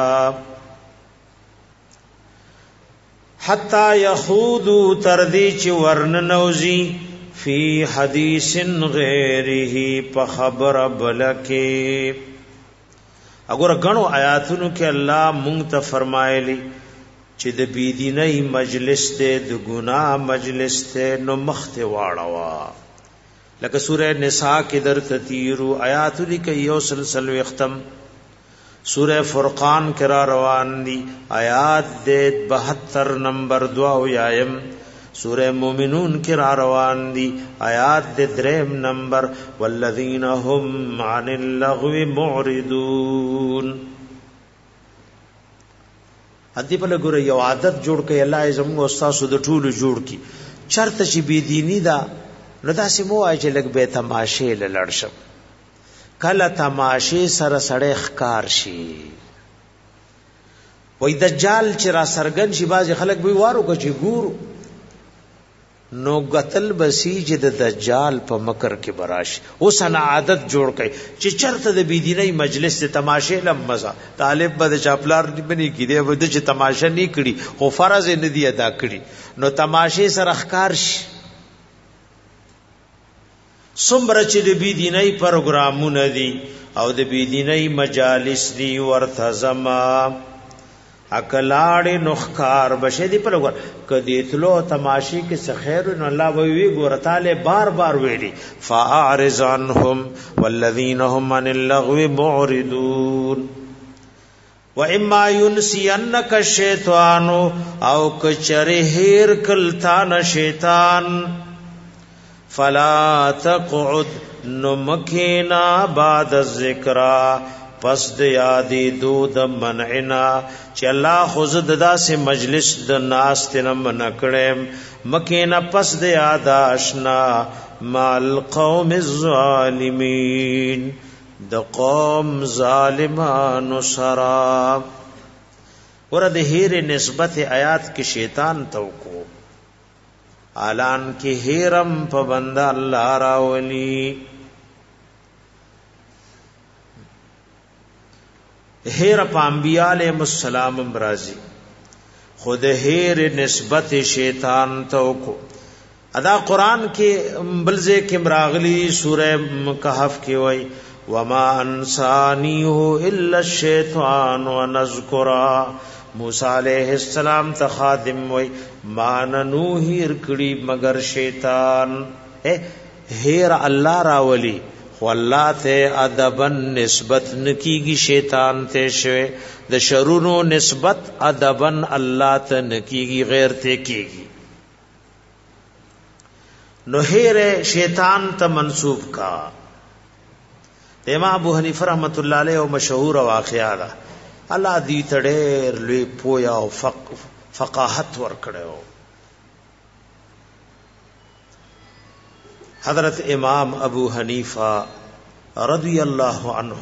حتا یخوضو تردی چی ورن نوزی فی حدیث غیره پا خبر بلکی اگر گنو آیاتونو که اللہ مونگتا فرمائلی چی د بیدینی مجلس دے د گناہ مجلس دے نو مخت واڑوا لکه سورہ نساء کی در تتیرو آیاتونی که یو سلسل اختم سورہ فرقان کرا روان دی آیات دے 72 نمبر 2 یایم سورہ مومنون کرا روان دی آیات دے 3 نمبر والذین هم عن اللغو معرضون ادی په لګور یو عادت جوړ کړي الله زموږ استاد د ټولو جوړ کی چرته چې بی دینی دا ردا سمو اج لګ به تماشه لړشم کله تماشې سره سړی ښکار شي وای دجال چې را سرګن شي باز خلک به وارو کو چې ګورو نو قتل بسیج د دجال په مکر کې براش اوس انا عادت جوړ کړي چې چرته د بيدینی مجلس ته تماشه لم مزه طالب به چاپلار بني کړي به د تماشه نه کړي خو فرض نه دی ادا کړي نو تماشه سره ښکار شي څومره چې د بيدینی پروګرامونه دي او د بيدینی مجالس دي ورته زما اکلاړ نخکار بشدی پر ور کدی تلو تماشی کې سخیر ان الله وی ګورتاله بار بار ویلی فاعرض عنهم والذین هم عن اللغو معرضون واما ينسينك الشیطان او کچره هیر کلتان شیطان فلا تقعد نمکینا بعد الذکر پس د یادې دود منعنا چې الله خود ددا سے مجلس د ناس تنم نکړم مکینا پس د یاد آشنا مال قوم الظالمین د قوم ظالمانو سرا ورته هیر نسبت آیات کې شیطان توکو اعلان کې هیرم په بندا الله راولي هیر په انبیاء علیهم السلام امرازی خود هیر نسبت شیطان تو کو ادا قران کې بلزه کې مراغلی سوره کهف کې وای وما انسانیه الا الشیطان ونذکرا موسی علیہ السلام ته خادم وای ماننو هیر کړي مگر شیطان هیر الله راولی والله ته ادبن نسبت نکیږي شیطان ته شوه د شرونو نسبت ادبن الله ته نکیږي غیر ته کیږي نو هیر شیطان ته منسوب کا امام ابو حنیفه رحمۃ اللہ علیہ او مشهور واقعا ده الله دې تډیر لوی پویا او فقاهت ور کړو حضرت امام ابو حنیفہ رضی اللہ عنہ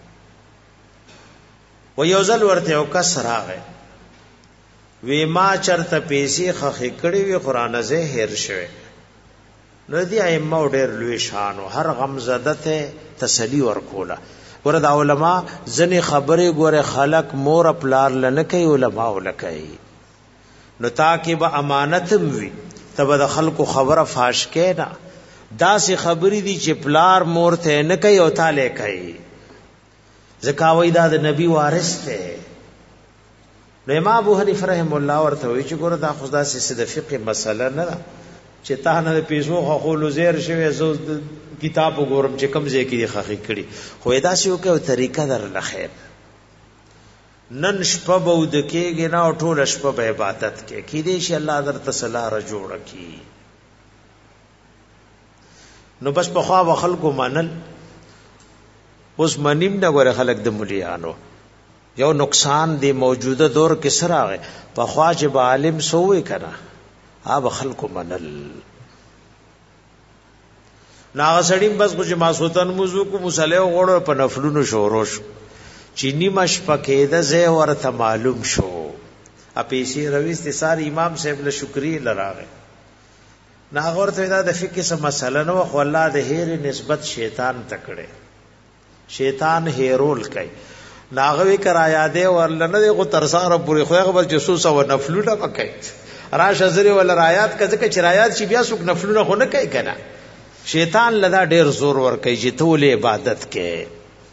و یوزل ورته او کسر راغې وی ما چرته پیسې خخې کړې وی قران زه هیر شوه نو دی ائمه ډېر لوی شان او هر غم زده ته تسلی ورکوله ورته علماء ځنې خبرې ګوره خلق مور پلار لنه کوي علماء ولکای نو تاکي به امانتم وی تب د خلکو خبره فاش کړه دا سی خبری دی چې پلار مور ته نه کوي او تعالی کوي زکاوی دا د نبی وارث ته نو امام ابو حنیفه رحم الله ورته وی چې ګوره دا خدا سي د فقه مسله نه چې تا نه پیسو خو لوزیر شوی زو کتاب وګورم چې کم ځای کې خخې کړي خو دا سی وکړو طریقه در لخیر نن شپه بود کېږي نه ټول شپه به عبادت کې دې شي الله در تسلا را جوړ کی نو بس په خوا خلکو منل اوس منیم نه غره خلک د مليانو یو نقصان دی موجوده دور کې سره غه په خوا چې عالم سوې کړه اب خلکو منل ناغسړیم بس کو چې ماسوتن موضوع کو مصالح غوړ په نفلونو شوروش چینی مش پکې د زه ورته معلوم شو اپیسی روي استثار امام صاحب له شکرې لراغه ناغور ته دا د فقہ سم مسله نو خو الله د هیر نسبت شیطان تکړه شیطان هیرول کوي ناغوي کرایا دے ورلنه غو ترساره پوری خوغه بل جسوس او نفلونه پکې راشه زری ول رایات کزه چې رایات شي بیا څوک نفلونه خو نه کوي کنه شیطان لدا ډیر زور ور کوي چې ټول عبادت کې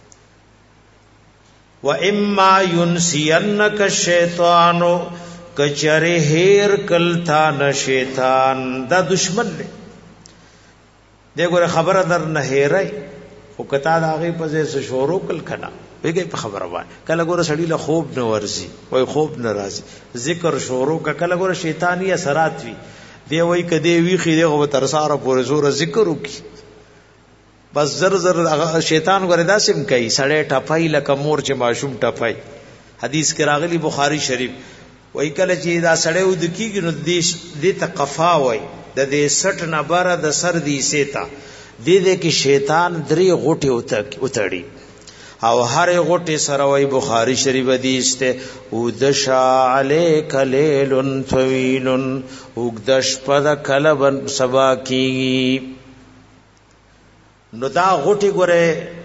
و اما ينسينك الشیطان کچره هیر کلتا ن شیطان دا دشمن دی دغه خبره در نه هیرای او کتا دا غي په څه شورو کل کنا ویګي په خبره وای کله ګوره سړی له خوب نه ورزي وای خوب ناراضي ذکر شورو کله ګوره شیطانی اثرات وی دی وای کدی وی خې دغه تر ساره پورې زور ذکر وکي بس زر زر شیطان ګوره داسم کوي سړی ټپای لکه مور چې ماشوم ټپای حدیث کې راغلی بخاری شریف وای کله چې دا سړی ود کیږي نو دې تقفا وای د دې سټ نه بار د سر دی سیتا دې کې شیطان درې غوټه وتړي او هر غټي سره وای بخاری شریف حدیث ته ودشا علیک لیل طویل وګدش پد کلبن سبا کی نو دا غټي ګره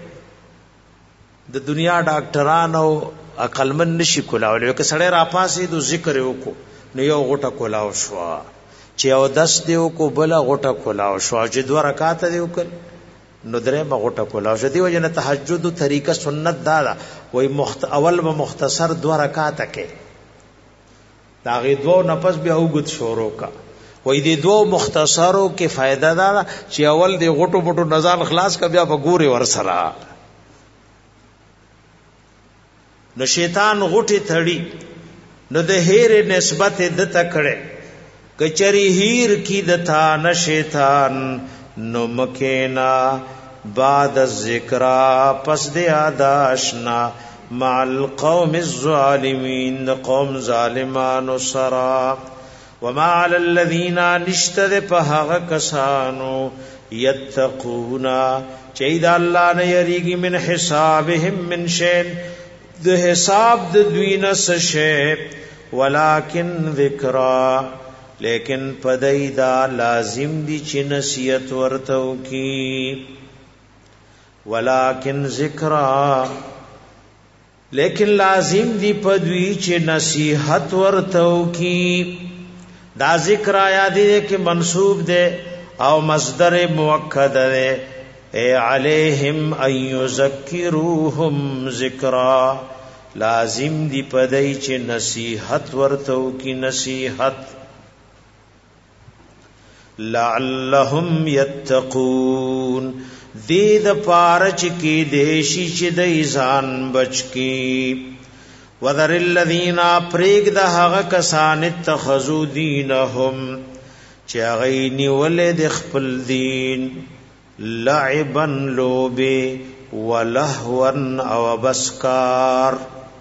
د دنیا ډاکټرانو عقلمن نشي کولاو لکه سړی را پاسې د ذکر وکړو نو یو غټه کولاو شو چې او 10 دیو کو بل غټه کولاو شو چې 2 رکعات دیو کړ نو درې غټه کولاو شو دی وجنه تهجد طریقه سنت دا وای اول به مختصر 2 رکعات کې دا غي 2 نفس بیا وګت شروع کا وای دی 2 مختصرو کې فائدہ دا چې اول دی غټو بټو نزال خلاص کا بیا په ګوري ور سره نو شیطان غټي تھړي نو د هیر نسبت د تکړه کچری هیر کی دتا ن شیطان نو مکینا بعد الذکر پس د یاداشنا مع القوم الظالمین قوم ظالمانو سرا وما على الذين نشتد پهغه کسانو یتقونا چید الله نه یریږي من حسابهم من شین د حساب د دوینه سشه ولکن ذکرا لیکن پدیدا لازم دی چې نصیحت ورته کی ولکن ذکرا لیکن لازم دی پدوی چې نصیحت ورته کی دا ذکر آیا دی کہ منصوب دے او مصدر موکد دے اے علیہم ان یذکروہم ذکرا لازم دی پدای چې نصیحت ورتو کی نصیحت لعلهم یتقون دید پارچ کی دیشی چې د ځان بچ کی وذر الذین پریگ د هغه کسان اتخذوا دینهم چې غینی ولید خپل دین لعبا لوبه ولهوا او بسکار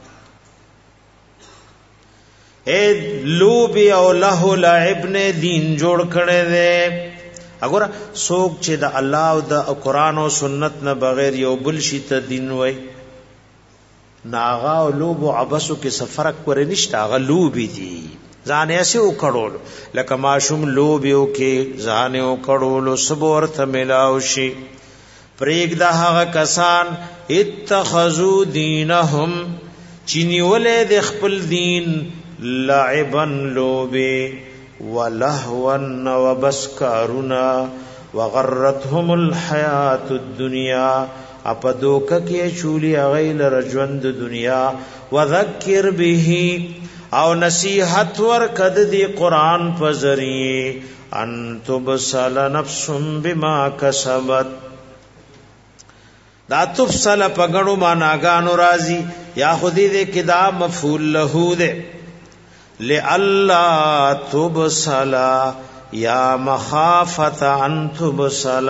اے لوبه او له لعب نے دین جوړ کړي دے وګوره څوک چې د الله او د قران او سنت نه بغیر یو بل شي ته دین وای ناغا او لوب او عبسو کې سفرک پر نشته هغه لوبي دي ځان یې سه وکړول لکه ماشوم لوبیو کې ځان یې وکړول صبر ته ملاو شي پریګ د هغه کسان اتخذو دینهم چینی ولې د خپل دین لعبا لوبه ولهوا وبسکارنا وغرتهم الحیات الدنیا اپدوک کې چولی غیل رجوند دنیا وذکر به او نصیحت ور کد دی قران په ذریعے ان تبصل نفس بما کسبت دا تفصل پګړو ما ناګانو راضی یا خودی دې کدا مفعول له دې لئلا تبصل یا مخافت ان تبصل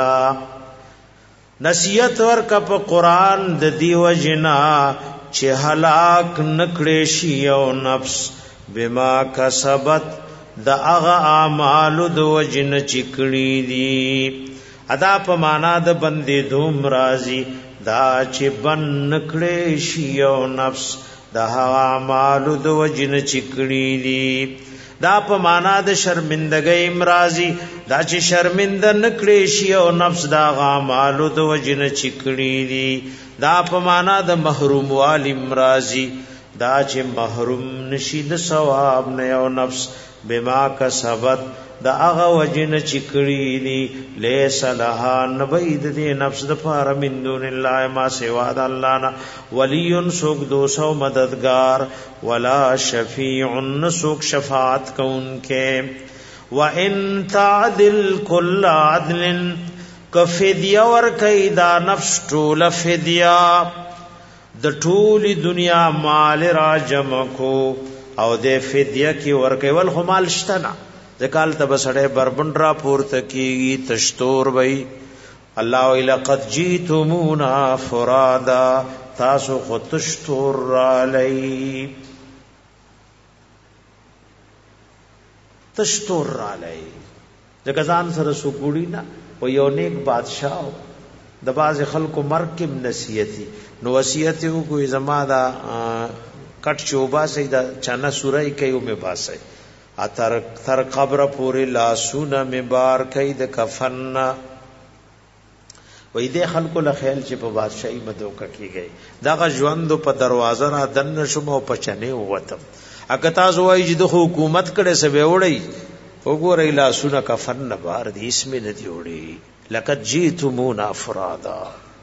نصیحت ورک په قران د دیو جنا چې هلاک نکړې شي او نفس بما کسبت د هغه اعمال د وجن چکړې دي ادا په معنا د بندې دوم راضي دا چې بن نکړې شي او نفس د هغه اعمال د وجن چکړې دي دا په معنا د شرمندګۍ امراضي دا چې شرمنده نکړې شي او نفس دا غامالو د وجنه چکړې دي دا په معنا د محروم والی امراضي دا چې محروم نشي د ثواب نه او نفس بما کسبت دا هغه وجنه چکړې دي ليس لها نبید دي نفس د پار من دون الله ما سوا د الله نه ولی سوک دوسو مددگار ولا شفیع سوک شفاعت کون کے وان تعدل كل عدل کفدیه ور کیدا نفس ټول فدیه د ټول دنیا مال را جمع کو او د فدیه کی ور کول همال شتنا ذکال تبسړې بربند را پورته کیږي تشتور وای الله لقد جئتمونا فرادا تاسو خو تشتور را لئی تشتور را لئی ځکه ځان سره سګوړی نه و یو نیک بادشاہ د باز خلکو مرکب نصیحتي نو وصیت یو کوئی زما دا کټ چوبا سي دا چانه سورای کوي مې باسي اتر تر قبر پوری لاسونه مې بار کوي د کفن وې دې خلکو له خیال چې په بادشاہي مدوکه کیږي دا ژوند په دروازه را دن شوم او پچنه وتم اګه تاسو وایي چې د حکومت کړه سبه وړي وګورئ لاسونه کفن نه بار دي اسمه نه دی وړي لقد جئتمونا افرادا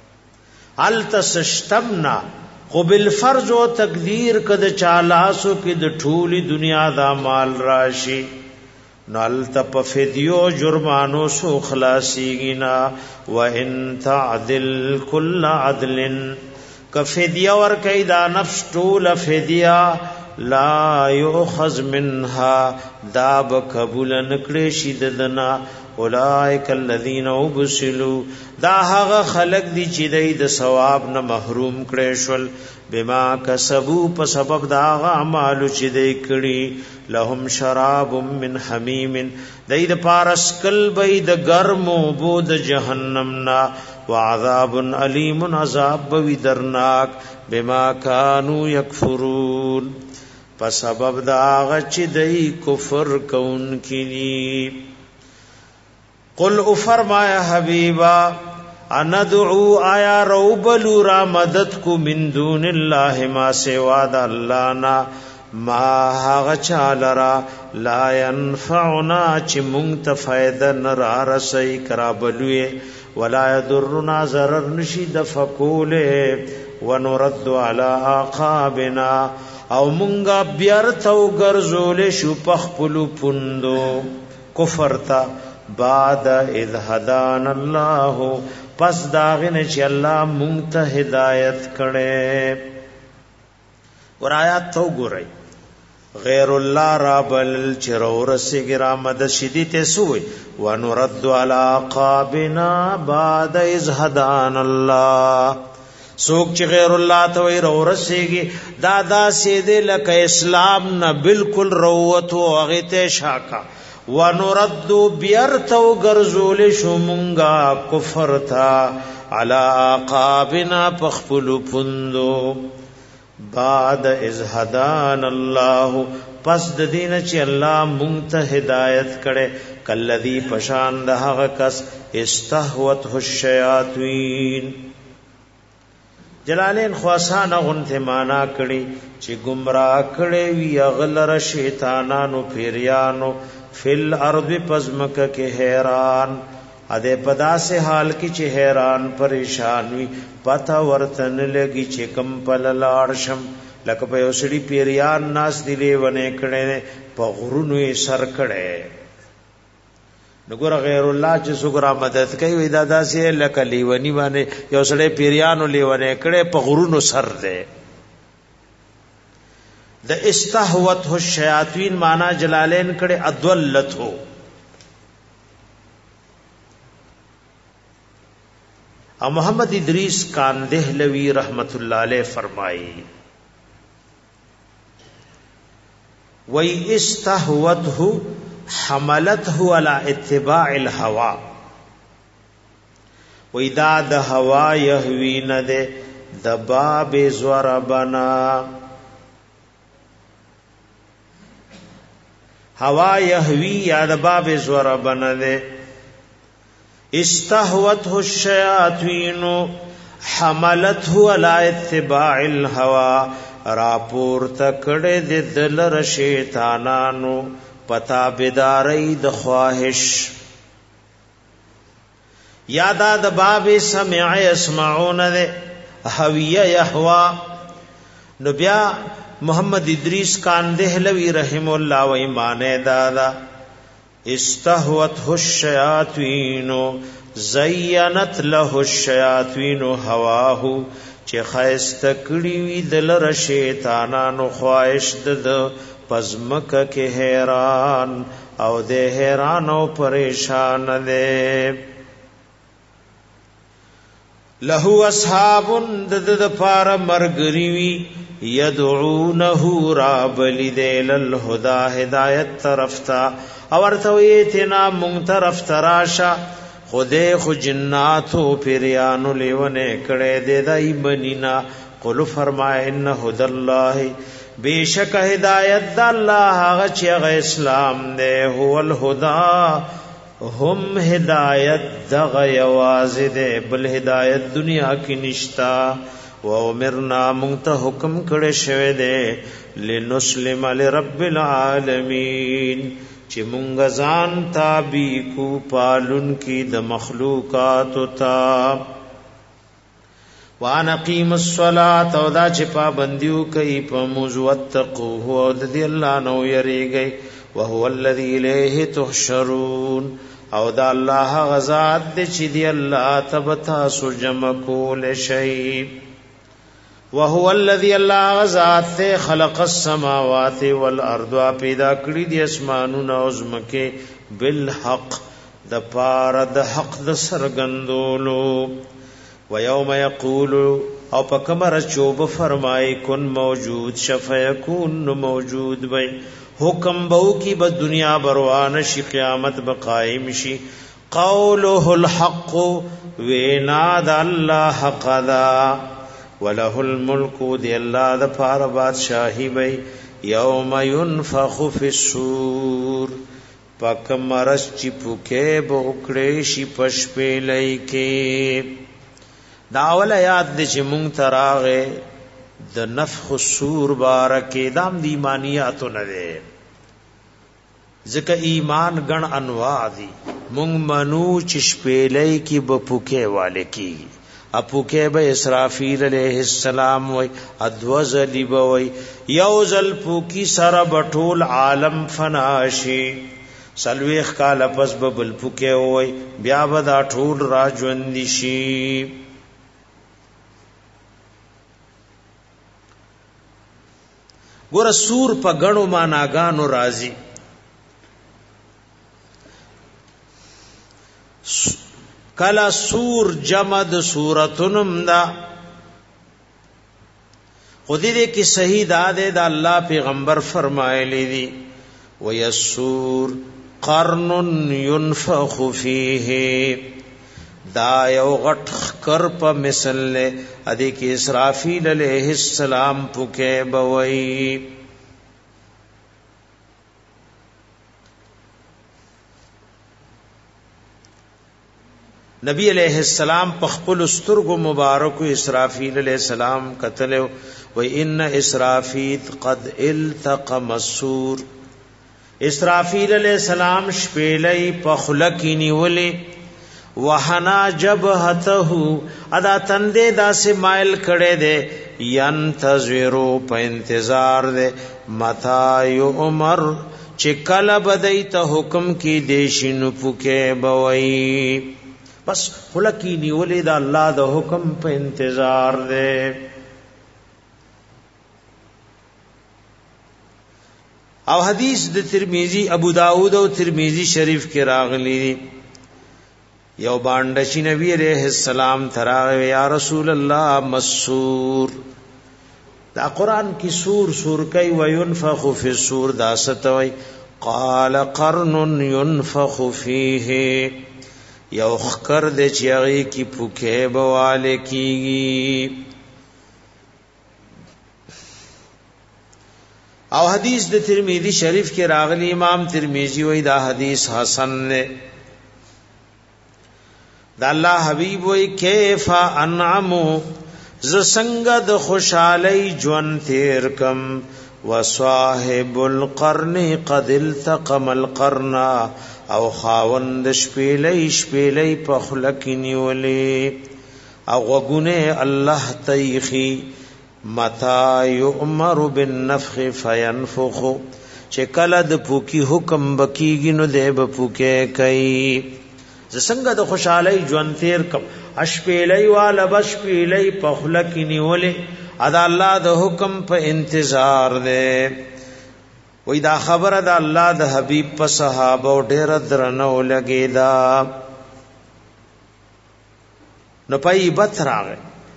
التسشتمنا خو بالفرض او تقدیر کد چالاسو کې د ټولي دنیا دا مال راشي نال تپ فدیو جرمانو سو خلاصیگینا و ان تعدل کل عدل کفدیه ور کیدا نفس طول فدیه لا یؤخذ منها داب قبول نکړي شیددنا اولئک الذین ابسلوا دا هغه خلق دي چې د ثواب نه محروم کړي شول بما کسبوا په سبب دا هغه اعمال چې دوی کړي لهم شراب من حمیم دای د پارسکل بيد ګرمو بود جهنم نا وعذاب الیم عذاب وی درناک بما كانوا یکفرون په سبب دا هغه چې دوی کفر کون کړي قل او فرمایا حبیبا اندعو آیا روبلو را مدد کو من دون الله ما سوا د الله نا ما هغه چالرا لا ينفعنا چې مونږ ته فائدہ نه رسي کرابلوي ولا يضرنا ضرر نشي د فقوله ونرد على عقابنا او مونږه بیرته ګرځول شو پخپلو پوندو کفر تا بعد اذ هدان الله پس داغنه چې الله مونږ ته هدایت کړي ور آیات تو ګورئ غیر الله ربل چرور سیګرا مد شدیته سوې ونرد علی عقابنا بعد اذ هدان الله سوک چې غیر الله ته وي ورسېږي دادا سیدې لکه اسلام نه بالکل روت او هغه ته شاکا ونرد بیرتو غرزول شومنگا کفر تھا علی عقابنا پخپلو پندو بعد از هدان الله پس د دین چې الله مونږ ته هدایت کړي کلذي پشان د هغه کس استهوته الشیاطین جلالین خواصان غنته معنا کړي چې گمراه کړي وی اغلر شیطانانو پیریانو فل ارض پزمک کے حیران ادے پدا سے حال کی چ حیران پریشان وی پتا ورتن لگی چ کم پل لاړشم لک په اوسړي پیریان ناس دیلے ونه کړي په غرونو سر کړي نګور غیر الله چې سګرا مدد کوي وی دادا سے لک لیونی باندې یو سړي پیریانو لیونه کړي په غرونو سر ده د استهوته الشیاطین معنا جلالین کړه ادولته او محمد ادریس کاندهلوی رحمت الله علیه فرمایي وی استهوته حملته علی اتباع الهوى وی دا د هوا یهوی نه ده د باب زوربنا هوا یهوی یا د باب زور بنده استهوته الشیاطین حملته علی اتباع الهوى راپور تکړه د دلر شیطانانو پتا بداري د خواهش یادا د باب سمع يسمعون ده هویه یهوا نو بیا محمد ادریس کاندهلوی رحم الله و ایمان دادا استهوته الشیاطین زینت له الشیاطین هواه چې خیست کړي وی دل شیطانانو خواهش د پزمک کې حیران او د حیران او پریشان ده له اصحاب د پار مرګری وی یدعونه رابل دیل الهدى هدایت طرف تا او ورتوی تینا مونږ طرف تراشا خدای خو جناتو پیرانو لیونه کړه دې دای بنینا قل فرمای ان هدى الله بیشک هدایت د الله هغه چې هغه اسلام دی هو الهدى هم هدایت دغه یواز دی بل هدایت دنیا کې نشتا و امرنا مونږ ته حکم کړی شوی دی لنسلم لرب العالمین چې مونږ ځان تابع کو پالون کی د مخلوقات تا وانا قیم الصلاة او دا چې پابندیو کوي په موضوع وتقوه او د دې الله نو یریږي وهو الذی الیه تحشرون او دا الله غزاد دې چې دی الله تبتا سجم کول شی وهو الذی الله غزاد ته خلق السماوات والارض پیدا کړی دي اسمانونه او زمکه بالحق د پار د حق د سرګندولو ويوم يقول او پکمر چوب فرمای کن موجود شفیکون موجود وي حکم بو کی به دنیا بروان شي قیامت بقائم شي قوله الحق وینا د الله حق دا وله الملك دی الله د پاره بادشاہي وي یوم ينفخ في الصور پکمر چ پوکه بوکړې شي پشپې لایکه داول یاد دې چې مونږ تراغه د نفخ الصور بارکه دام دی ایمانیات نه ده ځکه ایمان غن انواع دي مونږ منو چې شپېلې کې بپوکه والے کی اپوکه به اسرافیل علیہ السلام وای ادوزلی بوي یوزل پوکی سره بټول عالم فناشي سلويخ کال پس ببل پوکه وای بیا ودا ټول راجوندي شي ګور سور په غړو ماناګانو راضي کلا سور جمد سورتنم دا خودی دې کې صحیح داده دا الله پیغمبر فرمایلی دي ويسور قرن ينفخ فيه دا یو غټ کر په مثل له ادي کې اسرافیل علیہ السلام پوکه بوي نبی علیہ السلام په خپل سترګو مبارک اسرافیل علیہ السلام قتل و ان اسرافیل قد التقم السور اسرافیل علیہ السلام شپېلې په خلکی نیولې وحنا جبهته ادا تندې داسې مایل کړي دے ينتظرو په انتظار دے متا عمر چې کله بدای ته حکم کی دیشینو پوکه بوي بس خلکی نیولې دا الله د حکم په انتظار دے او حدیث د ترمذی ابو داود او ترمذی شریف کې راغلی یو باندشی نبی علیہ السلام تراغ یا رسول اللہ مسور دا قرآن کی سور کئی وینفخ فی السور دا ستوئی قال قرن ينفخ فیه یو خکر دے چیغی کی پوکے بوالے کیگی او حدیث د ترمذی شریف کے راغلی امام ترمذی وی دا حدیث حسن نے دا الله حبیب وی کیف انعمو ز څنګه د خوشالۍ ژوند تیر کم وصاحب القرن قد التقم القرن او خاوند شپېلې په خلکینی ولې او وګونه الله تیخي متا یؤمر بالنفخ فینفخ چې کله د پوکی حکم بکیږي نو دی بپوکه کوي زسنګ د خوشالۍ ژوند تیر کم اشپېلې والا بشپېلې په خلک نیولې ادا الله د حکم په انتظار ده وې دا خبره د الله د حبيب په صحابه ډېر درنه ولګیدا نو پای بت راغی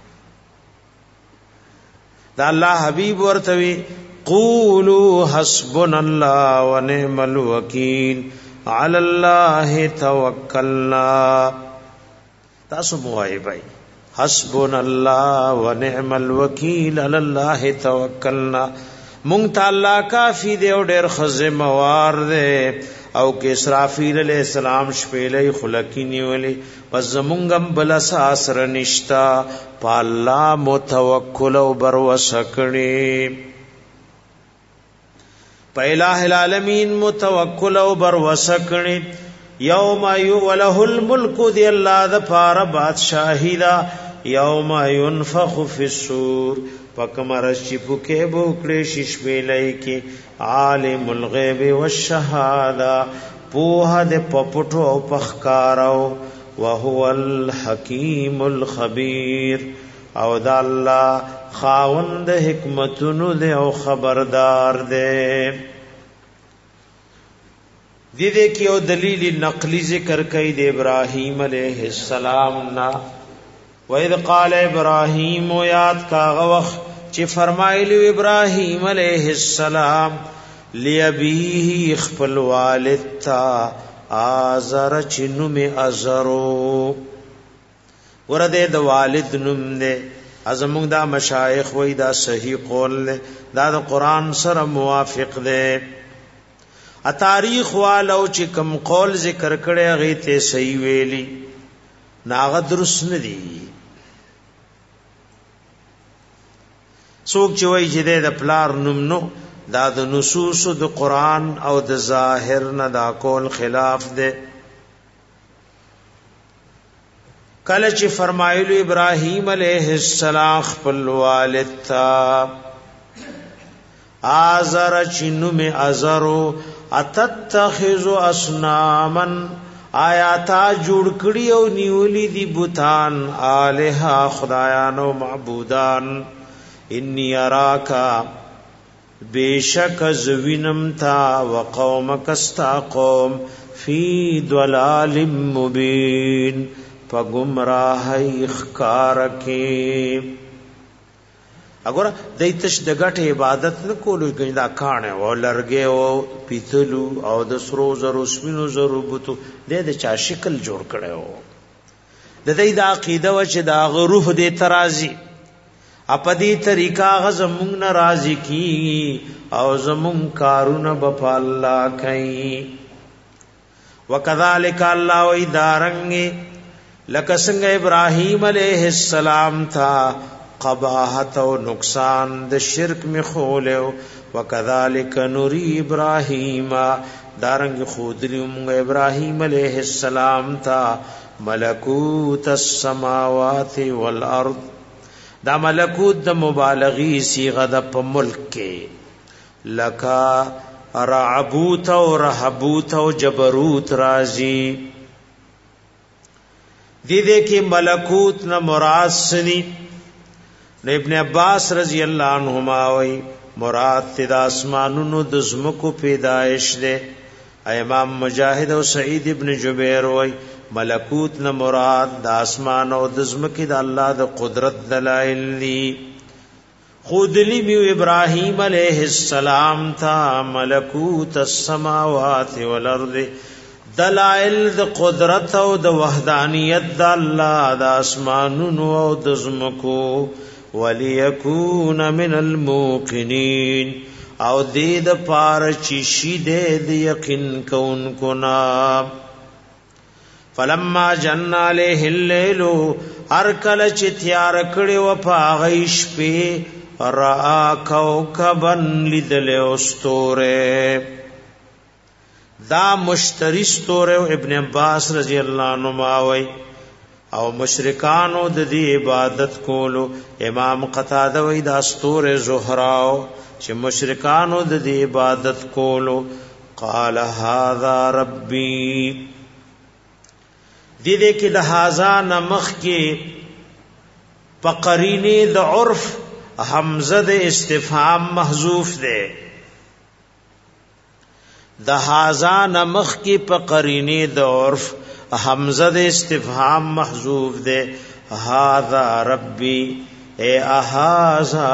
دا الله حبيب ورته قولوا حسبنا الله ونعم الوکیل علی الله توکلنا تاسو موایبای حسبنا الله ونعم الوکیل علی الله توکلنا مونږ ته الله کافی دی او ډېر خزموار دی او کې اسرافیل علیہ السلام شپېلې خلکی نیولې پس زمونږم بل اساس رنشتا په الله متوکل او بر وسکړي په الٰه العالمین متوکل او بر وسکړي یوم یوله الملک دی الله د پاره بادشاہی دا یوم ينفخ فی الصور پکمر شپکه بوکړې ششبېلې کې عالم الغیب والشهاده پوها د پپټو او پخکارو وهو الحکیم الخبیر او د الله خاوند حکمتونو دی او خبردار دی دې کې یو دلیل نقلی ذکر کوي د ابراهیم علیه السلام نا وَإِذْ قَالَ إِبْرَاهِيمُ یاد کاغه وخت چې فرمایلی ابراهیم علیه السلام لِأَبِيهِ خپل والد تا آزر چنو می ازرو ورده د والد نوم نه ازمون دا مشایخ وای دا صحیح قول نه دا د قران سره موافق ده ا تاریخ والو چې کوم قول ذکر کړي هغه ته صحیح ویلي ناغه درست نه دي څوک چې وای چې د پلار نوم نو دا د نصوص د قران او د ظاهر نه دا کول خلاف ده کله چې فرمایلو ابراهیم علیه السلام خپل والد تا آزر چنو می ازرو اتتخذ اصنامن آیاتا جوړ کړی او نیولی دی بوتان الها خدایانو معبودان انی اراکا بیشک زوینم تا وقومک استا قوم فی ضلال مبین پگمراہی اخکارکی اگر دیتش دگٹ عبادت نکولو گندا کانے و لرگے و پیتلو او د سرو زرو سپینو زرو بوتو د چا شکل جوړ کړو د دې د عقیده و چې دا روح دې ترازی اپدی طریقہ غزمون ناراضی کی او زمون کارونه بپ الله کای وکذالک الله و ادارنګ لکه څنګه ابراهیم علیہ السلام تھا قباحت او نقصان د شرک می خولو وکذالک نوری ابراهیم دارنګ خودریم ابراهیم علیہ السلام تھا ملکوت السماوات والارض دا ملکوت د مبالغی صیغه د په ملک کې لکا رعبوت او رهبوت او جبروت رازی دې کې ملکوت نه مراد سنی ابن عباس رضی اللہ عنہما وی مراد د اسمانونو د زمکو پیدائش ده امام مجاہد او سعید ابن جبیر وی ملکوت نه مراد د اسمان او د زمکې د الله د قدرت دلائل دي خودلی می ابراهیم علیہ السلام تھا ملکوت السماوات والارض دلائل د قدرت او د وحدانیت د الله د اسمانونو او د زمکو وليكون من الموقنين او دې د پار چی شي د یقین کون کو نا فلما جن عليه الليل هر کله چې تیار کړي و پاغیش په را کوكبن لیدل استوره دا مشتری ستوره ابن عباس رضی اللہ عنہ ماوی او مشرکانو د دې عبادت کولو امام قتاده وی دا ستوره زهراو چې مشرکانو د دې عبادت کولو قال هذا ربي دې کې د هاذا نمخ کې پقرینه د عرف حمزه د استفهام محذوف ده د هاذا نمخ کې پقرینه د عرف حمزه د استفهام محذوف ده هاذا ربي اے هاذا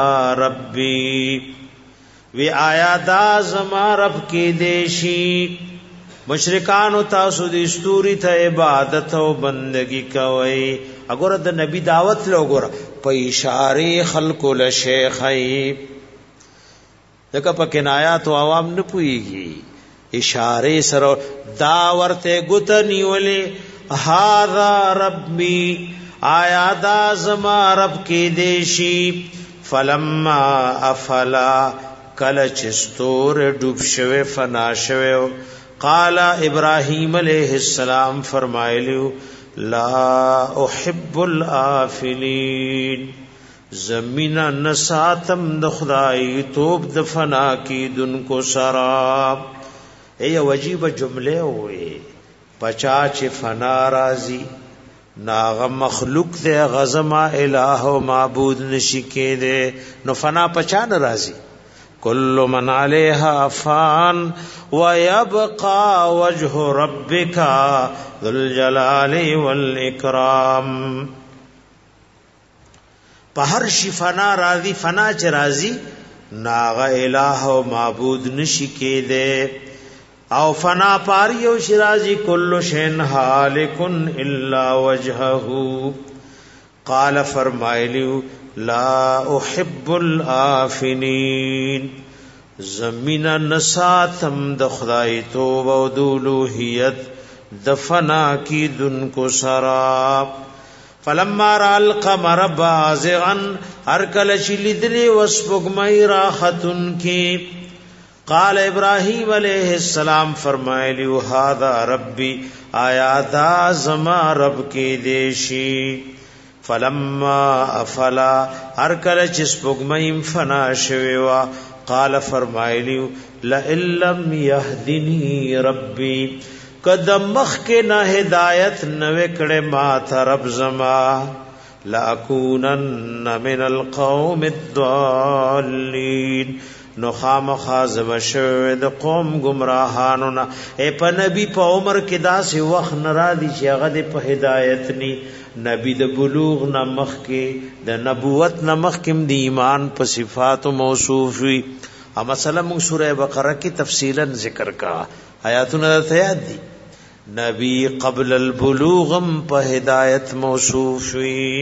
ربي وی آیا دا زما رب کې دیشی مشرکان تاسو د استوري ته عبادت او بندگی کوي. وګوره د نبی دعوت له وګوره په اشاره خلق له شیخای دغه په کنایات او عوام نه پويږي اشاره سره دا ورته ګوت نیولې هاذا ربي آیا دا زما رب کې دیشی. فلما افلا کله چستور ډوب شوه فنا شوه قال ابراهيم عليه السلام فرمایلیو لا احب الافلين زمینا نساتم د خدای توب د فنا کی دن کو سراب. ای وجیب جمله وې پچا چې فنا راضی ناغ مخلوق دے غزما الہ و معبود نشی کے دے نو فنا پچا ناراضی. کل من علیہا فان ویبقا وجہ ربکا ذو الجلال والاکرام. پہر شی فنا راضی فنا چ راضی ناغ الہ و معبود نشی کے دے او فنا پاری او شرازی کل شین حالکن الا وجهه. قال فرمایلیو لا احب الافنین زمینا نساتم د خدای توب او د الوهیت د فنا کی دن کو سراب. فلما را القمر بازغا ارکل چلیدلی وسبغمای راحتن کی. قال ابراہیم علیہ السلام فرمایلیو هذا ربی آیا دا زما رب کی دیشی. فلما افلا هر کله چې سپوږمۍ فنا شوی وا قال فرمایلیو لئن لم يهدني ربي قدم مخ کې نه هدایت نو کړه ما ته رب زما لاکونن من القوم الضالين نو خامخا زمشو د قوم گمراهانو نه. اے په نبی په عمر کې داسې وخت نه را دي چې هغه د په هدایت ني نبی د بلوغ نه مخ کې د نبوت نه مخ کې د ایمان په صفات موصوف وي. ا مثلا موږ سوره بقره کې تفصیلا ذکر کا آیاتونه ته یاد دي. نبی قبل البلوغ په هدایت موصوف وي.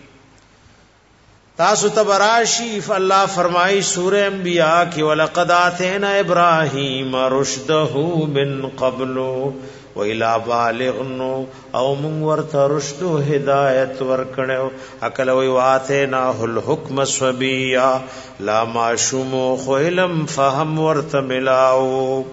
تاسو تبراشی فاللہ فرمائی سورہ انبیاء کی ولقد آتینا ابراہیم رشدہ من قبل وإلى بالغنو او من ورت رشد ہدایت ورکڑو اکل وی آتیناه الحکم صبیا لا معشوم خو علم فهم ورت ملاو.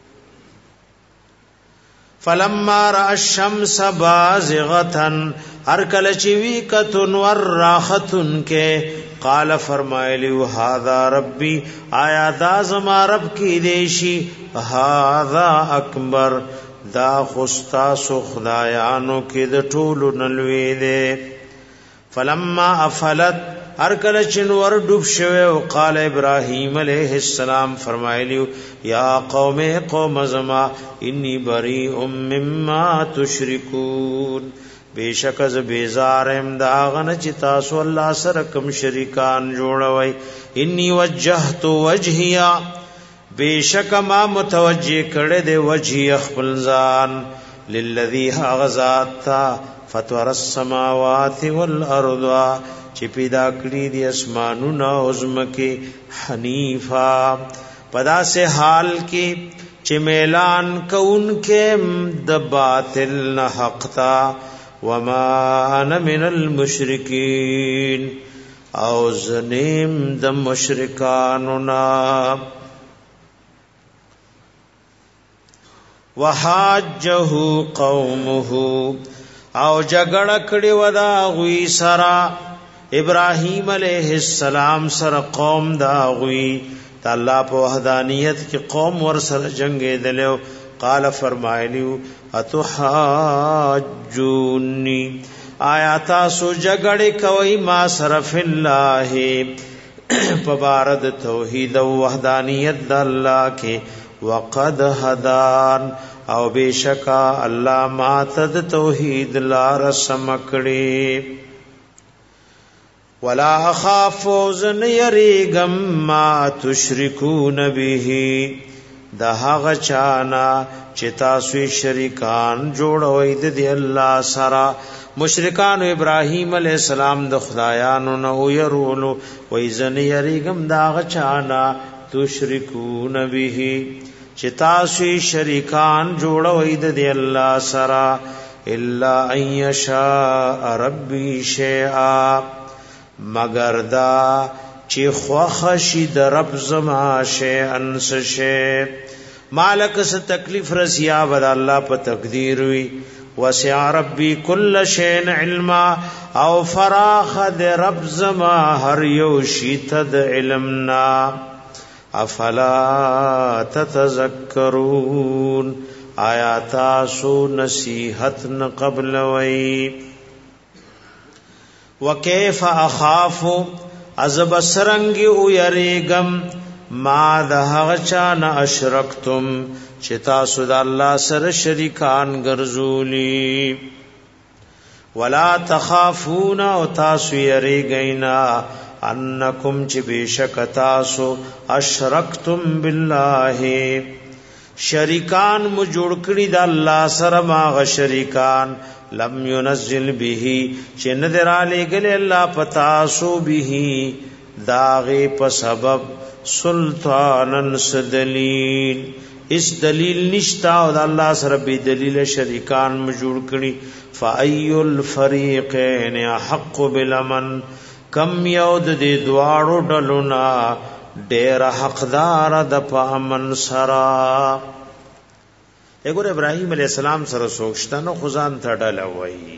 فلما را الشمس بازغتن ہر کل چوی کتن ور راختن کے قال فرمائلیو هذا ربی آیا دا زما رب کی دیشی هذا اکبر دا خستا سو خدایانو کی د ټولو نلوی دے. فلما افلت ہر کل چنور ڈوب شوے وقال ابراہیم علیہ السلام فرمائلیو یا قوم قوم زما انی بریء مما تشرکون بیشک از بیزار امداغن چی تاسو اللہ سرکم شریکان جوڑوئی. انی وجہت وجہیا بیشک ما متوجہ کردے دے وجہی اخبلزان للذی غزات تا فطور السماوات والارض چی پیدا کری دی اسمانونا عظمکی حنیفا پدا سے حال کی چی میلان کون کے د باطل نہ حق تا وما انا من المشرکین او زنیم د مشرکانونا. وحاجه قومه او جګړه کړي ودا غوي سرا ابراہیم علیہ السلام سر قوم دا غوي تعالی په وحدانیت کې قوم ور سره جنگې دلو. قال فرمایلیو اتحاجونی آیا تاسو جګړه کوي ما صرف الله په بارد توحید او وحدانیت د الله کې وقد هدان او بیشکا الله ماتد توحید لار سمکړي. ولا اخاف زن یریگم ما تشرکون به د هغه چانا چې تاسو شریکان جوړوي د الله سره. مشرکان ابراهیم علیہ السلام د خدایانو نه ويرولو وایزن یریګم دا هغه چانا تشرکون به چې تاسو شریکان جوړوي د الله سره. الا ان یشاء ربی شیئا مگر دا چې خوخ شي د رب زما شیئن سشی مالک س تکلیف رسیا ود الله په تقدیر وی. وسع ربی کل شیء علما او فراخ د رب زما هر یو شی ته د علمنا. افلا تتذکرون آیا تاسو نصیحت نه قبل وی. وکيف اخاف عذاب سرنګ او یریګم ما دهغ چان اشرکتم چې تاسو د الله سره شریکان ګرځولی. ولا تخافون او تاسو یریګینا انکم چې بشک تاسو اشرکتم بالله شریکان مو جوړ کړی د الله سره ما غ شریکان لم ينزل به چې نظر علی گل الله پتا سو به داغه په سبب سلطانن سدلیل اس دلیل نشتا او د الله سره به دلیل شریکان مو جوړ کړی. فای الفریقین حق بالامن کم یود د دواړو ډلونا ډیر حقدار د پامن سرا. اګور ابراهیم علیہ السلام سره سوچتنو خزان تړل وای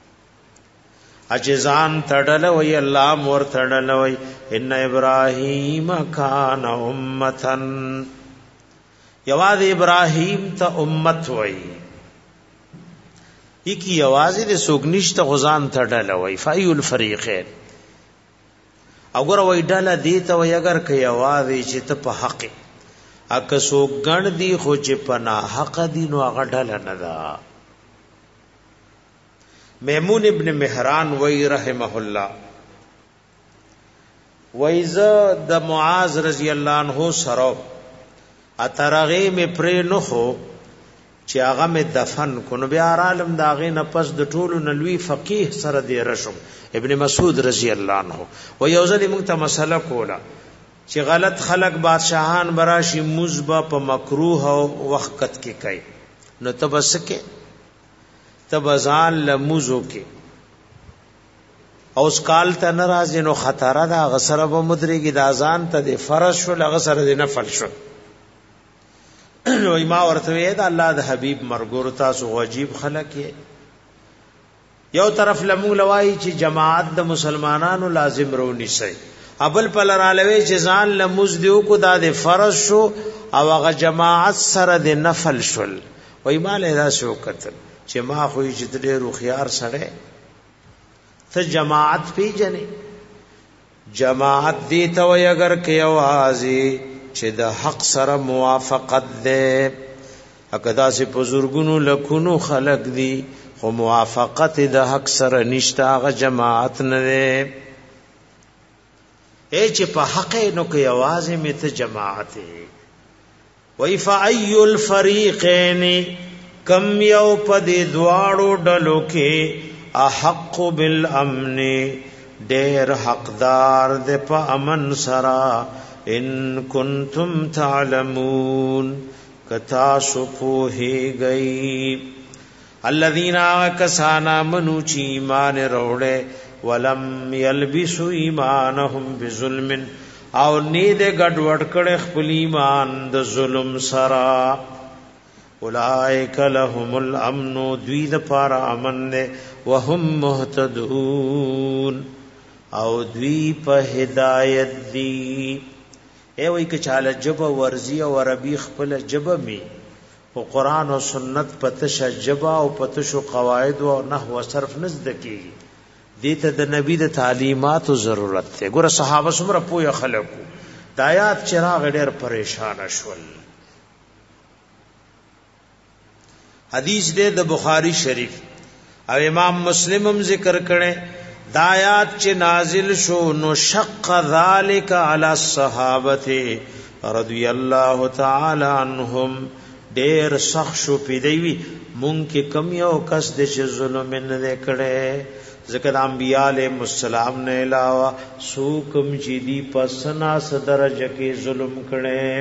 اجزان تړل وای الله مور تړل وای. ان ابراهیم کان امتن یواز ابراهیم ته امت وای کی یواز د سوګنشت غزان تړل وای. فای الفریقین اگر وای ډاله دی ته وای اگر که یواز چې ته په حق اک سو ګڼ دی خو چې پنا حق دی نو هغه ډاله نه ده. میمون ابن مهران وای رحمه الله وایز د معاذ رضی الله عنه سره اترغه می پرې نو خو چې هغه می دفن کو نو بیا عالم داغه نه پس د ټولو نلوی فقيه سره دی رشم ابن مسعود رضی الله عنه و یوزل موږ ته مسله کوله چې غلط خلق بادشاہان براشي مزبا په مکروه او وقت کې کوي نو تبسکه تبزان لمزو کې اوس کال ته ناراض نو خطر ده غسر به مدريږي د اذان ته د فرض شو لغسر د نفل شو. نو ما ورته وې دا الله د حبيب مرګور تاسو واجب خلق یې یو طرف لمو لوای چې جماعت د مسلمانانو لازم رونی سي ابل پل رالوي چې ځان لمز دیو کو دا د فرض شو او هغه جماعت سره د نفل شول. وای مال دا شو کتل چې ما خو چې ډېر خيار سره ته جماعت پیجنې جماعت دی ته وای اگر کې اوازي چې د حق سره موافقت ده اکدا سي بزرګونو لکونو خلق دي خو موافقت د حق سره نشته هغه جماعت نه ده. اے چې په حق نو کې आवाज می ته جماعت وای فای الفریقین کم یو پد دواړو ډلو کې احق بالامن ډیر حقدار د په امن سرا. ان کنتم تعلمون کتا سپوهی گئی الذین کسانا منو چی ایمان روڑے ولم یلبسوا ایمانهم بظلم او نید گډ وډ کړه خپل ایمان د ظلم سرا. اولئک لهم الامن دوی د پار امن نه وهم مهتدون او دوی په هدایت دی. اے وای که چاله جب ورزی او عربی خپل جب می او قران او سنت پتش جبا او پتش قواعد او نحو صرف نزد کی دیته د نبی د تعلیمات ضرورت ته ګوره صحابه سمره پوهه خلقو د آیات چراغ ډېر پریشان شول. حدیث دې د بخاری شریف او امام مسلم هم ذکر کړي د آیات چې نازل شو نو شق ذالک علی الصحابه رضی الله تعالی عنهم ډیر سخت شو پیدوی مونږ کې کم یو کس د چې ظلم نه کړي ذکر انبیاء علیهم السلام نه علاوه سوکم چې دی پسنا صدرجه کې ظلم کړي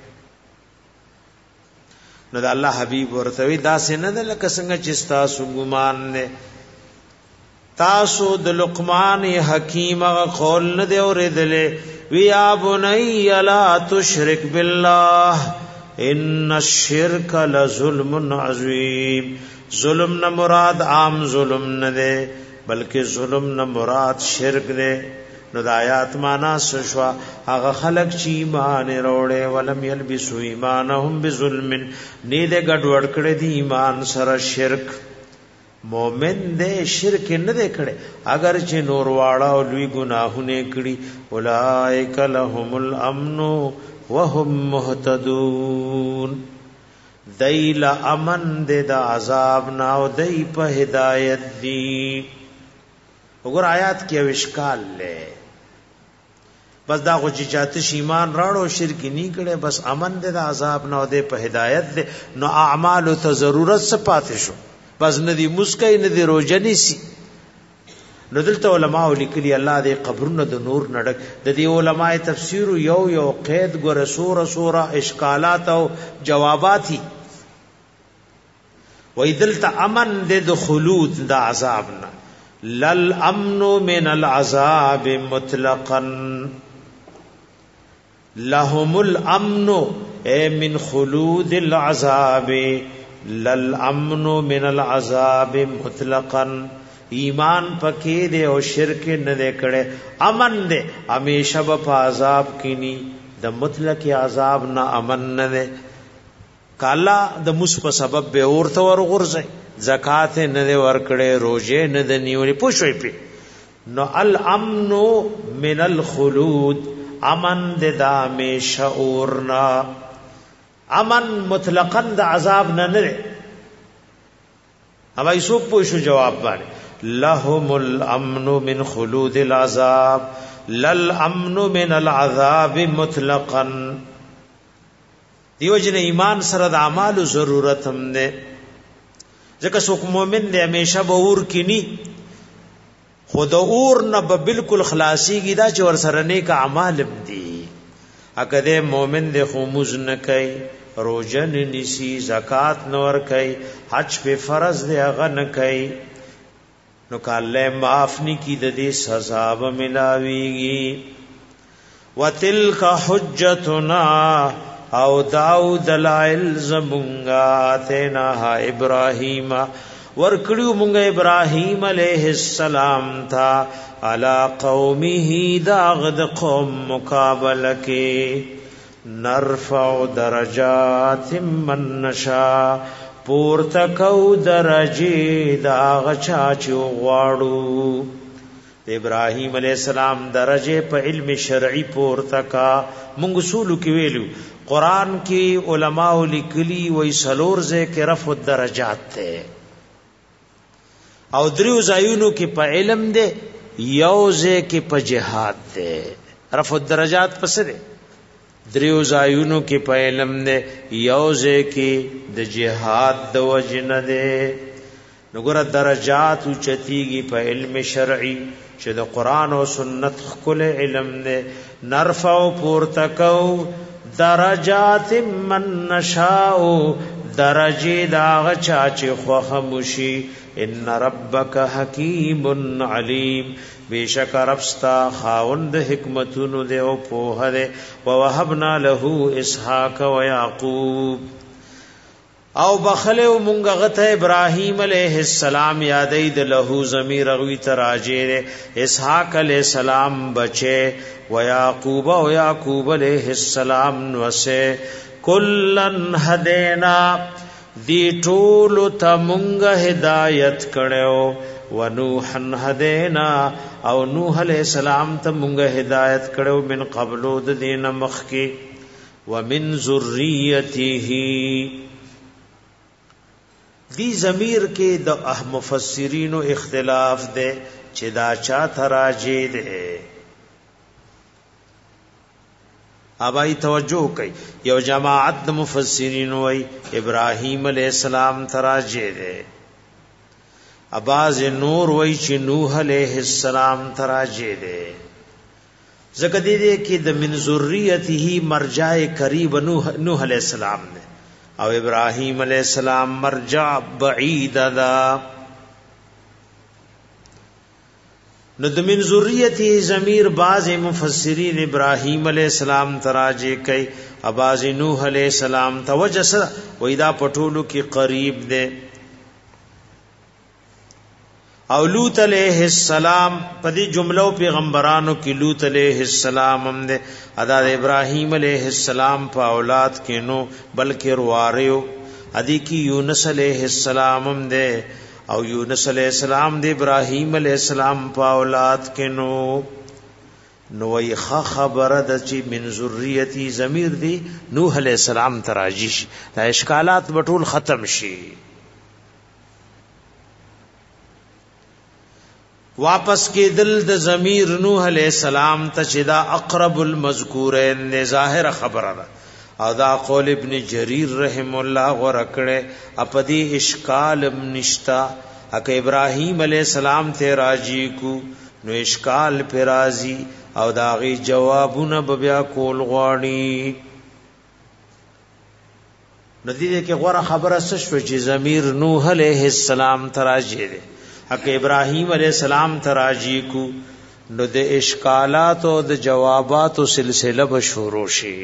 نو د الله حبیب ورته دا سینه د لکه څنګه چې تاسو ګمان نه تاسو د لقمان حکیم قول نه دی اورېدلې ویا بنی لا تشرک بالله ان الشرک لظلم عظیم ظلم نہ مراد عام ظلم نہ دے بلکہ ظلم نہ مراد شرک دے نو د آیات معنا سشوا هغه خلق چې ایمان وروړي ولم یلبسوا ایمانهم بظلم نه دې ګډوډ کړي دي ایمان سره شرک مومن دې شرک نه دې کړي اگر چې نور واړه او لوی ګناهونه کړي اولائک لهم الامن وهم مهتدون دیل امن دې د عذاب نه او دې په هدایت دي وګور آیات کې وشکال لې بس دا غو چې چاته ایمان راړو شرک نه کړي بس امن دې د عذاب نه او دې په هدایت دې نو اعمال ته ضرورت څه پاتې شو بس ندی مسکای ندی روزنی سی نو دلته علماء لیکلي الله دې قبرونه د نور نډک د دې علماء تفسیر یو قید ګور سوره اشکالات او جوابات هی وې دلته امن دې د خلود د عذاب نه لل امن من العذاب مطلقا لهم الامن اي من خلود العذاب لل امن من العذاب مطلقا ایمان پکې دې او شرک نه دې کړي امن دې همیشه په عذاب کینی د مطلق عذاب نه امن نه دې کالا د مس په سبب به اورته ورغورځي زکات نه دې ور کړي روزه نه دې نیولې پوښوي په نو الامن من الخلود امن دې د همیشه اورنا امن مطلقاً د عذاب نه نه اوبه یسوع پوښو جواب باندې لهم الامن من خلود العذاب لل امن من العذاب مطلقاً دیو جن ایمان سره د اعمال ضرورت هم نه ځکه څوک مؤمن دی همیشه به اور کینی خود اور نه به بالکل خلاصيږي دا چې ور سره نیک اعمال دي اګه مؤمن دی خموز نه کوي روزه نه نسی زکات نور کوي حج په فرض دی هغه نه کوي نو کله معاف ني کی د دې سزا به ملاويږي وتلک حجتنا او داود دلائل زمونگا تینا ابراہیم ورکڑیو مونگا ابراہیم علیہ السلام تھا علا قومه داغد قوم مقابل کے نرفع درجات من نشا پورتکو درجی داغ چاچو غواړو ابراہیم علیہ السلام درجه په علم شرعی پورتکا مونږ اصول کې ویلو قرآن کی علماء لیکلی وی سلورزه کې رفع الدرجات ته او دریو زایونو کې په علم ده یوزه کې په جهاد ده رفع الدرجات پس ده دریو زایونو کې په علم ده یوزه کې د جهاد د وجنه ده نګور درجات چتیږي په علم شرعي چې د قرآن او سنت خپل علم ده نرفع پورتکو درجات من نشاء درجه داغ چاچ خوخمشی ان ربک حکیم علیم بیشک ربستا خاوند حکمتونو دے او پوہ دے ووهبنا له اسحاق و یعقوب او بخلو مونږ غته ابراهیم علیہ السلام یادید له ضمیر غوی تراجه اسحاق علیہ السلام بچے و یعقوب و یعقوب علیہ السلام وسه کلن هدینا دی ټول ته مونږ هدایت کړو و نوحن هدینا او نوح علیہ السلام ته مونږ هدایت کړو من قبل د دین مخکی ومن ذریته دی ضمیر کې د مفسرینو اختلاف ده چې دا چا تراجه ده ابای توجه کوي یو جماعت د مفسرین وای ابراهیم علیہ السلام تراجه ده اباز نور وای چې نوح علیہ السلام تراجه ده زکه دې کې د من ذریته مرجع قریب نوح علیہ السلام نه او ابراهیم علیہ السلام مرجع بعید ده نو د من ذریته ضمیر بعض مفسرین ابراهیم علیہ السلام تراجه کوي اباز نوح علیہ السلام توجس وېدا پټولو کې قریب ده او لوط علیہ السلام په دې جملو پیغمبرانو کې لوط علیہ السلام هم ده ادا ابراهیم علیہ السلام په اولاد کې نو بلکې رواریو ادي کې یونس علیہ السلام هم ده او یونس علیہ السلام د ابراهیم علیہ السلام په اولاد کې نو وی خبره د چې من ذریتی ضمیر دی نوح علیہ السلام تراجی شي دا اشکالات بټول ختم شي واپس کې دل د ضمیر نوح علیہ السلام ته چې دا اقرب المذکورین نه ظاهر خبره ده او دا قول ابن جریر رحم الله ورکړه اپدی اشکال نشتا اک ابراهیم علیہ السلام ته راجی کو نو اشکال پر راضی او داغي جوابونه بیا کول غواړي ندیده کې غوړه خبره شوه چې ضمیر نوح علیہ السلام تراجی ده اک ابراهیم علیہ السلام تراجی کو نو د اشکالات او د جوابات سلسله بشورو شي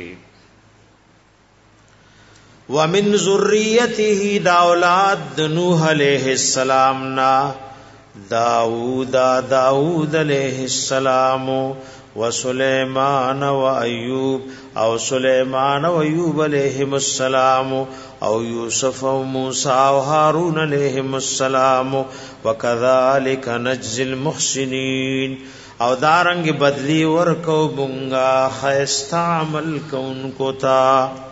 ومن ذریته دا اولاد نوح علیہ السلام نا داؤد علیہ السلام و سلیمان و ایوب او سلیمان و ایوب علیہم السلام او یوسف و موسی و هارون علیہم السلام وکذالک نجزی المحسنین او دارنگ بدلی ورکو بنگا خیستا عمل کون کو تا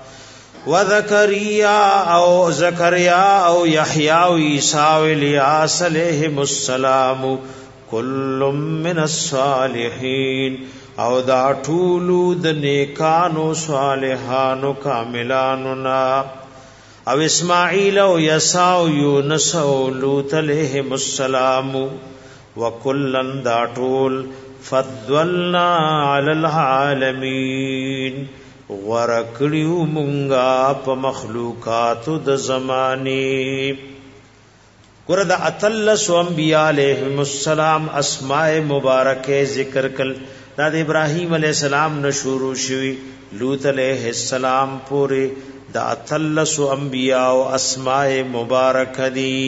وذکریا او زکریا او یحیی او عیسی او الیاس علیہم السلام کل من الصالحین او دا ټولو د نیکانو صالحانو کاملانو نا او اسماعیل او یسع او یونس او لوط علیہم السلام وکلن دا ټول فضلنا علی العالمین ورکړیو مونږه په مخلوقات د زمانه ګور د اتلس انبیاء علیهم السلام اسماء مبارکه ذکر کړل د ابراهیم علیہ السلام نه شروع شوی لوط علیہ السلام پورې د اتلس انبیاء او اسماء مبارکه دي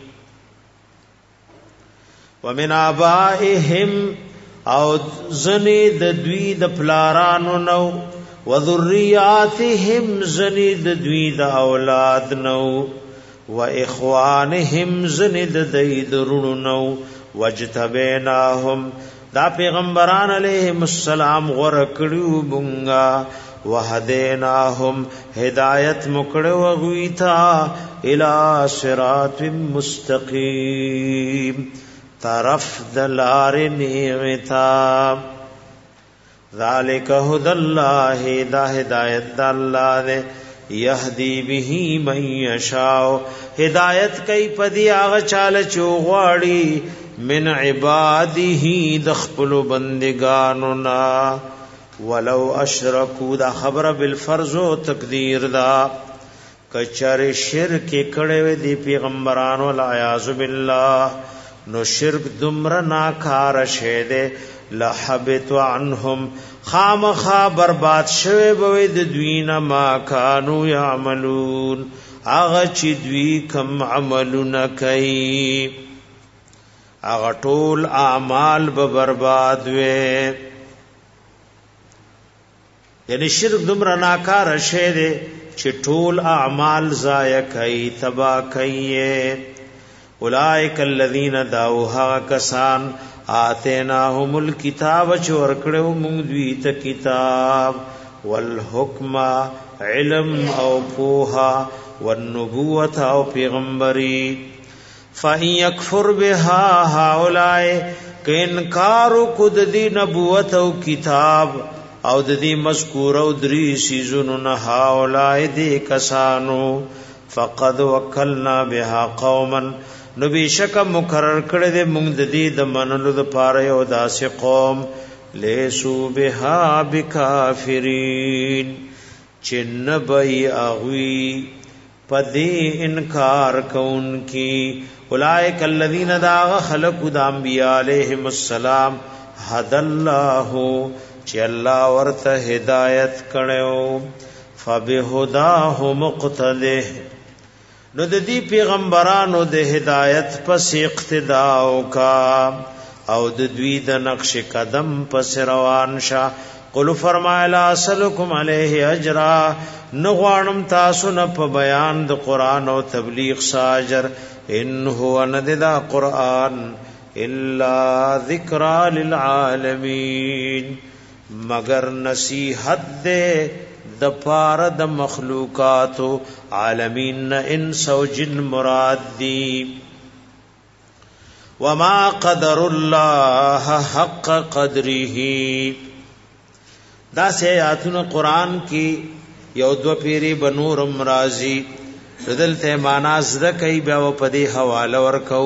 ومن آبائهم او زنی د دوی د پلارانو نو وذریاتهم زنید دوید اولاد نو و اخوانهم زنید دید رونو نو وجتبیناهم دا پیغمبران علیہم السلام غرکڑیو بنگا وحدیناهم ہدایت مکڑو غویتا الى صراط مستقیم طرف دلار نیغتا ذالک هدی اللہ دا ہدایت دا اللہ دے یهدی به من یشاء ہدایت کئی پدی آغا چال چوغواڑی من عباده دخپل بندگاننا ولو اشرکو دا خبر بالفرض و تقدیر دا کچر شرک کڑے دی پیغمبران والعیاذ باللہ نو شرک دمر ناکار شیدے لحبت عنهم خامخا برباد شوه بوی د دوی نه ما کانو یعملون اغه چې دوی کم عملونه کوي اغه ټول اعمال به برباد وي یعنی شرک دمر ناکار شه دي چې ټول اعمال ضایع کوي تبا کوي اولئک الذین دعوها کسان آتیناهم الکتاب چور کړو موږ دوی ته کتاب والحکم علم او پوها والنبوت او پیغمبري فإن يكفر بها هؤلاء کہ انکار کو د نبوت او کتاب او د دې مذکور او درې سيزونو نه هاولای دې کسانو فقد وکلنا بها قوما نو بشک مقرر کړه دې موږ د دې د منلو د پاره یو داسې قوم لیسو بها بکافرین چنبئی اغوی پدې انکار کون کی اولئک الذین داغ خلقوا د انبیاء علیہم السلام هدى الله چې الله ورته هدایت کړو فبهداه مقتده نو د دې پیغمبرانو د هدایت پس اقتدا وکا او د دوی د نقش قدم پس روان شه قل فرمایلا اسلکم علیه اجرا نغوانم تاسو نه په بیان د قران او تبلیغ ساجر ان هو نددا قران الا ذکر للعالمین مگر نصیحت دے د پار د مخلوقات عالمین انس او جن مراد دی وما قدر الله حق قدره دا سے آیاتونه قران کی یو دو پیری بنور مرازی بدلته معنا زده کوي بیا په دې حواله ورکو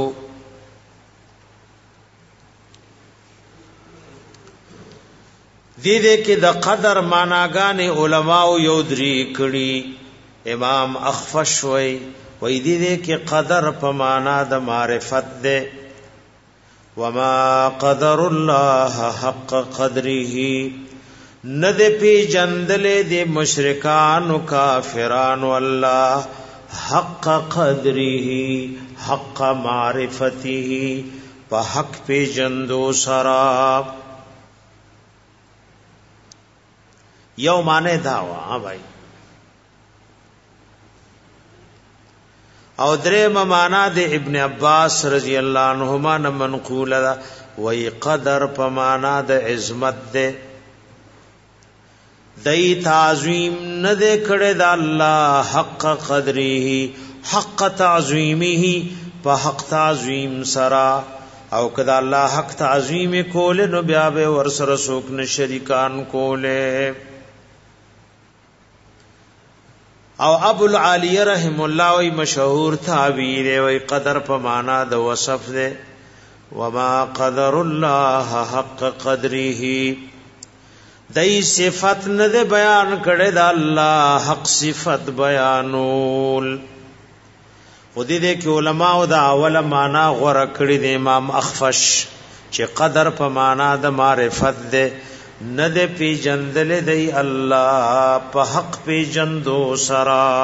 دې کې د قدر معناګان علماء یو درې کړي امام اخفش وای دې کې قدر په معنا د معرفت ده وما قدر الله حق قدره ند پی جندلې د مشرکان او کافران والله حق قدره حق معرفته په حق پی جندو سرا یو معنی دا وا بھائی او درې معنا د ابن عباس رضی الله عنهما نه منقول ده وی قدر په معنا د عظمت ده دای تعظیم نه دې کړه د الله حق قدره حق تعظیمه په حق تعظیم سرا او کدا الله حق تعظیم کول نو بیا به ور سره څوک نه شریکان کوله او ابو العالی رحم الله وی مشهور تعبیر وی قدر په معنا د وصف ده وما قدر الله حق قدره دای صفت نه ده بیان کړه د الله حق صفت بیانول خودی دې کې علما او د اوله معنا غوړه کړی د امام اخفش چې قدر په معنا د معرفت ده نه ده پی جندل دی الله په حق پی جندو سرا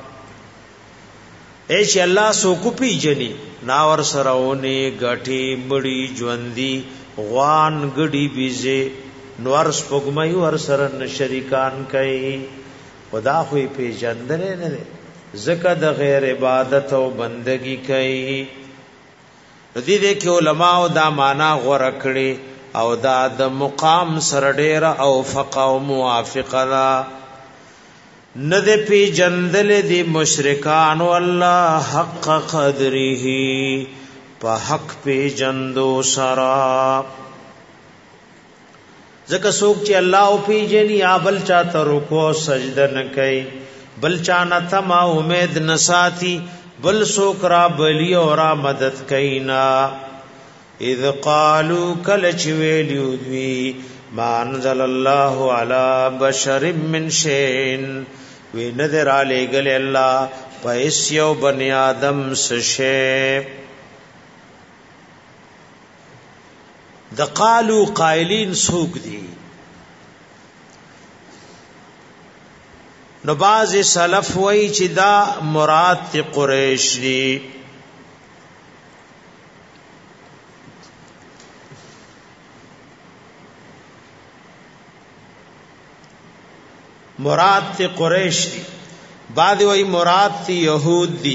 ایش الله سو کو پی جنی ناور سراونی غټي بڑی ژوندۍ غوان غړي بيزه نور سپګمای ور سره شریکان کوي خدا خو پی جندل نه زکه د غیر عبادت او بندگی کوي دې کې علما او دا معنا غوړه کړي او دا د مقام سره ډیر او فقه او موافقه دا ند پی جندل دی مشرکان الله حق قدره په حق پی جندو سرا زکه څوک چې الله او پی جنی ابل چاته رکوع سجده نه کوي بل چانه تما امید نساتی بل څوک را بلی او را مدد کینا اذ قالوا کلچ ویلیو دوی ما انزل الله على بشر من شيء وی نظر علی گل الله پیس یو بنی آدم سشه د قالو قائلین سوق دی نو باز سلف وی چې دا مراد تی قریش دی مراد تی قریش دی بعد وی مراد تی یہود دی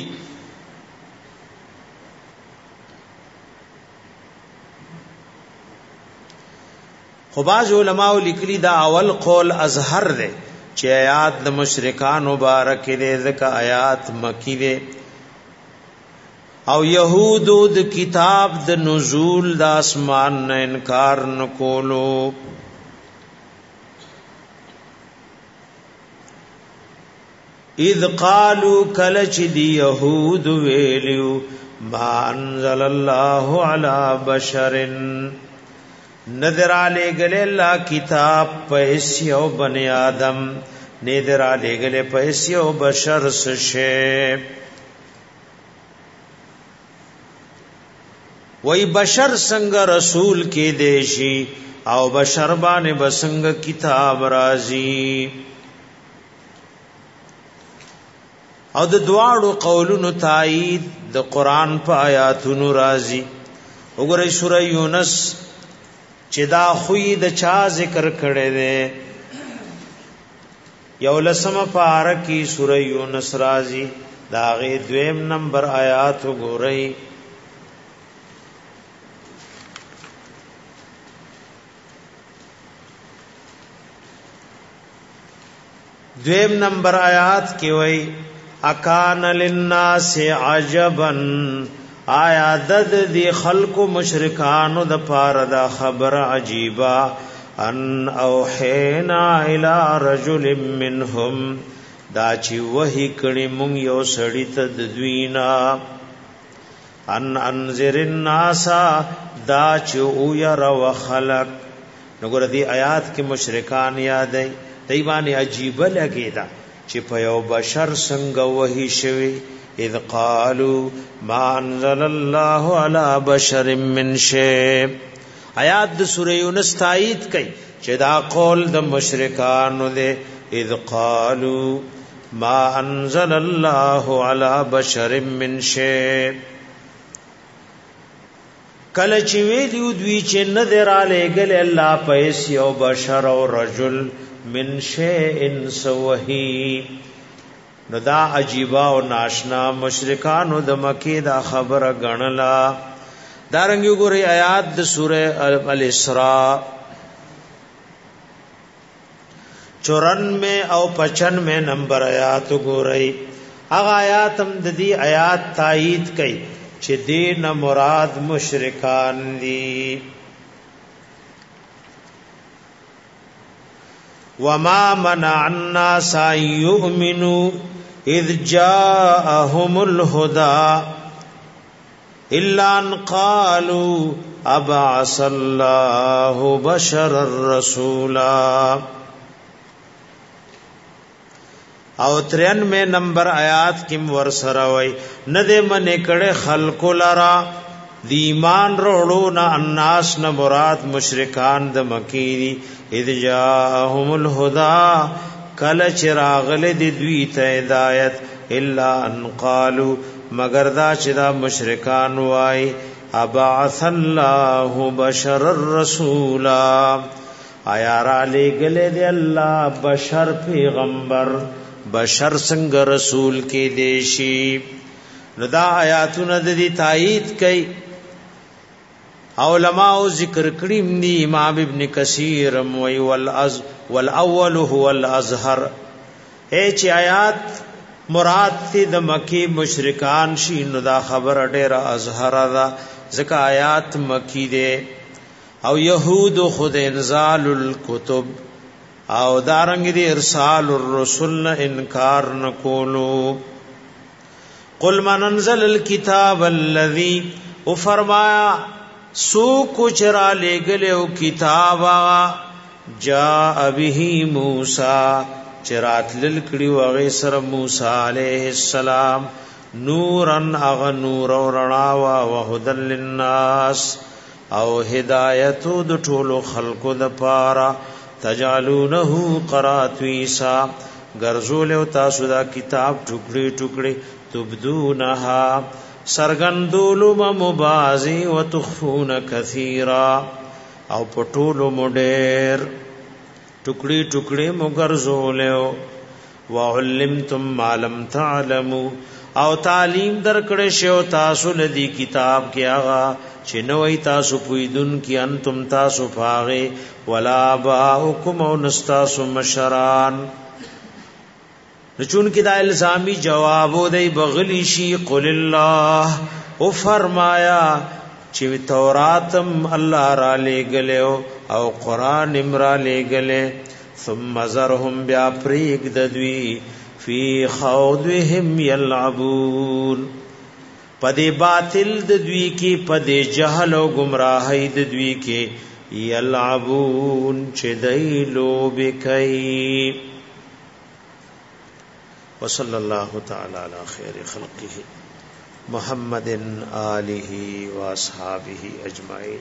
خو باز علماء لیکلی دا اول قول ازهر دی چې آیات د مشرکان مبارک دی ځکه آیات مکی دی او یهود د کتاب د نزول د اسمان نه انکار نکولو اذ قالوا کلچ دی یهود ویلیو ما انزل الله علی بشر نذر علی گلے اللہ کتاب پیسیو بنی آدم نذر علی گلے پیسیو بشر سشے وی بشر سنگ رسول کی دیشی او بشر بانے بسنگ کتاب رازی او د دواړو قولونو تایید د قران په آیاتونو رازی وګورئ سورہ یونس چې دا خوې د چا ذکر کړي دي یو لسمه پاره کې سورہ یونس رازی دا غي دویم نمبر آیات وګورئ دویم نمبر آیات کې وای اکان للناس عجبا آیا دد دی خلق مشرکانو د پاره دا خبر عجیبا ان اوحینا الی رجل منهم دا چې وਹੀ کړي مونږ یو سړی ته د دوینا ان انذر الناس دا چې او ير وخلق نګور دی آیات کې مشرکان یادای دیوانی عجیب لګیدا چې په یو بشر څنګه وਹੀ شوی اذ قالوا ما انزل الله على بشر من شيء آیات د سورې یونس تایید کوي چې دا قول د مشرکانو دی اذ قالوا ما انزل الله على بشر من شيء کله چې ویلو دوی چې نه دراله ګل الله پیس یو بشر او رجل من شیء سوهی نو دا عجیبا او ناشنا مشرکانو د مکی دا خبره غنلا دارنګ ګوري آیات د سوره الاسراء 94 او 95 نمبر آیات ګوري هغه آیات هم د دې آیات تایید کوي چې دین مراد مشرکان دي وما منع الناس ان يؤمنوا اذ جاءهم الهدى الا ان قالوا ابعث الله بشرا رسولا او 93 نمبر آیات کې ور سره وای نه دې منې کړه خلق لرا دی ایمان وروړو نه الناس نه مراد مشرکان د مکی دي اذ جاءهم الهدى کله چراغل دی دوی ته ہدایت الا ان قالوا مگر دا چې دا مشرکان وای ابعث الله بشر الرسولا آیا را لګل دی الله بشر پیغمبر بشر څنګه رسول کې دیشي نو دا آیاتونه د دې تایید کوي علماء ذکر کړیم دی امام ابن کثیر وی والاول هو الازهر چې آیات مراد تی د مکی مشرکان شي نو دا خبر ډیره ازهر ده ځکه آیات مکی ده او يهود خود انزال الكتب او دارنګ دی ارسال الرسل انکار نکولو قل من انزل الكتاب الذي او فرمایا سو کچرا لے گلے او کتابا جاء به موسی چرات للکڑی وغی سر موسی علیہ السلام نورن اغنور و رناوا وهدن للناس او ہدایتو د ټولو خلقو د پارا تجعلونه قراتویسا گرزول او تاسو دا کتاب ټوکړي ټوکړي تبدونها سرګندولو مبازي وتخفون كثيرا او پټولو مډیر ټوکړي ټوکړي مګرزولیو وعلمتم ما لم تعلموا او تعلیم درکړې شو تاسو لدی کتاب کې هغه چې نوې تاسو پویدون کې انتم تاسو پاغه ولا باؤکم او نستاسو مشران چون کې دا الزامی جواب دی بغلی شي قل الله او فرمایا چې توراتم الله را لګلو او قران امرا لګلې ثم زرهم بیا پریک ددوی فی خوضهم یلعبون پدې باطل د دوی کې پدې جهل او گمراهی د دوی کې یلعبون چې دای لوب کوي. وصلی الله تعالی علی خیر خلقه محمد آله واصحابه اجمعین.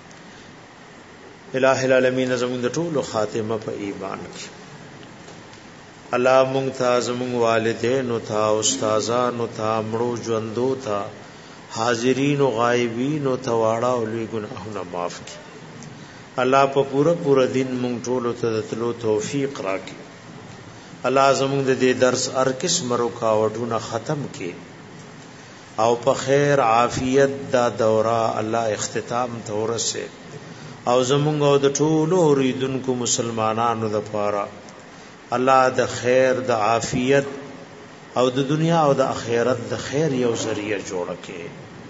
الہ العالمین زمون د ټولو خاتمه په ایمان کې. الله مونږ ته زمون والدین او ته استادان او ته مړو ژوندو ته حاضرین او غایبین او ته واړه او لوی ګناهونه معاف کړي. الله په پورا دین مونږ ټولو ته تلو توفیق راکړي. الله زمون د دې درس هر قسم رکاوټونه ختم کړي او په خیر عافیت دا دوره الله اختتام ته ورسه او زمونږ او د ټولو اوریدونکو مسلمانانو لپاره الله د خیر د عافیت او د دنیا او د آخرت د خیر یو ذریعہ جوړ کړي.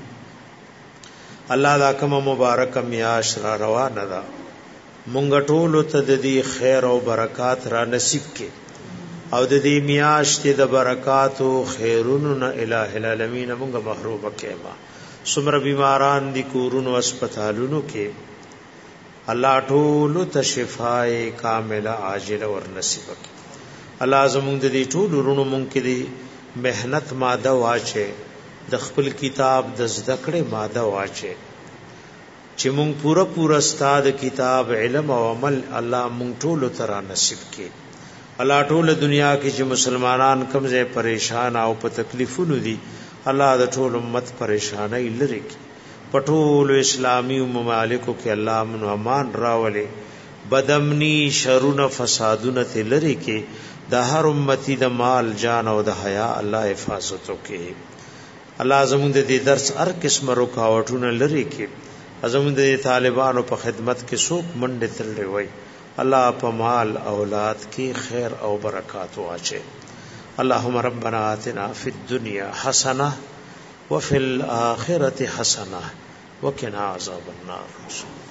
الله دا کوم مبارک میاش را روانه ده مونږ ټول ته د دې خیر او برکات را نصیب کړي او د دې میاش ته د برکات او خیرونو نه الٰه العالمین مونږ محروم کړي. څومره بیماران دي کورونو هسپتالونو کې الله ټول ته شفای کامله عاجله ور نصیب کړي. الله زموږ د دې ټول ورونو مونږ کې دي مهنت ماده واچي د خپل کتاب د ذکرې ماده واچي چې مونږ پورا استاد کتاب علم او عمل الله مونږ ټول ته را نصیب کړي. الله ټول دنیا کې چې مسلمانان کمزې پریشان او په تکلیفونو دي الله د ټول امت پریشانای لري کړي. پټول اسلامی ممالکو کې الله امن و امان راولي بدامنی شرونه فسادونه لري کې د هر امتی د مال جان او د حیا الله حفاظت وکړي. الله زموږ د دې درس هر قسم رکاوټونه لري کې زموږ د طالبانو په خدمت کې څوک منډه تللي وي الله په مال اولاد کې خیر او برکات واچي. اللهم ربنا آتنا فی الدنیا حسنه وفي الآخرة حسنة وقنا عذاب النار.